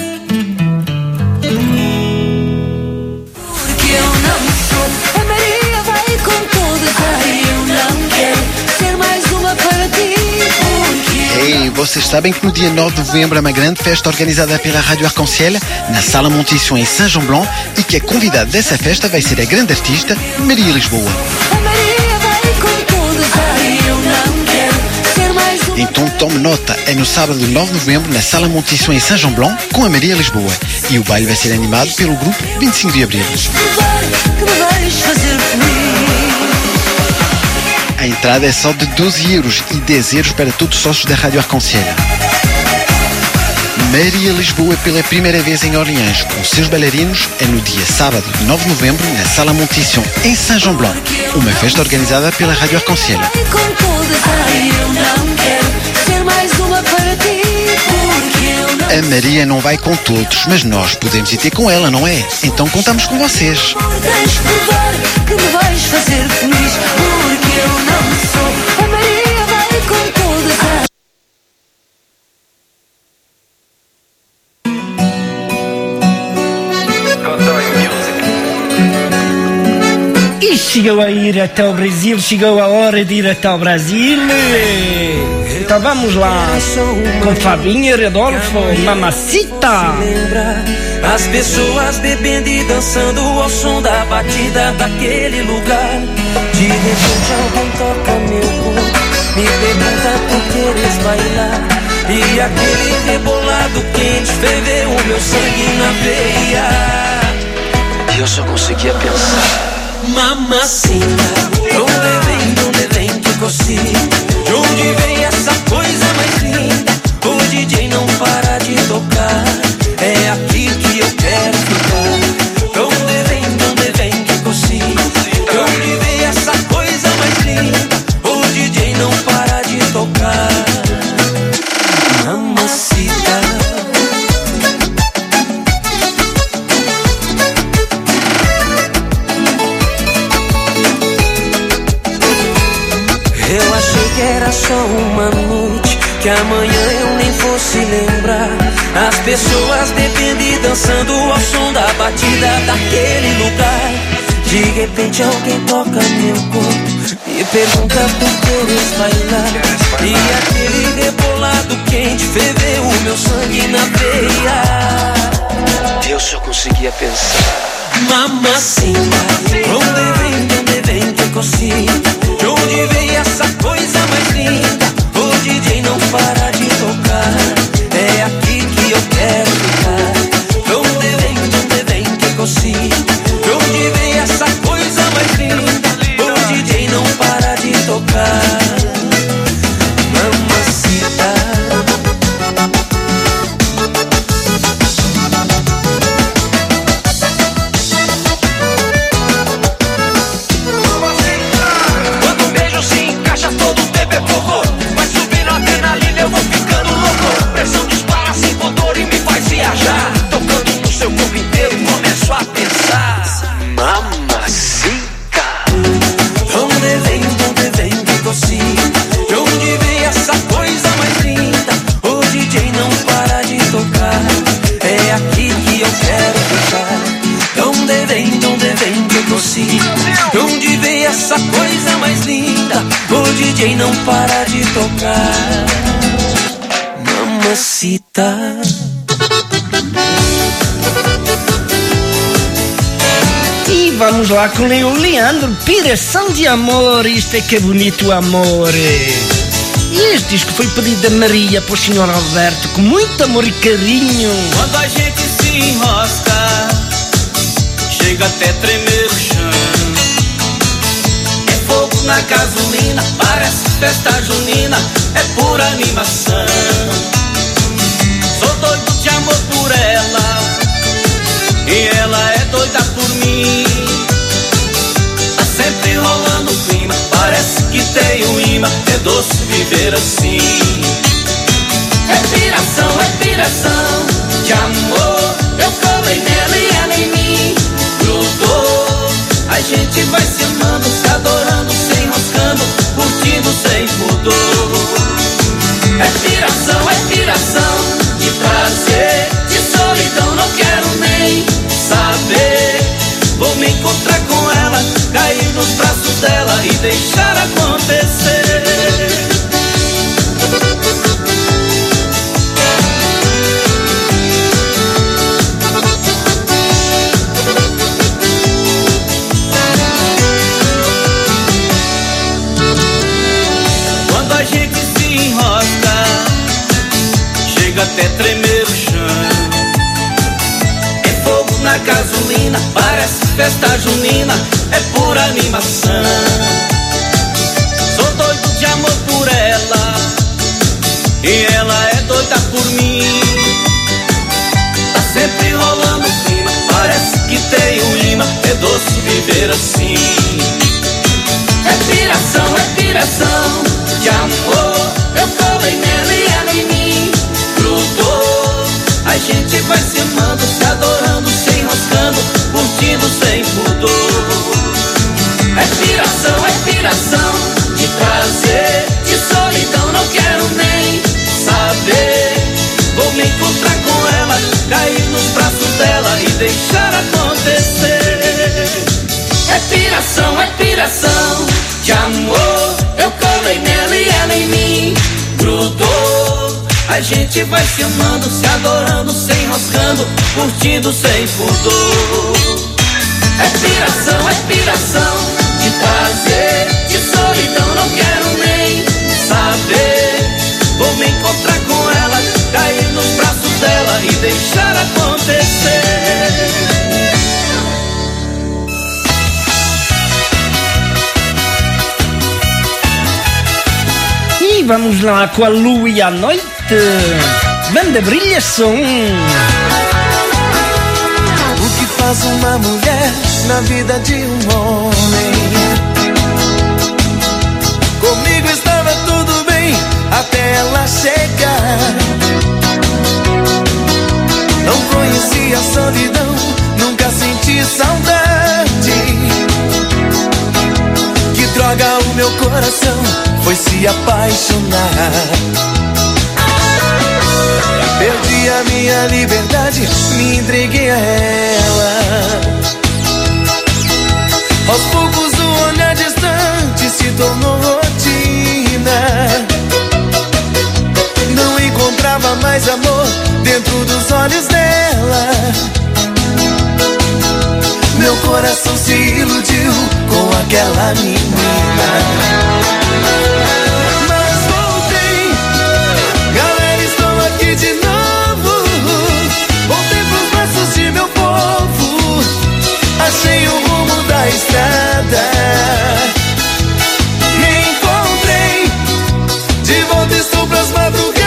Ei, vocês sabem que no dia nove de novembro há uma grande festa organizada pela Rádio Arc-en-Ciel na Sala Montição em Saint-Jean-Blanc e que a convidada dessa festa vai ser a grande artista Maria Lisboa. Então tome nota, é no sábado nove de novembro na Sala Montição em Saint-Jean-Blanc com a Maria Lisboa e o baile vai ser animado pelo grupo vinte e cinco de Abril. A entrada é só de doze euros e dez euros para todos os sócios da Rádio Arc-en-Ciel. Maria Lisboa pela primeira vez em Orleans com seus bailarinos é no dia sábado, nove de novembro, na Sala Montição em Saint-Jean-Blanc, uma festa organizada pela Rádio Arc-en-Ciel. A Maria não vai com todos, mas nós podemos ir ter com ela, não é? Então contamos com vocês. Tens de provar que me vais fazer feliz, porque eu não sou. A Maria vai com todas as... E chegou a ir até o Brasil, chegou a hora de ir até o Brasil. Então vamos lá, com Fabinho e Rodolfo, Mamacita. As pessoas bebendo e dançando ao som da batida daquele lugar. De repente alguém toca meu corpo, me pergunta por queres bailar. E aquele rebolado quente ferveu o meu sangue na veia. E eu só conseguia pensar: Mamacita, onde vem, onde vem que consigo? De onde vem essa coisa mais linda? O D J não para de tocar, é aqui que eu quero ficar. Onde vem, onde vem que consigo? De onde vem essa coisa mais linda? O D J não para de tocar. Mamacita. Eu achei que era só uma noite, que amanhã eu nem fosse lembrar. As pessoas bebendo e dançando ao som da batida daquele lugar. De repente alguém toca meu corpo e pergunta por queres bailar. E aquele rebolado quente ferveu o meu sangue na veia. Eu só conseguia pensar: Mamacita, onde vem, onde vem que consigo? De onde vem essa coisa mais linda? O D J não para de tocar, é aqui que eu quero ficar. De onde vem, onde vem que consigo? De onde vem essa coisa mais linda? O D J não para de tocar. Mamacita. Tocando no seu corpo inteiro, começo a pensar: Mamacita, onde vem, onde vem que consigo? De onde vem essa coisa mais linda? O D J não para de tocar, é aqui que eu quero ficar. Onde vem, onde vem que consigo? De onde vem essa coisa mais linda? O D J não para de tocar. Mamacita. E vamos lá com o Leandro, Piração de Amor. Isto é que é bonito amor. E este disco foi pedido da Maria para o senhor Alberto com muito amor e carinho. Quando a gente se enrosca, chega até tremer o chão. É fogo na gasolina, parece festa junina, é pura animação. Sou doido de amor por ela, e ela é doida por mim. me encontrar com ela, cair nos braços dela e deixar acontecer. Quando a gente se enrosca, chega até tremer o chão. É fogo na gasolina, parece festa junina, é pura animação. Sou doido de amor por ela, e ela é doida por mim. Tá sempre rolando clima, parece que tem um imã, é doce viver assim. É piração, é piração de amor, eu colei nela e ela em mim grudou. A gente vai se amando, se adorando, se enroscando, curtindo sem pudor. É piração, é piração de prazer, de solidão não quero nem saber. Vou me encontrar com ela, cair nos braços dela e deixar acontecer. É piração, é piração de amor, eu colei nela e ela em mim grudou. A gente vai se amando, se adorando, se enroscando, curtindo sem pudor. É piração, é piração de prazer, de solidão não quero nem saber. Vou me encontrar com ela, cair nos braços dela e deixar acontecer. E vamos lá com a lua e a noite. Banda brilhação. O que faz uma mulher na vida de um homem? Comigo estava tudo bem até ela chegar. Não conheci a solidão, nunca senti saudade. Que droga, o meu coração foi se apaixonar. Perdi a minha liberdade, me entreguei a ela. Aos poucos o olhar distante se tornou rotina. Não encontrava mais amor dentro dos olhos dela. Meu coração se iludiu com aquela menina. Mas voltei, galera, estou aqui de novo. Voltei pros braços de meu povo, achei o rumo da estrada. Me encontrei, de volta estou pras madrugadas,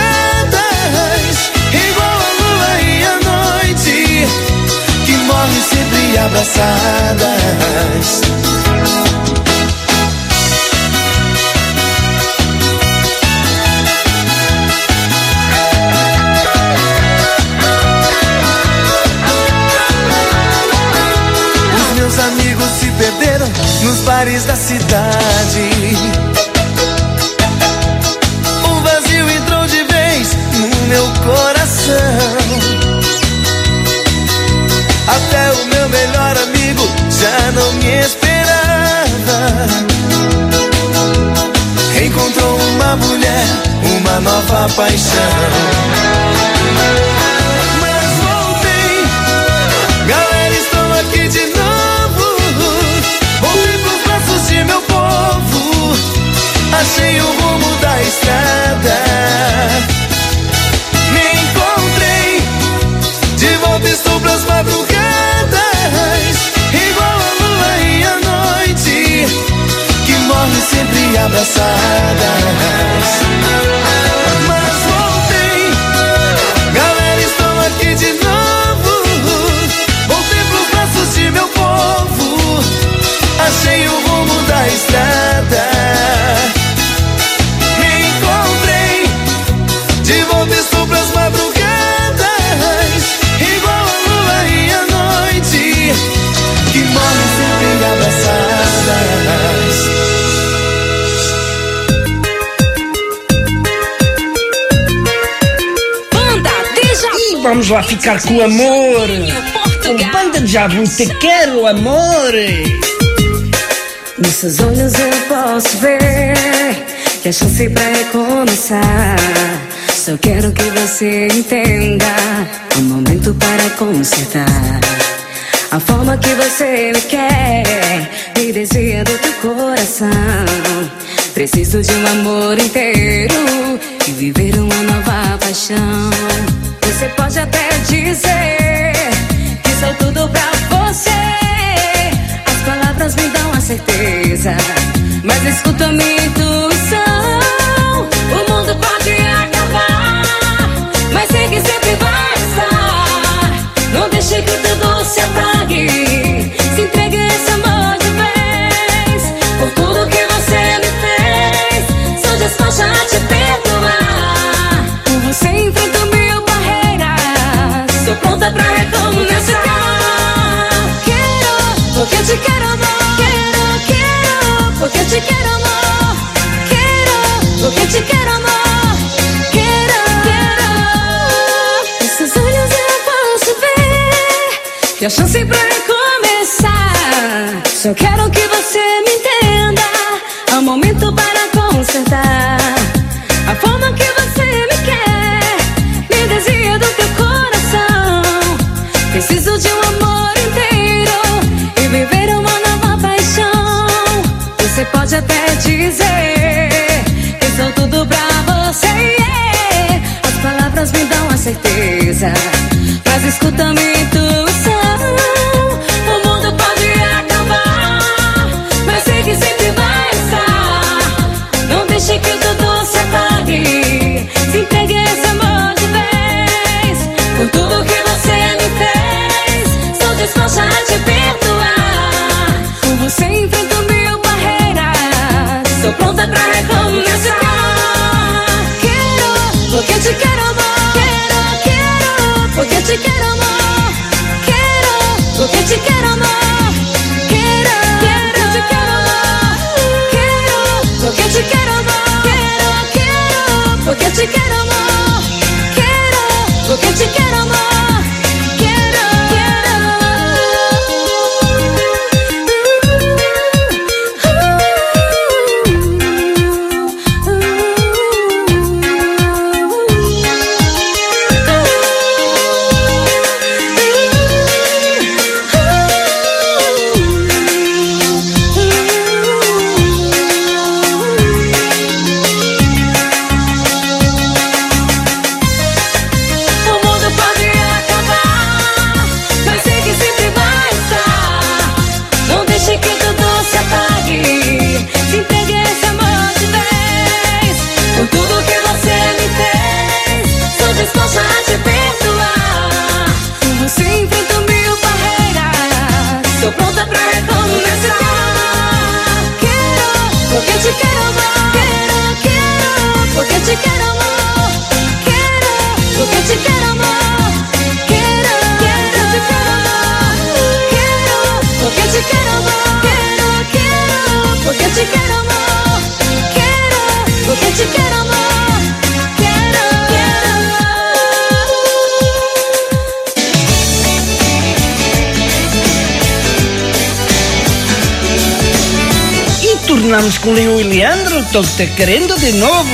igual a lua e a noite, que morrem sempre abraçadas. Os meus amigos se perderam nos bares da cidade. O vazio entrou de vez no meu coração. Até o meu melhor amigo já não me esperava. Encontrou uma mulher, uma nova paixão. Mas voltei, galera, estou aqui de novo. Voltei pros braços de meu povo, achei o rumo da estrada. Me encontrei, de volta estou pras madrugadas, igual a lua e a noite, que morrem sempre abraçadas. Mas voltei, galera, estou aqui de novo. Voltei pros braços de meu povo, achei o rumo da estrada. Me encontrei, de volta estou pras madrugadas, igual a lua e a noite, que morrem sempre abraçadas. Banda, deixa. E vamos lá ficar com o amor. com Banda de Jabu, Te Quero Amor. Nos seus olhos eu posso ver que a chance pra recomeçar. Só quero que você entenda um momento para consertar. A forma que você me quer me desvia do teu coração. Preciso de um amor inteiro e viver uma nova paixão. Você pode até dizer que sou tudo pra você. As palavras me dão a certeza, mas escuta a minha intuição. O mundo pode acabar, mas sei que sempre vai estar. Não deixe que o teu doce se apague. Se entregue a esse amor de vez. Por tudo que você me fez, sou disposta a te perdoar. Por você enfrento mil barreiras, sou pronta pra recomeçar. Quero, porque te quero amor. Quero, quero, porque te quero amor. Quero, porque te quero amor. Quero, quero. Esses olhos eu posso ver que a chance pra recomeçar. Só quero que você me entenda. Há um momento para consertar. A forma que você me quer me desvia do teu coração. Preciso de um amor inteiro e viver uma nova paixão. Você pode até dizer que sou tudo pra você, yeah. As palavras me dão a certeza, mas escuta a minha intuição. O mundo pode acabar, mas sei que sempre vai estar. Não deixe que o teu doce apague. Se entregue a esse amor de vez. Por tudo que você me fez, sou disposta a te perdoar. Com você enfrento mil barreiras, sou pronta pra recomeçar. Quero, porque te quero amor. Quero, quero, porque te quero amor. Quero, porque te quero amor. Quero, quero, te quero amor. Quero, porque te quero amor. Quero, quero, porque te quero amor. Quero, porque te quero amor. Quero, Tornamos com Leo e Leandro, tô te querendo de novo.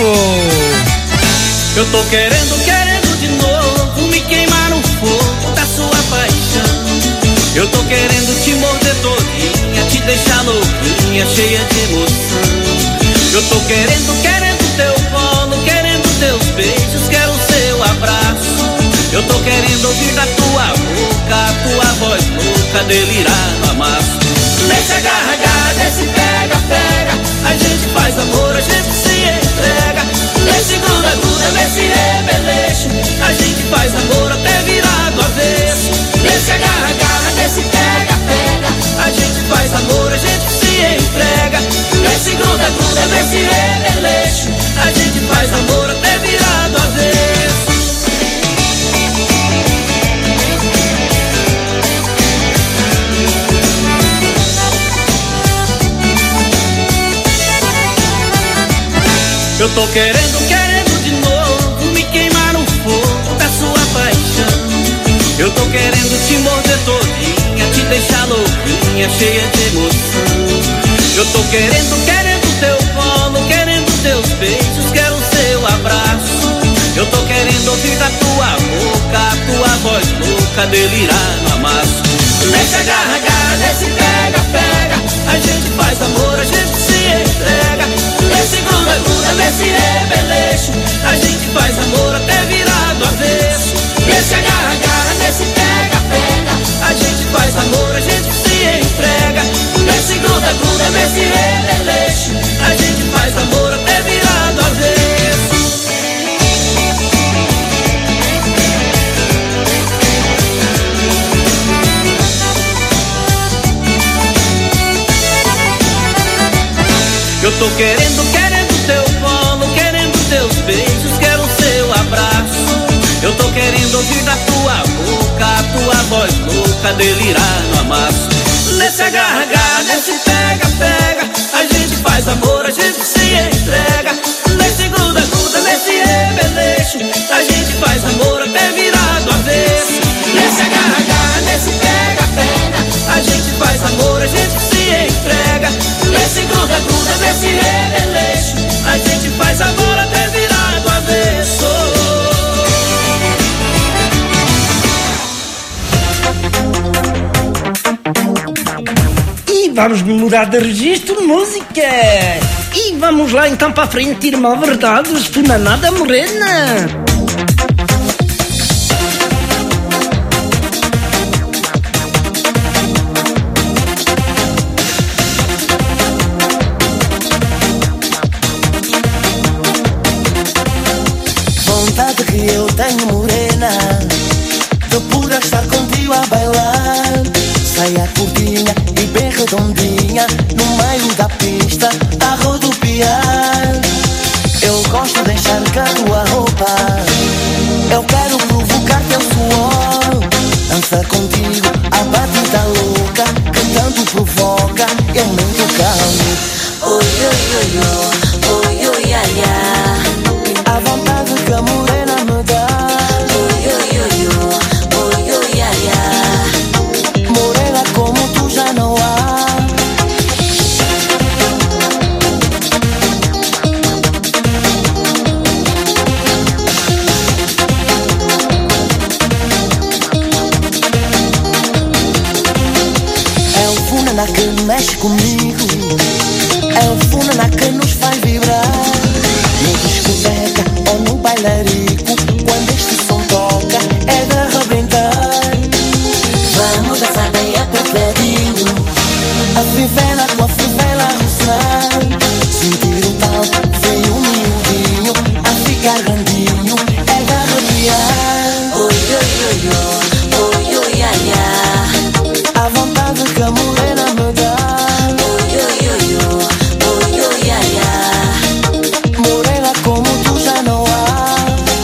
Eu tô querendo, querendo de novo me queimar no fogo da sua paixão. Eu tô querendo te morder todinha, te deixar louquinha, cheia de emoção. Eu tô querendo, querendo teu colo, querendo teus beijos, quero seu abraço. Eu tô querendo ouvir da tua boca, a tua voz louca, delirar no amasso. Nesse agarra, agarra, nesse pega, pega, a gente faz amor, a gente se entrega. Nesse gruda, gruda, nesse rebeleixo, a gente faz amor até virar do avesso. Nesse agarra, agarra, nesse pega, pega, a gente faz amor, a gente se entrega. Nesse gruda, gruda, nesse rebeleixo, a gente faz amor até virar do avesso. Eu tô querendo, querendo de novo me queimar no fogo da sua paixão. Eu tô querendo te morder todo deixar louquinha, cheia de emoção. Eu tô querendo, querendo teu colo, querendo teus beijos, quero seu abraço. Eu tô querendo ouvir da tua boca, a tua voz louca, delirar no amasso. Nesse agarra, agarra, nesse pega, pega, a gente faz amor, a gente se entrega. Nesse gruda, gruda, nesse rebeleixo, a gente faz amor até virar do avesso. Nesse agarra, agarra, nesse pega, pega, a gente faz amor, a gente se entrega. Nesse gruda, gruda, nesse rebeleixo, a gente faz amor até virar do avesso. Eu tô querendo, querendo teu colo, querendo teus beijos, quero seu abraço. Eu tô querendo ouvir da tua boca, a tua voz louca, delirar no amasso. Nesse agarra, agarra, nesse pega, pega, a gente faz amor, a gente se entrega. Nesse gruda, gruda, nesse rebeleixo, a gente faz amor até virar do avesso. Nesse agarra, agarra, nesse pega, pega, a gente faz amor, a gente se entrega. Nesse gruda, gruda, nesse rebeleixo, a gente faz amor até virar do avesso. E vamos mudar de registro, música. E vamos lá então para a frente, irmã verdade, Espunanada Morena. Vontade que eu tenho, morena, de poder estar contigo a bailar. Saia curtinha e bem redondinha, no meio da pista a rodopiar. Eu gosto de deixar com a tua roupa, eu quero provocar teu suor. Dança contigo a batida louca, que tanto provoca, eu nem te calmo. Oi, oi, oi, oi, oi, oi, ai, ai. A vontade que a morena me dá. Oi, oi, oi, oi, oi, oi, ai, ai. Morena como tu já não há. É o funaná que mexe comigo, é o funaná que nos faz vibrar. No discoteca ou no bailarico, quando este som toca é de arrebentar. Vamos dançar bem apertadinho, a fivela com a fivela a roçar. Sentir o tal, veio um miudinho, a ficar grandinho, é de arrepiar. Oi, oi, oi, oi, oi, oi, ai, ai. A vontade que a morena me dá. Oi, oi, oi, oi, oi, oi, ai, ai. Morena como tu já não há.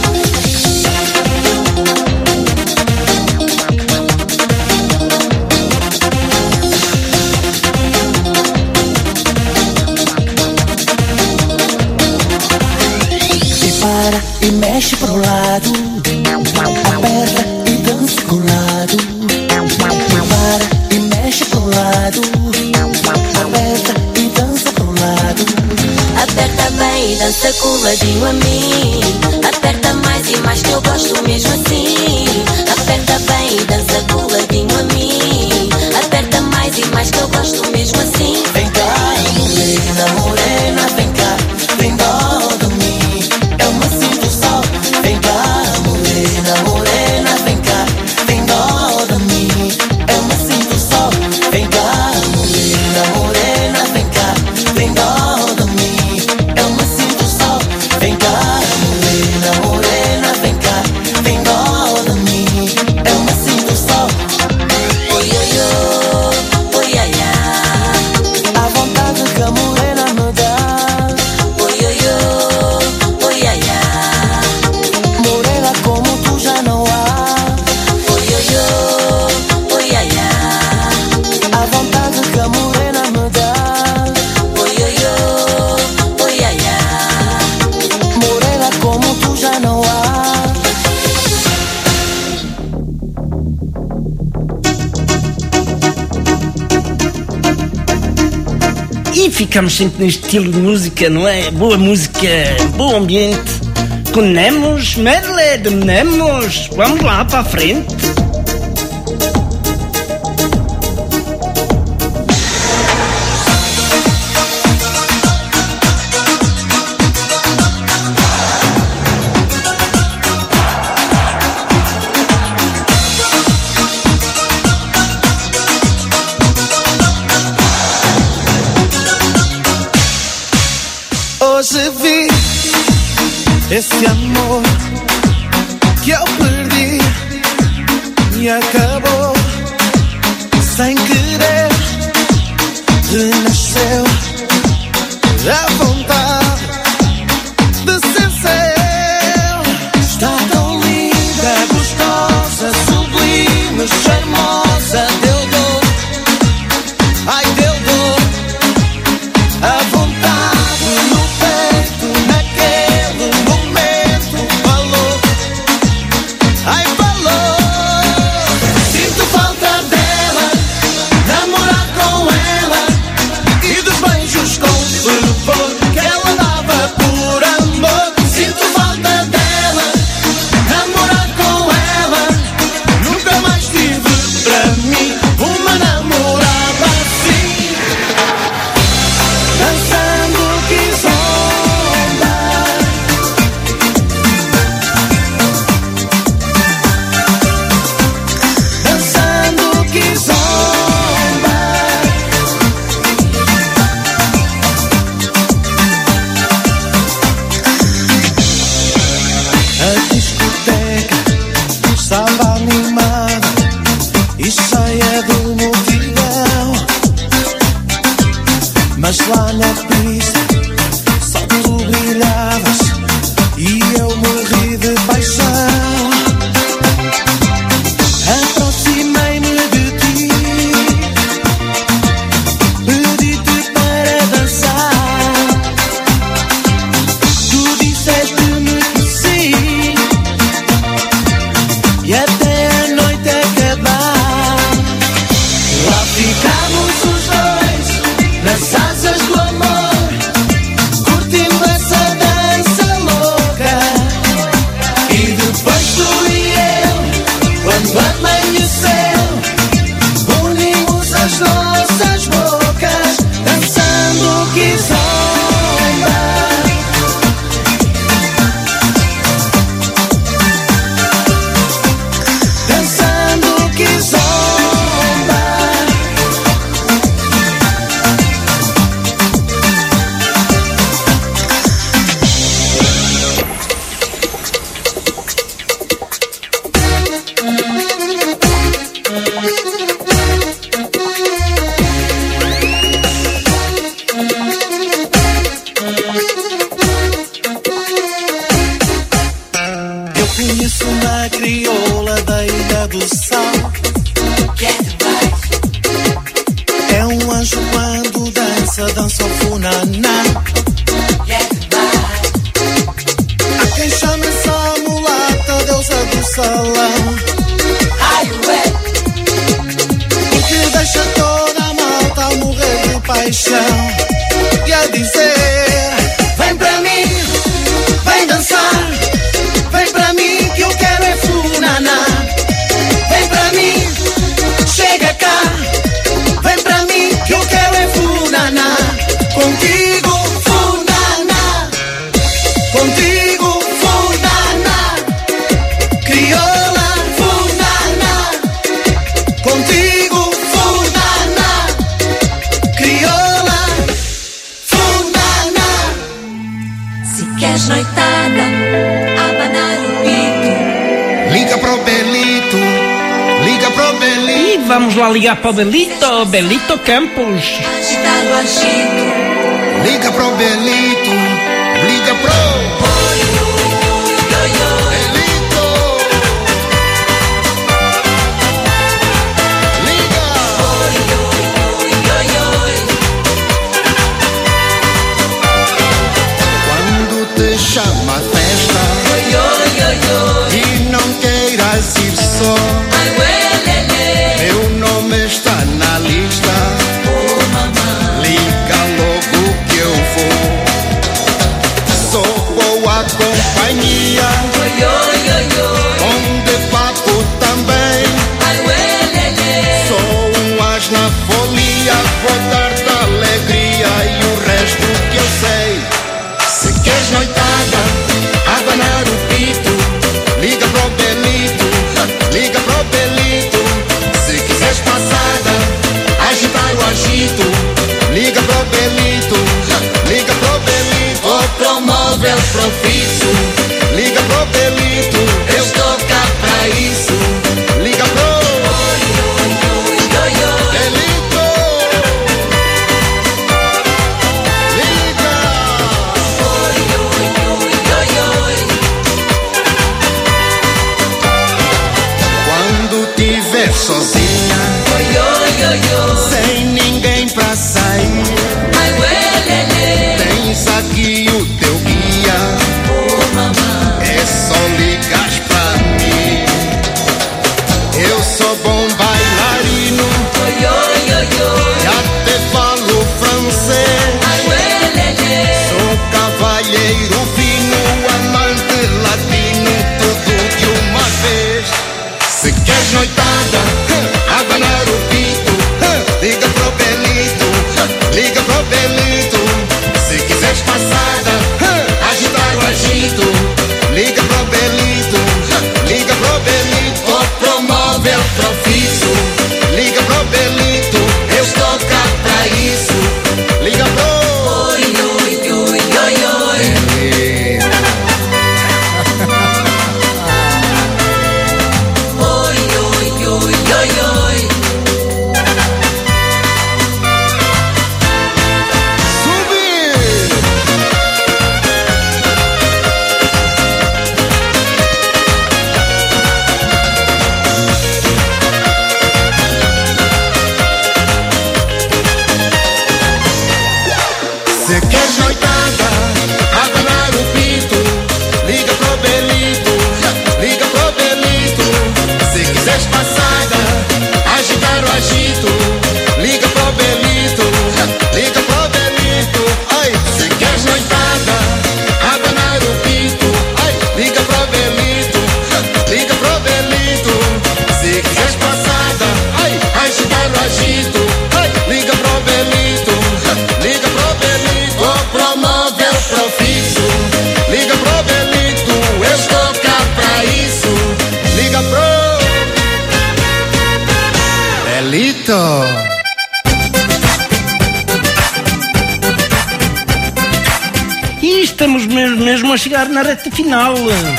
E para e mexe pro lado, aperta e dança colado. E para e mexe pro lado, aperta e dança pro lado. Aperta bem e dança coladinho a mim. Aperta mais e mais que eu gosto mesmo assim. Aperta bem e dança coladinho a mim. Aperta mais e mais que eu gosto mesmo assim. Vem cá, morena, morena, vem cá, vem dó de mim, eu me sinto só. Vem cá, morena, morena, vem cá, vem dó de mim, eu me sinto só. Vem cá, morena, morena, vem cá, vem dó de mim, eu me sinto só. Vem cá, morena. E ficamos sempre neste estilo de música, não é? Boa música, bom ambiente. Condenemos, medley, dominemos. Vamos lá para a frente. Hoje vi esse amor que eu perdi e acabou sem querer. Renasceu a vontade de ser seu. Está tão linda, gostosa, sublime, charmosa. Deu dor, ai deu dor, a vontade no peito, naquele momento falou, ai falou. Sinto falta dela, namorar com ela e dos beijos com fervor que ela dava por amor. Sinto falta dela, namorar com ela. Nunca mais tive pra mim uma namorada assim. Dançando que zomba, dançando que zomba. A discoteca estava animada e cheia de multidão, mas lá na pista só tu brilhavas e eu morri de paixão. Aproximei-me de ti, pedi-te para dançar. Tu disseste-me que sim, e até a noite acabar lá ficamos os dois nas asas do amor, curtindo essa dança louca. E depois tu e eu, quando amanheceu, unimos as nossas bocas, dançando que zomba, dançando que zomba. Eu conheço uma crioula da Ilha do Sal. É um anjo quando dança, dança o funaná. Há quem chame essa mulata deusa do salão, porque deixa toda a malta a morrer de paixão e a dizer: vem pra mim, vem dançar, vem pra mim que eu quero é funaná. Vem pra mim, chega cá, vem pra mim que eu quero é funaná. Contigo, funaná, contigo, funaná, crioula, funaná, contigo, funaná, crioula, funaná. Se queres noitada, abanar o pito. Liga pro Belito, liga pro Belito. E vamos lá ligar para o Belito, Belito Campos. Agitar o agito. Liga pro Belito, liga pro Belito. Liga. Quando te chama a festa e não queiras ir só, meu nome está na lista. Liga logo promóvel profício. Liga pro Belito, eu estou cá pra isso. Liga pro Belito. Liga. Quando tiver sozinha, sem ninguém pra sair, tens aqui o teu guia. É só ligar pra mim. Eu sou bom bailarino e até falo francês. Sou cavalheiro fino, amante latino, tudo de uma vez. Se queres noitada, abanar o pito, liga pro Belito, liga pro Belito. Se quiseres passada, agitar o agito, liga pro Belito, liga pro Belito. O promóvel profício. Liga pro Belito, eu estou cá pra isso. Liga pro Oi, oi, oi, oi, oi. Oi, oi, oi, oi, oi. Se queres noitada, abanar o pito, liga pro Belito, liga pro Belito. Se quiseres passada, agitar o agito, liga pro Belito, liga pro Belito. Ai, se queres noitada, abanar o pito, ai, liga pro Belito, liga pro Belito. Se quiseres passada, ai, agitar o agito, ai, liga pro Belito, liga pro Belito. O promóvel profício. Liga pro Belito, eu estou cá pra isso. Liga pro Belito. E estamos mesmo, mesmo a chegar na reta final.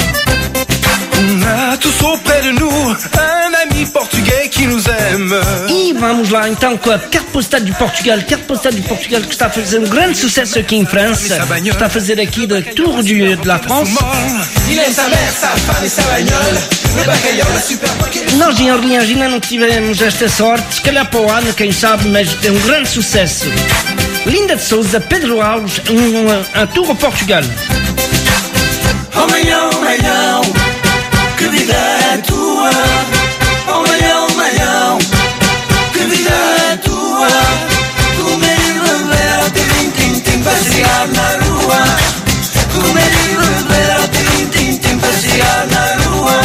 Tu super nous, un ami portugais qui nous aime. E vamos lá então com a carte postal de Portugal. Carte postal de Portugal que está a fazer um grande sucesso aqui em França. Está a fazer aqui da Tour du, de la France. Il aime sa mère, sa femme et sa bagnole. Le bacalhau, la super pocket. Nós em Orleans ainda não tivemos esta sorte. Se calhar para o ano, quem sabe, mas é um grande sucesso. Linda de Souza, Pedro Alves, um, um, um Tour ao Portugal. Oh milhão, milhão, que vida é tua? Oh milhão, milhão, que vida é tua? Comer e beber ao tim-tim-tim, passear na rua. Comer e beber ao tim-tim-tim, passear na rua.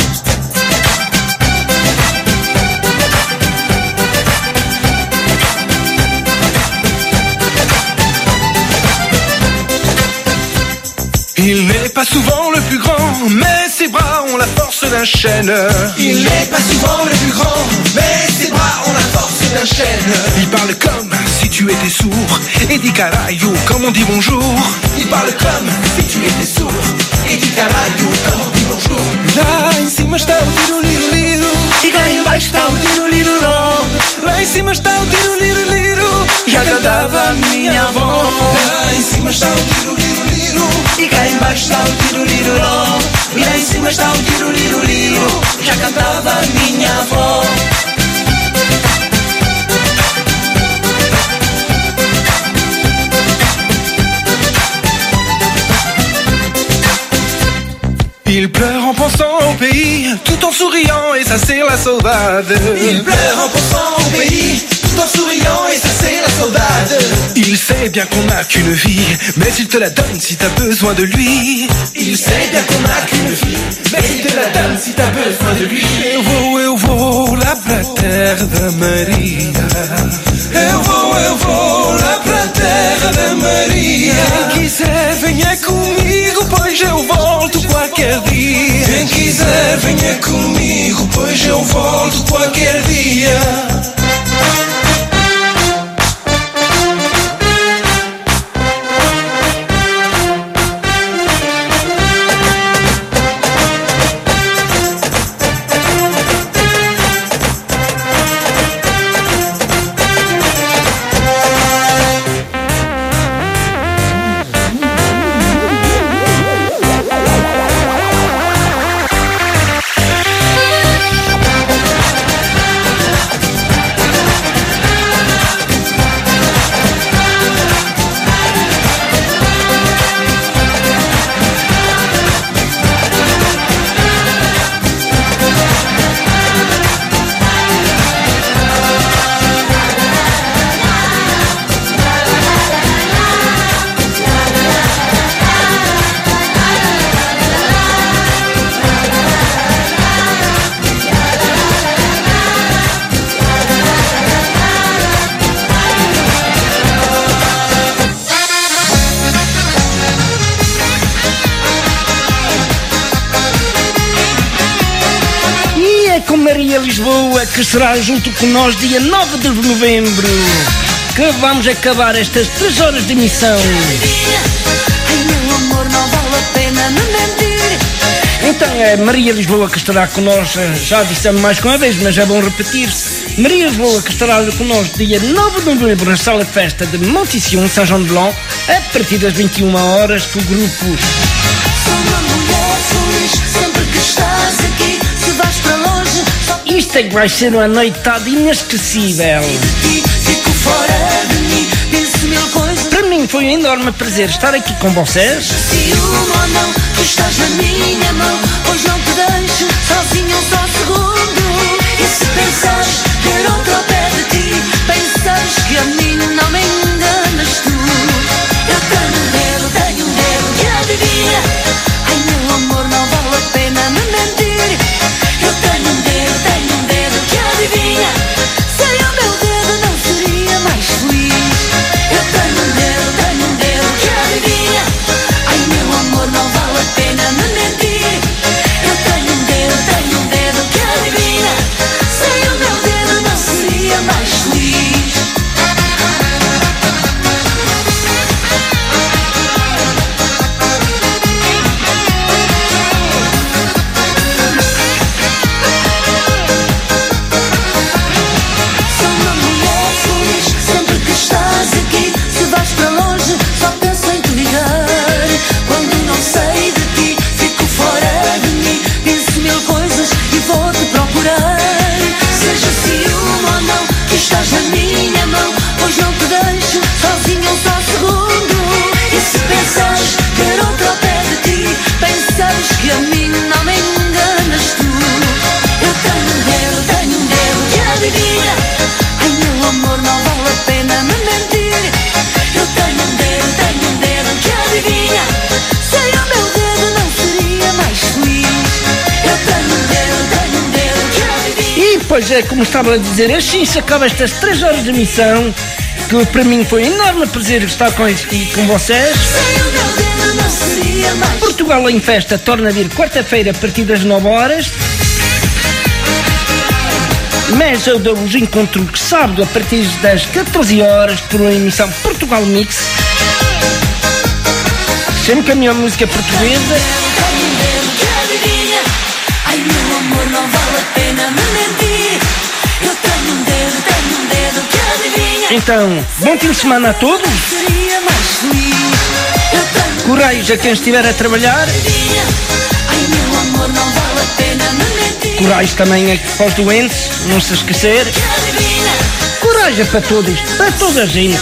Il n'est pas souvent le plus grand, mais ses bras ont la force d'un chêne. Il n'est pas souvent le plus grand, mais ses bras ont la force d'un chêne. Il parle comme si tu étais sourd, et dit caralho comme on dit bonjour. Il parle comme si tu étais sourd, et dit caralho comme on dit bonjour. Lá em cima está o tiro-liro-liro, e cá embaixo está o tiro-liro-ló. Lá em cima está o tiro-liro-liro, já cantava a minha avó. Lá em cima está o tiro-liro-liro, e cá embaixo está o tiro-liro-ló. E lá em cima está o tiro-liro-liro, já cantava a minha avó. Il pleure en pensant au pays, tout en souriant et ça c'est la saudade. Il pleure en pensant au pays, tout en souriant et ça c'est la saudade. Il sait bien qu'on n'a qu'une vie, mais il te la donne si t'as besoin de lui. Il sait bien qu'on n'a qu'une vie, mais il te la donne si t'as besoin de lui. Eu vou, eu vou lá pra terra da Maria. Eu vou, eu vou lá pra terra da Maria. Quem quiser venha comigo, pois eu volto qualquer dia. Quem quiser venha comigo, pois eu volto qualquer dia. com Maria Lisboa, que será junto com nós dia nove de novembro, que vamos acabar estas três horas de emissão. Ai, meu amor, não vale a pena me mentir. Então é Maria Lisboa que estará connosco, já dissemos mais que uma vez, mas é bom repetir-se. Maria Lisboa que estará connosco dia nove de novembro na sala de festa de Montição, São João de Belém, a partir das vinte e uma horas, com o grupo. Sou uma mulher feliz sempre que estás aqui. Se vais para longe, só Isto é que vai ser uma noitada inesquecível. fico fora de mim. Penso mil coisas. Para mim foi um enorme prazer estar aqui com vocês. Ciúme ou não, tu estás na minha mão. Pois não te deixo sozinho um só segundo. E se pensares ter outro ao pé de ti, pensas que a mim não me enganas tu. Eu tenho um dedo, tenho um dedo que adivinha. Ai, meu amor, não vale a pena me mentir. Eu tenho um dedo, tenho um dedo que adivinha. Sem o meu dedo não seria mais feliz. Eu tenho um dedo, tenho um dedo que adivinha. Ai, meu amor, não vale a pena me mentir. Eu tenho um dedo, tenho um dedo que adivinha. Sem o meu dedo não seria mais feliz. Sou uma mulher feliz sempre que estás aqui. Se vais para longe, só penso em te ligar. Quando não sei de ti, fico fora de mim. Penso mil coisas e vou-te procurar. Seja ciúme ou não, tu estás na minha mão. Pois não te deixo sozinho um só segundo. E se pensares ter outro ao pé de ti, pensas que a mim não me enganas tu. Eu tenho um dedo, tenho um dedo que adivinha. Ai, meu amor, não vale a pena me mentir. Eu tenho um dedo, tenho um dedo que adivinha. Sem o meu dedo não seria mais feliz. Eu tenho um dedo, tenho um dedo que adivinha. E pois é, como estava a dizer, assim se acaba estas três horas de emissão, que para mim foi um enorme prazer estar com, aqui com vocês. Sem o meu dedo não seria mais. Portugal em Festa torna a vir quarta-feira a partir das nove horas. Mas eu dou-vos encontro sábado a partir das catorze horas por uma emissão Portugal Mix. Sempre com a minha música portuguesa. Tenho um dedo que adivinha. Ai, meu amor, não vale a pena me mentir. Eu tenho um dedo, tenho um dedo que adivinha. Então, bom fim de semana a todos. Seria mais feliz. Eu tenho Correios a quem estiver a trabalhar. Ai, meu amor, não vale a pena me mentir. Coragem também é para os doentes, não se esquecer. Coragem para todos, para toda a gente.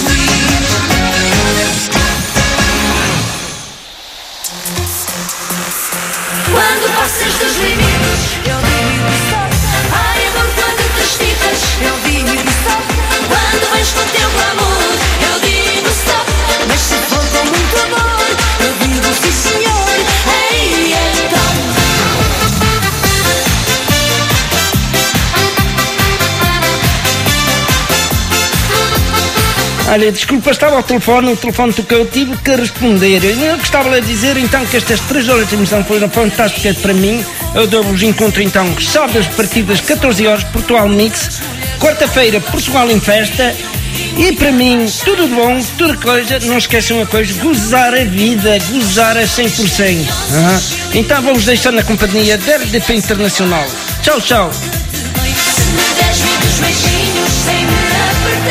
Quando passas dos limites, eu digo stop. Ai, amor, quando te estitas, eu digo stop. Quando vens com o teu glamour, eu digo stop. Mas se for com muito amor, eu digo sim, senhor. Ei, então. Olha, desculpa, estava ao telefone, o telefone tocou, eu tive que responder. Eu gostava de dizer então que estas três horas de emissão foram fantásticas para mim. Eu dou-vos encontro então sábado a partir das catorze horas, Portugal Mix. Quarta-feira, Portugal em Festa. E para mim, tudo de bom, tudo coisa, não esqueçam uma coisa, gozar a vida, gozar a cem por cento. Uhum. Então vamos deixar na companhia da R D P Internacional. Tchau, tchau. Se me des muitos beijinhos sem me apertar.